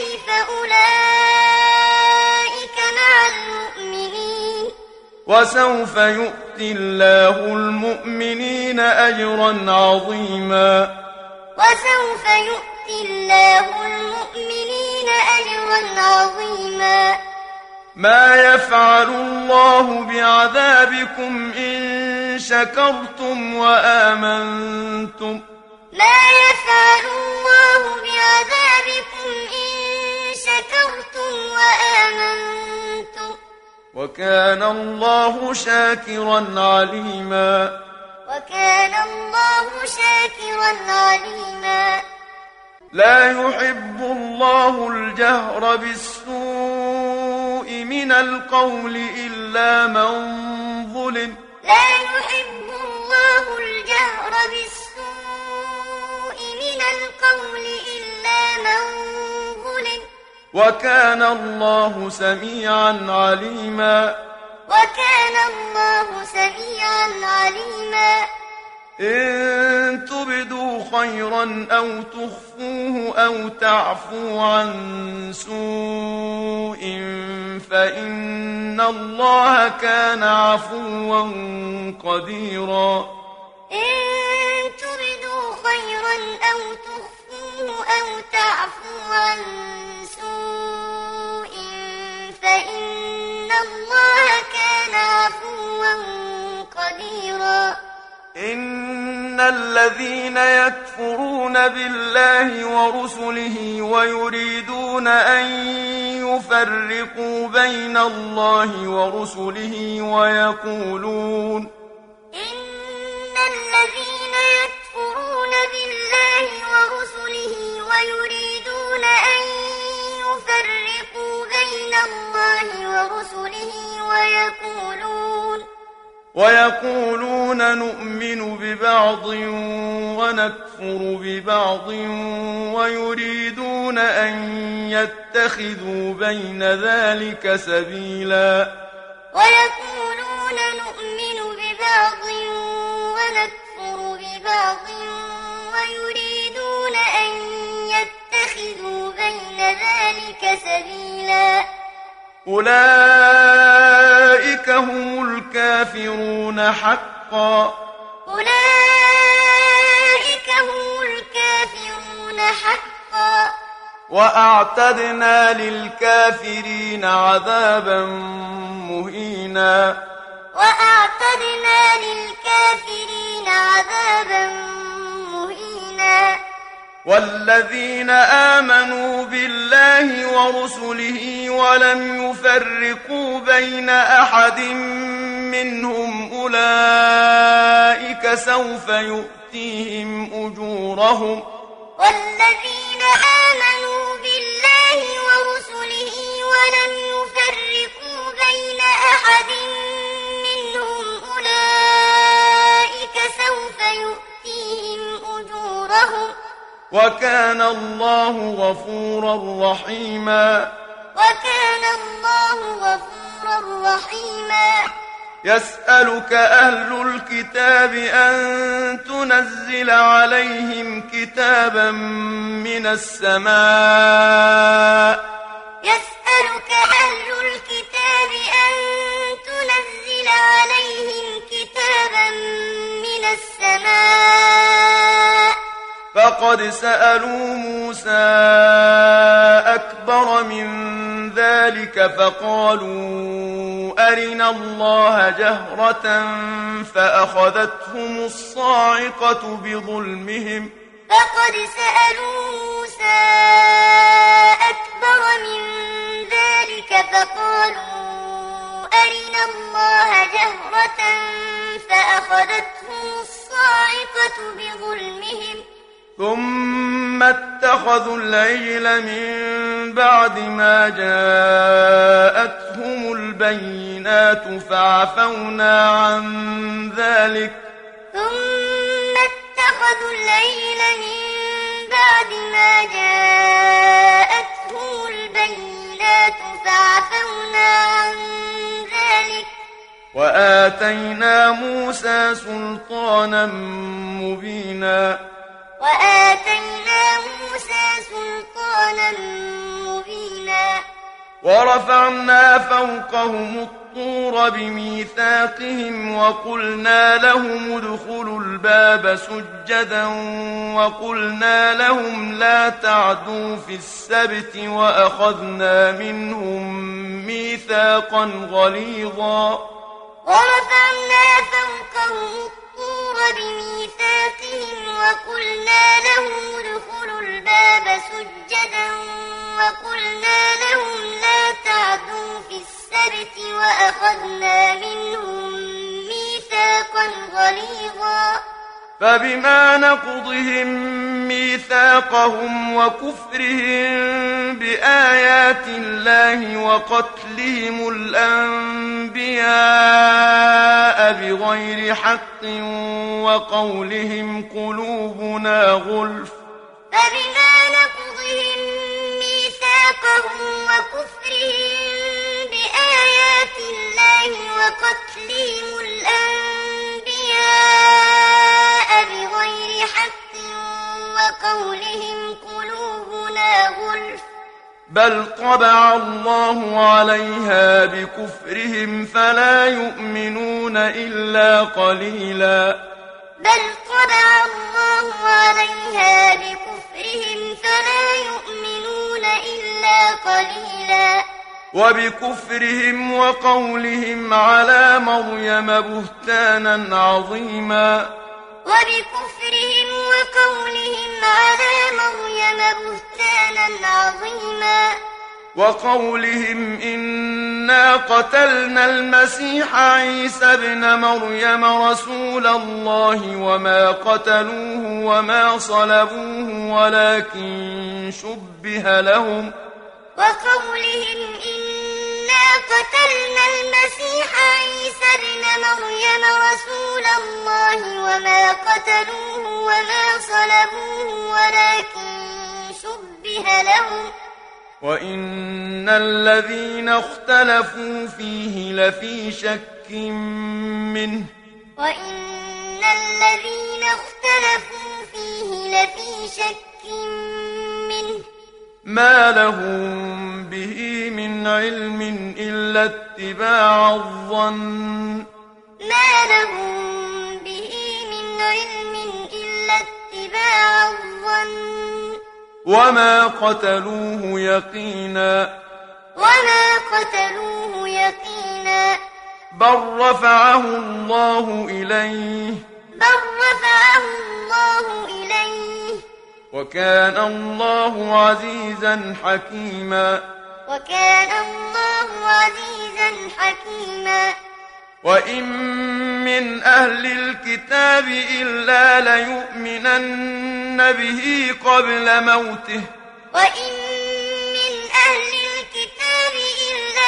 فأولئك مع المؤمنين وسوف يؤتي الله المؤمنين أجرا عظيما وسوف يؤتي الله المؤمنين أجرا عظيما ما يفعل الله بعذابكم إن شكرتم وآمنتم ما يفعل الله بعذابكم إن شكرتم وآمنتم وكان الله شاكرا عليما وكان الله شاكرا عليما لا يحب الله الجهر بالسوء من القول إلا من ظلم لا يحب الله الجهر بالسوء من القول إلا من ظلم وكان الله سميعا عليما وكان الله سميعا عليما إن تبدوا خيرا أو تخفوه أو تعفو عن سوء فإن الله كان عفوا قديرا إن تبدوا خيرا أو تخفوه أو تعفو عن سوء فإن الله كان عفوا قديرا إن الذين يكفرون بالله ورسله ويريدون أن يفرقوا بين الله ورسله ويقولون إن الذين يكفرون بالله ورسله ويريدون أن يفرقوا بين الله ورسله ويقولون ويقولون نؤمن ببعض ونكفر ببعض ويريدون أن يتخذوا بين ذلك سبيلا ويقولون نؤمن ببعض ونكفر ببعض ويريدون أن يتخذوا بين ذلك سبيلا أولئك هم الكافرون حقا أولئك هم الكافرون حقا وأعتدنا للكافرين عذابا مهينا وأعتدنا للكافرين عذابا مهينا والذين آمنوا بالله ورسله ولم يفرقوا بين أحد منهم أولئك سوف يؤتيهم أجورهم والذين آمنوا بالله ورسله ولم يفرقوا بين أحد منهم أولئك سوف يؤتيهم أجورهم وكان الله غفورا رحيما وكان الله غفورا رحيما يسألك أهل الكتاب أن تنزل عليهم كتابا من السماء يسألك أهل الكتاب أن تنزل عليهم كتابا من السماء فقد سألوا موسى أكبر من ذلك فقالوا أرنا الله جهرة فأخذتهم الصاعقة بظلمهم فقد سألوا موسى أكبر من ذلك فقالوا أرنا الله جهرة فأخذتهم الصاعقة بظلمهم ثم اتخذوا العجل من بعد ما جاءتهم البينات البينات فعفونا عن ذلك ثم اتخذوا العجل من بعد ما جاءتهم البينات فعفونا عن ذلك وآتينا موسى سلطانا مبينا وآتينا موسى سلطانا مبينا ورفعنا فوقهم الطور بميثاقهم وقلنا لهم ادخلوا الباب سجدا وقلنا لهم لا تعدوا في السبت وأخذنا منهم ميثاقا غليظا ورفعنا فوقهم الطور بميثاقهم وقلنا لهم ادخلوا الباب سجدا وقلنا لهم لا تعدوا في السبت وأخذنا منهم ميثاقا غليظا فبما نقضهم ميثاقهم وكفرهم بآيات الله وقتلهم الأنبياء بغير حق وقولهم قلوبنا غلف فبما نقضهم ميثاقهم وكفرهم بآيات الله وقتلهم الأنبياء بغير حق وقولهم قلوبنا غلف بل طبع الله عليها بكفرهم فلا يؤمنون إلا قليلا بل طبع الله عليها بكفرهم فلا يؤمنون إلا قليلا وبكفرهم وقولهم على مريم بهتانا عظيما وبكفرهم وقولهم على مريم بهتانا عظيما وقولهم إنا قتلنا المسيح عيسى ابن مريم رسول الله وما قتلوه وما صلبوه ولكن شبه لهم وقولهم إنا قتلنا المسيح عيسى ابن مريم رسول الله وما قتلوه وما صلبوه ولكن شبه لهم وإن الذين اختلفوا فيه لفي شك منه وإن الذين اختلفوا فيه لفي شك منه ما لهم به من علم إلا اتباع الظن ما لهم به من علم إلا اتباع الظن وما قتلوه يقينا وما قتلوه يقينا بل رفعه الله إليه بل رفعه الله إليه وكان الله عزيزا حكيما وكان الله عزيزا حكيما وإن من أهل الكتاب إلا ليؤمنن به قبل موته وإن من أهل الكتاب إلا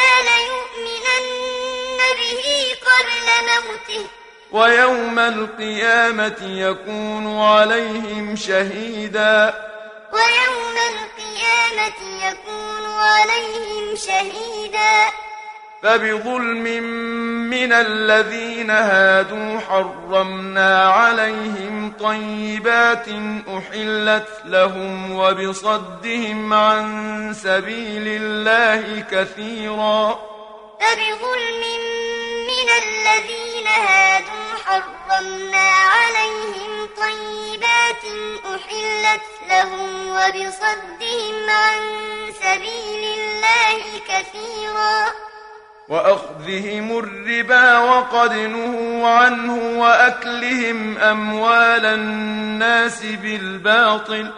ليؤمنن به قبل موته ويوم القيامة يكون عليهم شهيدا ويوم القيامة يكون عليهم شهيدا فبظلم من الذين هادوا حرمنا عليهم طيبات أحلت لهم وبصدهم عن سبيل الله كثيرا فبظلم من الذين هادوا حرمنا عليهم طيبات أحلت لهم وبصدهم عن سبيل الله كثيرا وأخذهم الربا وقد نهوا عنه وأكلهم أموال الناس بالباطل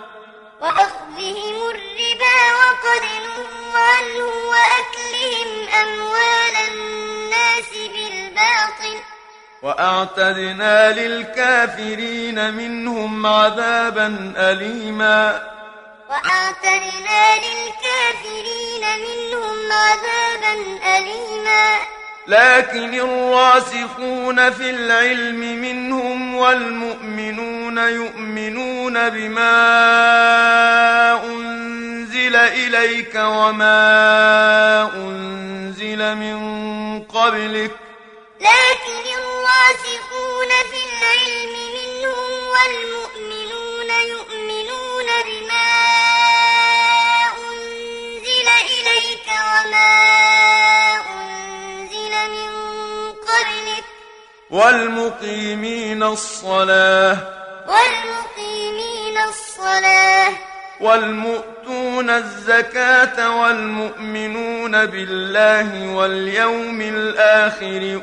وأخذهم الربا وقد نهوا عنه وأكلهم أموال الناس بالباطل وأعتدنا للكافرين منهم عذابا أليما وأعتدنا للكافرين منهم عذابا أليما لكن الراسخون في العلم منهم والمؤمنون يؤمنون بما أنزل إليك وما أنزل من قبلك لكن الراسخون في العلم منهم والمؤمنون يؤمنون بما أنزل إليك وما أنزل من قبلك والمقيمين الصلاة والمقيمين الصلاة والمؤتون الزكاة والمؤمنون بالله واليوم الآخر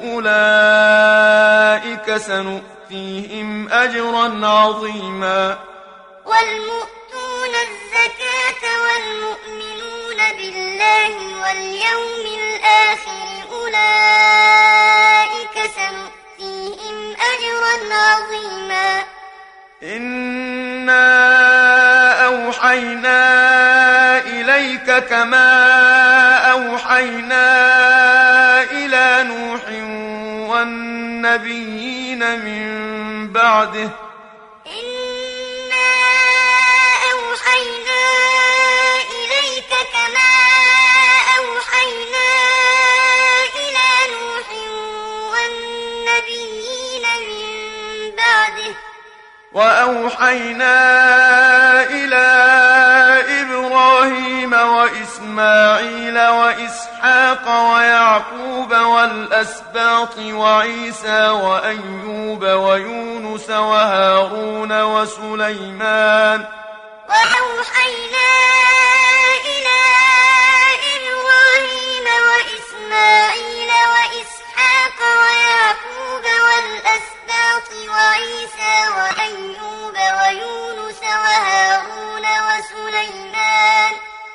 أولئك سنؤتيهم أجرا عظيما والمؤتون الزكاة والمؤمنون بالله واليوم الآخر أولئك سنؤتيهم أجرا عظيما إنا أوحينا إليك كما أوحينا إلى نوح والنبيين من بعده إنا أوحينا إليك كما أوحينا إلى نوح والنبيين من بعده وأوحينا إلى إبراهيم وإسماعيل وإسحاق ويعقوب والأسباط وعيسى وأيوب ويونس وهارون وسليمان وأوحينا إلى إبراهيم وإسماعيل وإسحاق ويعقوب والأسباط وعيسى وأيوب ويونس وهارون وسليمان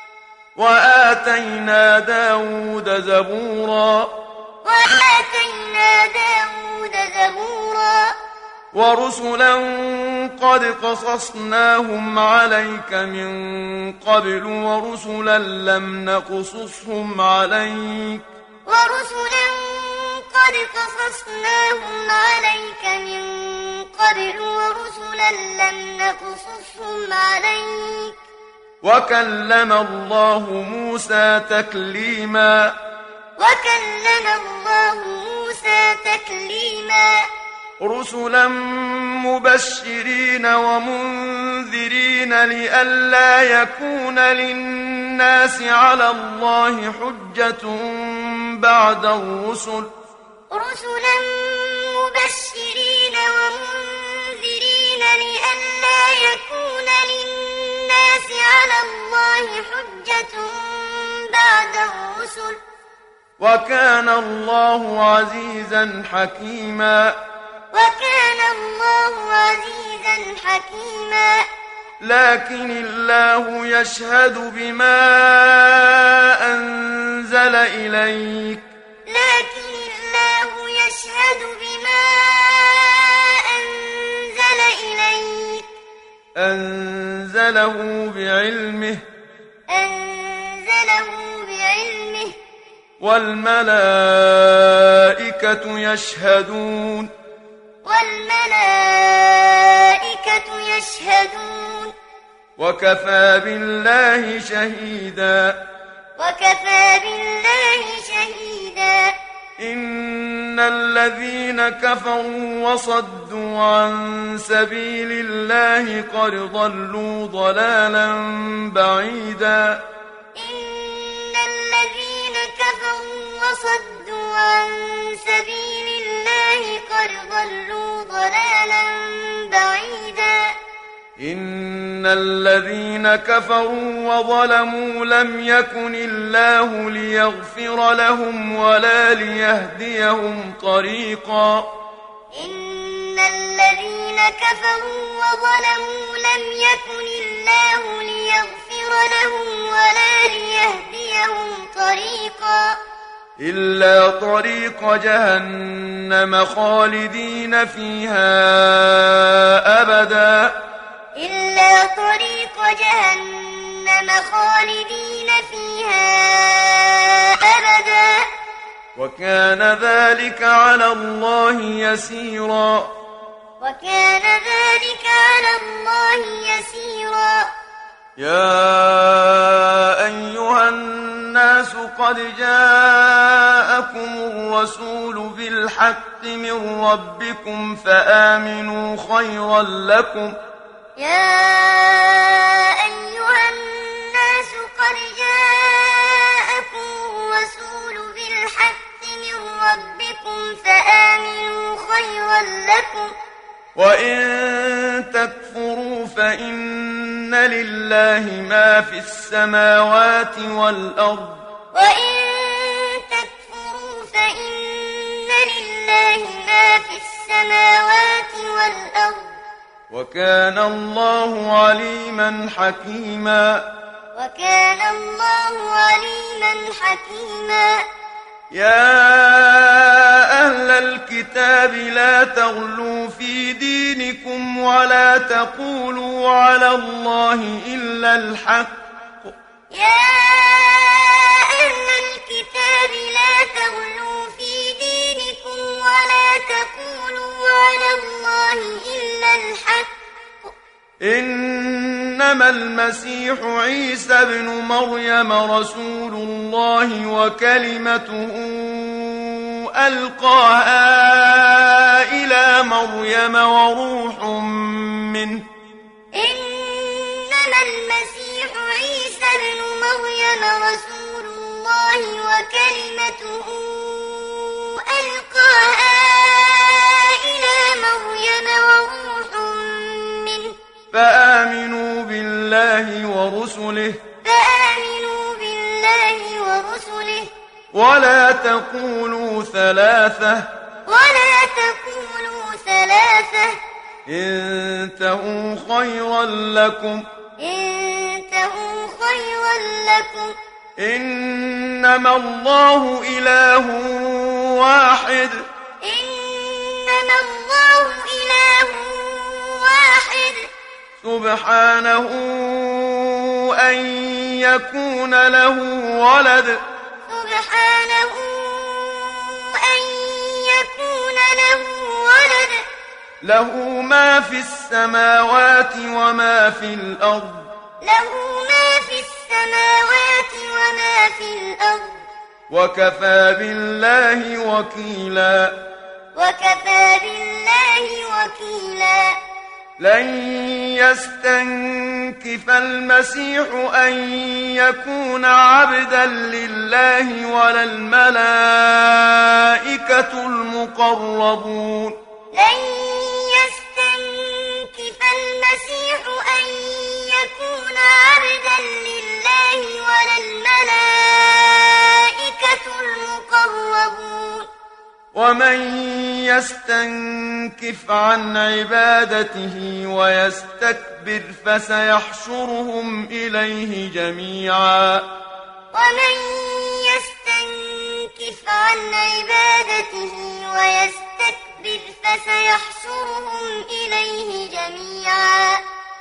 وآتينا داود زبورا وآتينا داود زبورا ورسلا قد قصصناهم عليك من قبل ورسلا لم نقصصهم عليك ورسلا قد قصصناهم عليك من قبل ورسلا لم نقصصهم عليك وكلم الله موسى تكليما وكلم الله موسى تكليما رسلا مبشرين ومنذرين لئلا يكون للناس على الله حجة بعد الرسل رسلا مبشرين ومنذرين لئلا يكون للناس على الله حجة بعد الرسل وكان الله عزيزا حكيما وكان الله عزيزا حكيما لكن الله يشهد بما أنزل إليك لكن الله يشهد بما أنزل إليك أنزله بعلمه أنزله بعلمه والملائكة يشهدون والملائكة يشهدون وكفى بالله شهيدا وكفى بالله شهيدا إن الذين كفروا وصدوا عن سبيل الله قد ضلوا ضلالا بعيدا إن الذين كفروا وصدوا عن سبيل الله قد ضلوا ضلالا بعيدا إن الذين كفروا وظلموا لم يكن الله ليغفر لهم ولا ليهديهم طريقا إن الذين كفروا وظلموا لم يكن الله ليغفر لهم ولا ليهديهم طريقا إلا طريق جهنم خالدين فيها أبدا إلا طريق جهنم خالدين فيها أبدا وكان ذلك على الله يسيرا وكان ذلك على الله يسيرا يا أيها الناس قد جاءكم الرسول بالحق من ربكم فآمنوا خيرا لكم يا أيها الناس قد جاءكم الرسول بالحق من ربكم فآمنوا خيرا لكم وإن تكفروا فإن لله ما في السماوات والأرض وإن تكفروا فإن لله ما في السماوات والأرض وكان الله عليما حكيما وكان الله عليما حكيما يا أهل الكتاب لا تغلوا في دينكم ولا تقولوا على الله إلا الحق يا أهل الكتاب لا تغلوا في دينكم ولا تقولوا على الله إلا الحق إنما المسيح عيسى ابن مريم رسول الله وكلمته ألقاها إلى مريم وروح منه إنما المسيح عيسى ابن مريم رسول الله وكلمته ألقاها إلى مريم وروح منه فآمنوا بالله ورسله فآمنوا بالله ورسله ولا تقولوا ثلاثة ولا تقولوا ثلاثة انتهوا خيرا لكم انتهوا خيرا لكم إنما الله إله واحد إنما الله إله واحد سبحانه أن يكون له ولد سبحانه أن يكون له ولد له ما في السماوات وما في الأرض له ما في السماوات وما في الأرض وكفى بالله وكيلا وكفى بالله وكيلا لن يستنكف المسيح أن يكون عبدا لله ولا الملائكة المقربون لن يستنكف المسيح أن يكون عبدا لله ولا الملائكة المقربون ومن يستنكف عن عبادته ويستكبر فسيحشرهم إليه جميعا ومن يستنكف عن عبادته ويستكبر فسيحشرهم إليه جميعا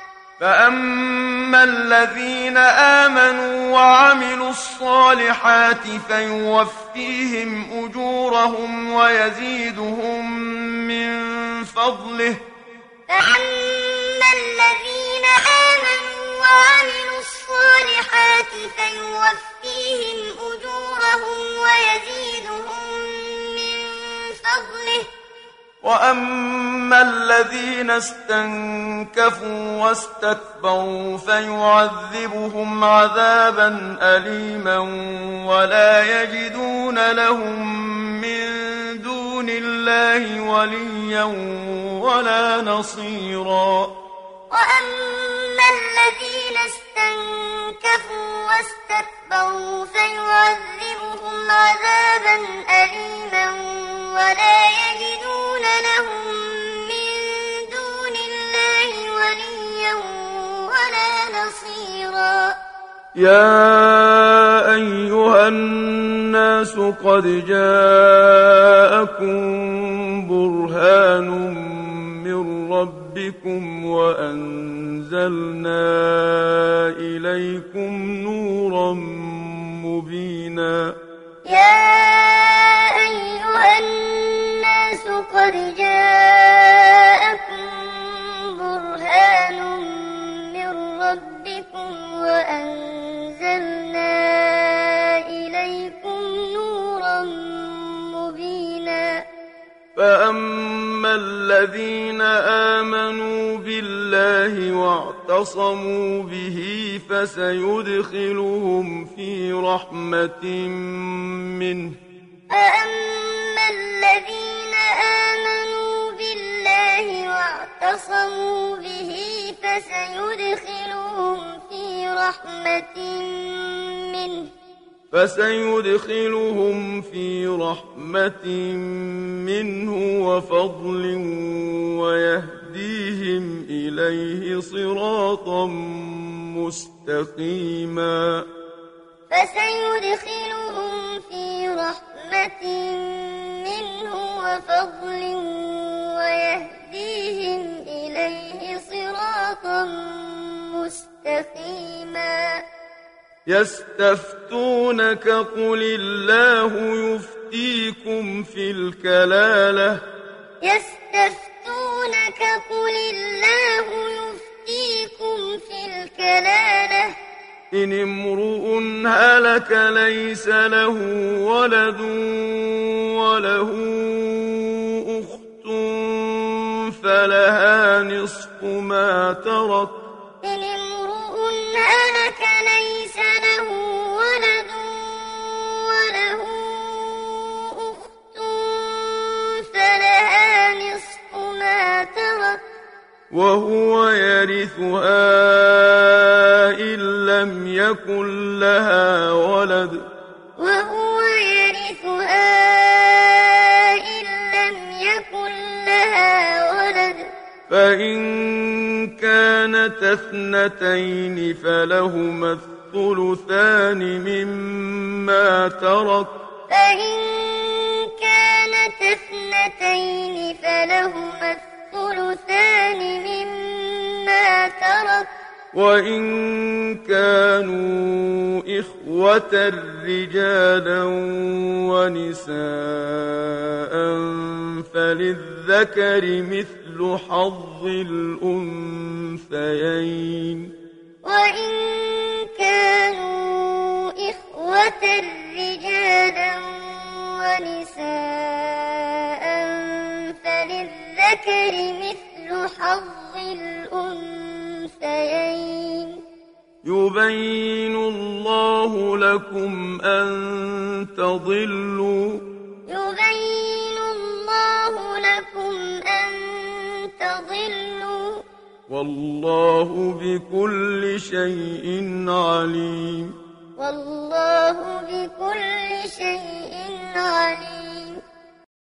فأما الذين آمنوا وعملوا الصالحات فيوفيهم أجورهم ويزيدهم من فضله فأما الذين آمنوا وعملوا الصالحات فيوفيهم أجورهم ويزيدهم من فضله وأما الذين استنكفوا واستكبروا فيعذبهم عذابا أليما ولا يجدون لهم من دون الله وليا ولا نصيرا وأما الذين استنكفوا واستكبروا فيعذبهم عذابا أليما ولا يجدون لهم من دون الله وليا ولا نصيرا يا أيها الناس قد جاءكم برهان من ربكم وأنزلنا إليكم نورا مبينا يا فأما الذين آمنوا بالله واعتصموا به فسيدخلهم في رحمة منه فأما الذين آمنوا بالله واعتصموا به فسيدخلهم في رحمة منه فسيدخلهم في رحمة منه وفضل ويهديهم إليه صراطا مستقيما فسيدخلهم في رحمة منه وفضل ويهديهم إليه صراطا مستقيما يستفتونك قل الله يفتيكم في الكلالة يستفتونك قل الله يفتيكم في الكلالة إن امرؤ هلك ليس له ولد وله أخت فلها نصف ما ترك إن امرؤ هلك ليس له ولد وله أخت فلها نصف ما ترك وهو يرثها إن لم يكن لها ولد وهو يرثها إن لم يكن لها ولد فإن كانت اثنتين فلهما الثلثان مما ترك فإن كانت اثنتين فلهما الثلثان مما ترك وإن كانوا إخوة رجالا ونساء فللذكر مثل حظ الأنثيين وإن كانوا إخوة رجالا ونساء فللذكر مثل حظ الأنثيين يبين الله لكم أن تضلوا يبين الله لكم أن تضلوا والله بكل شيء عليم والله بكل شيء عليم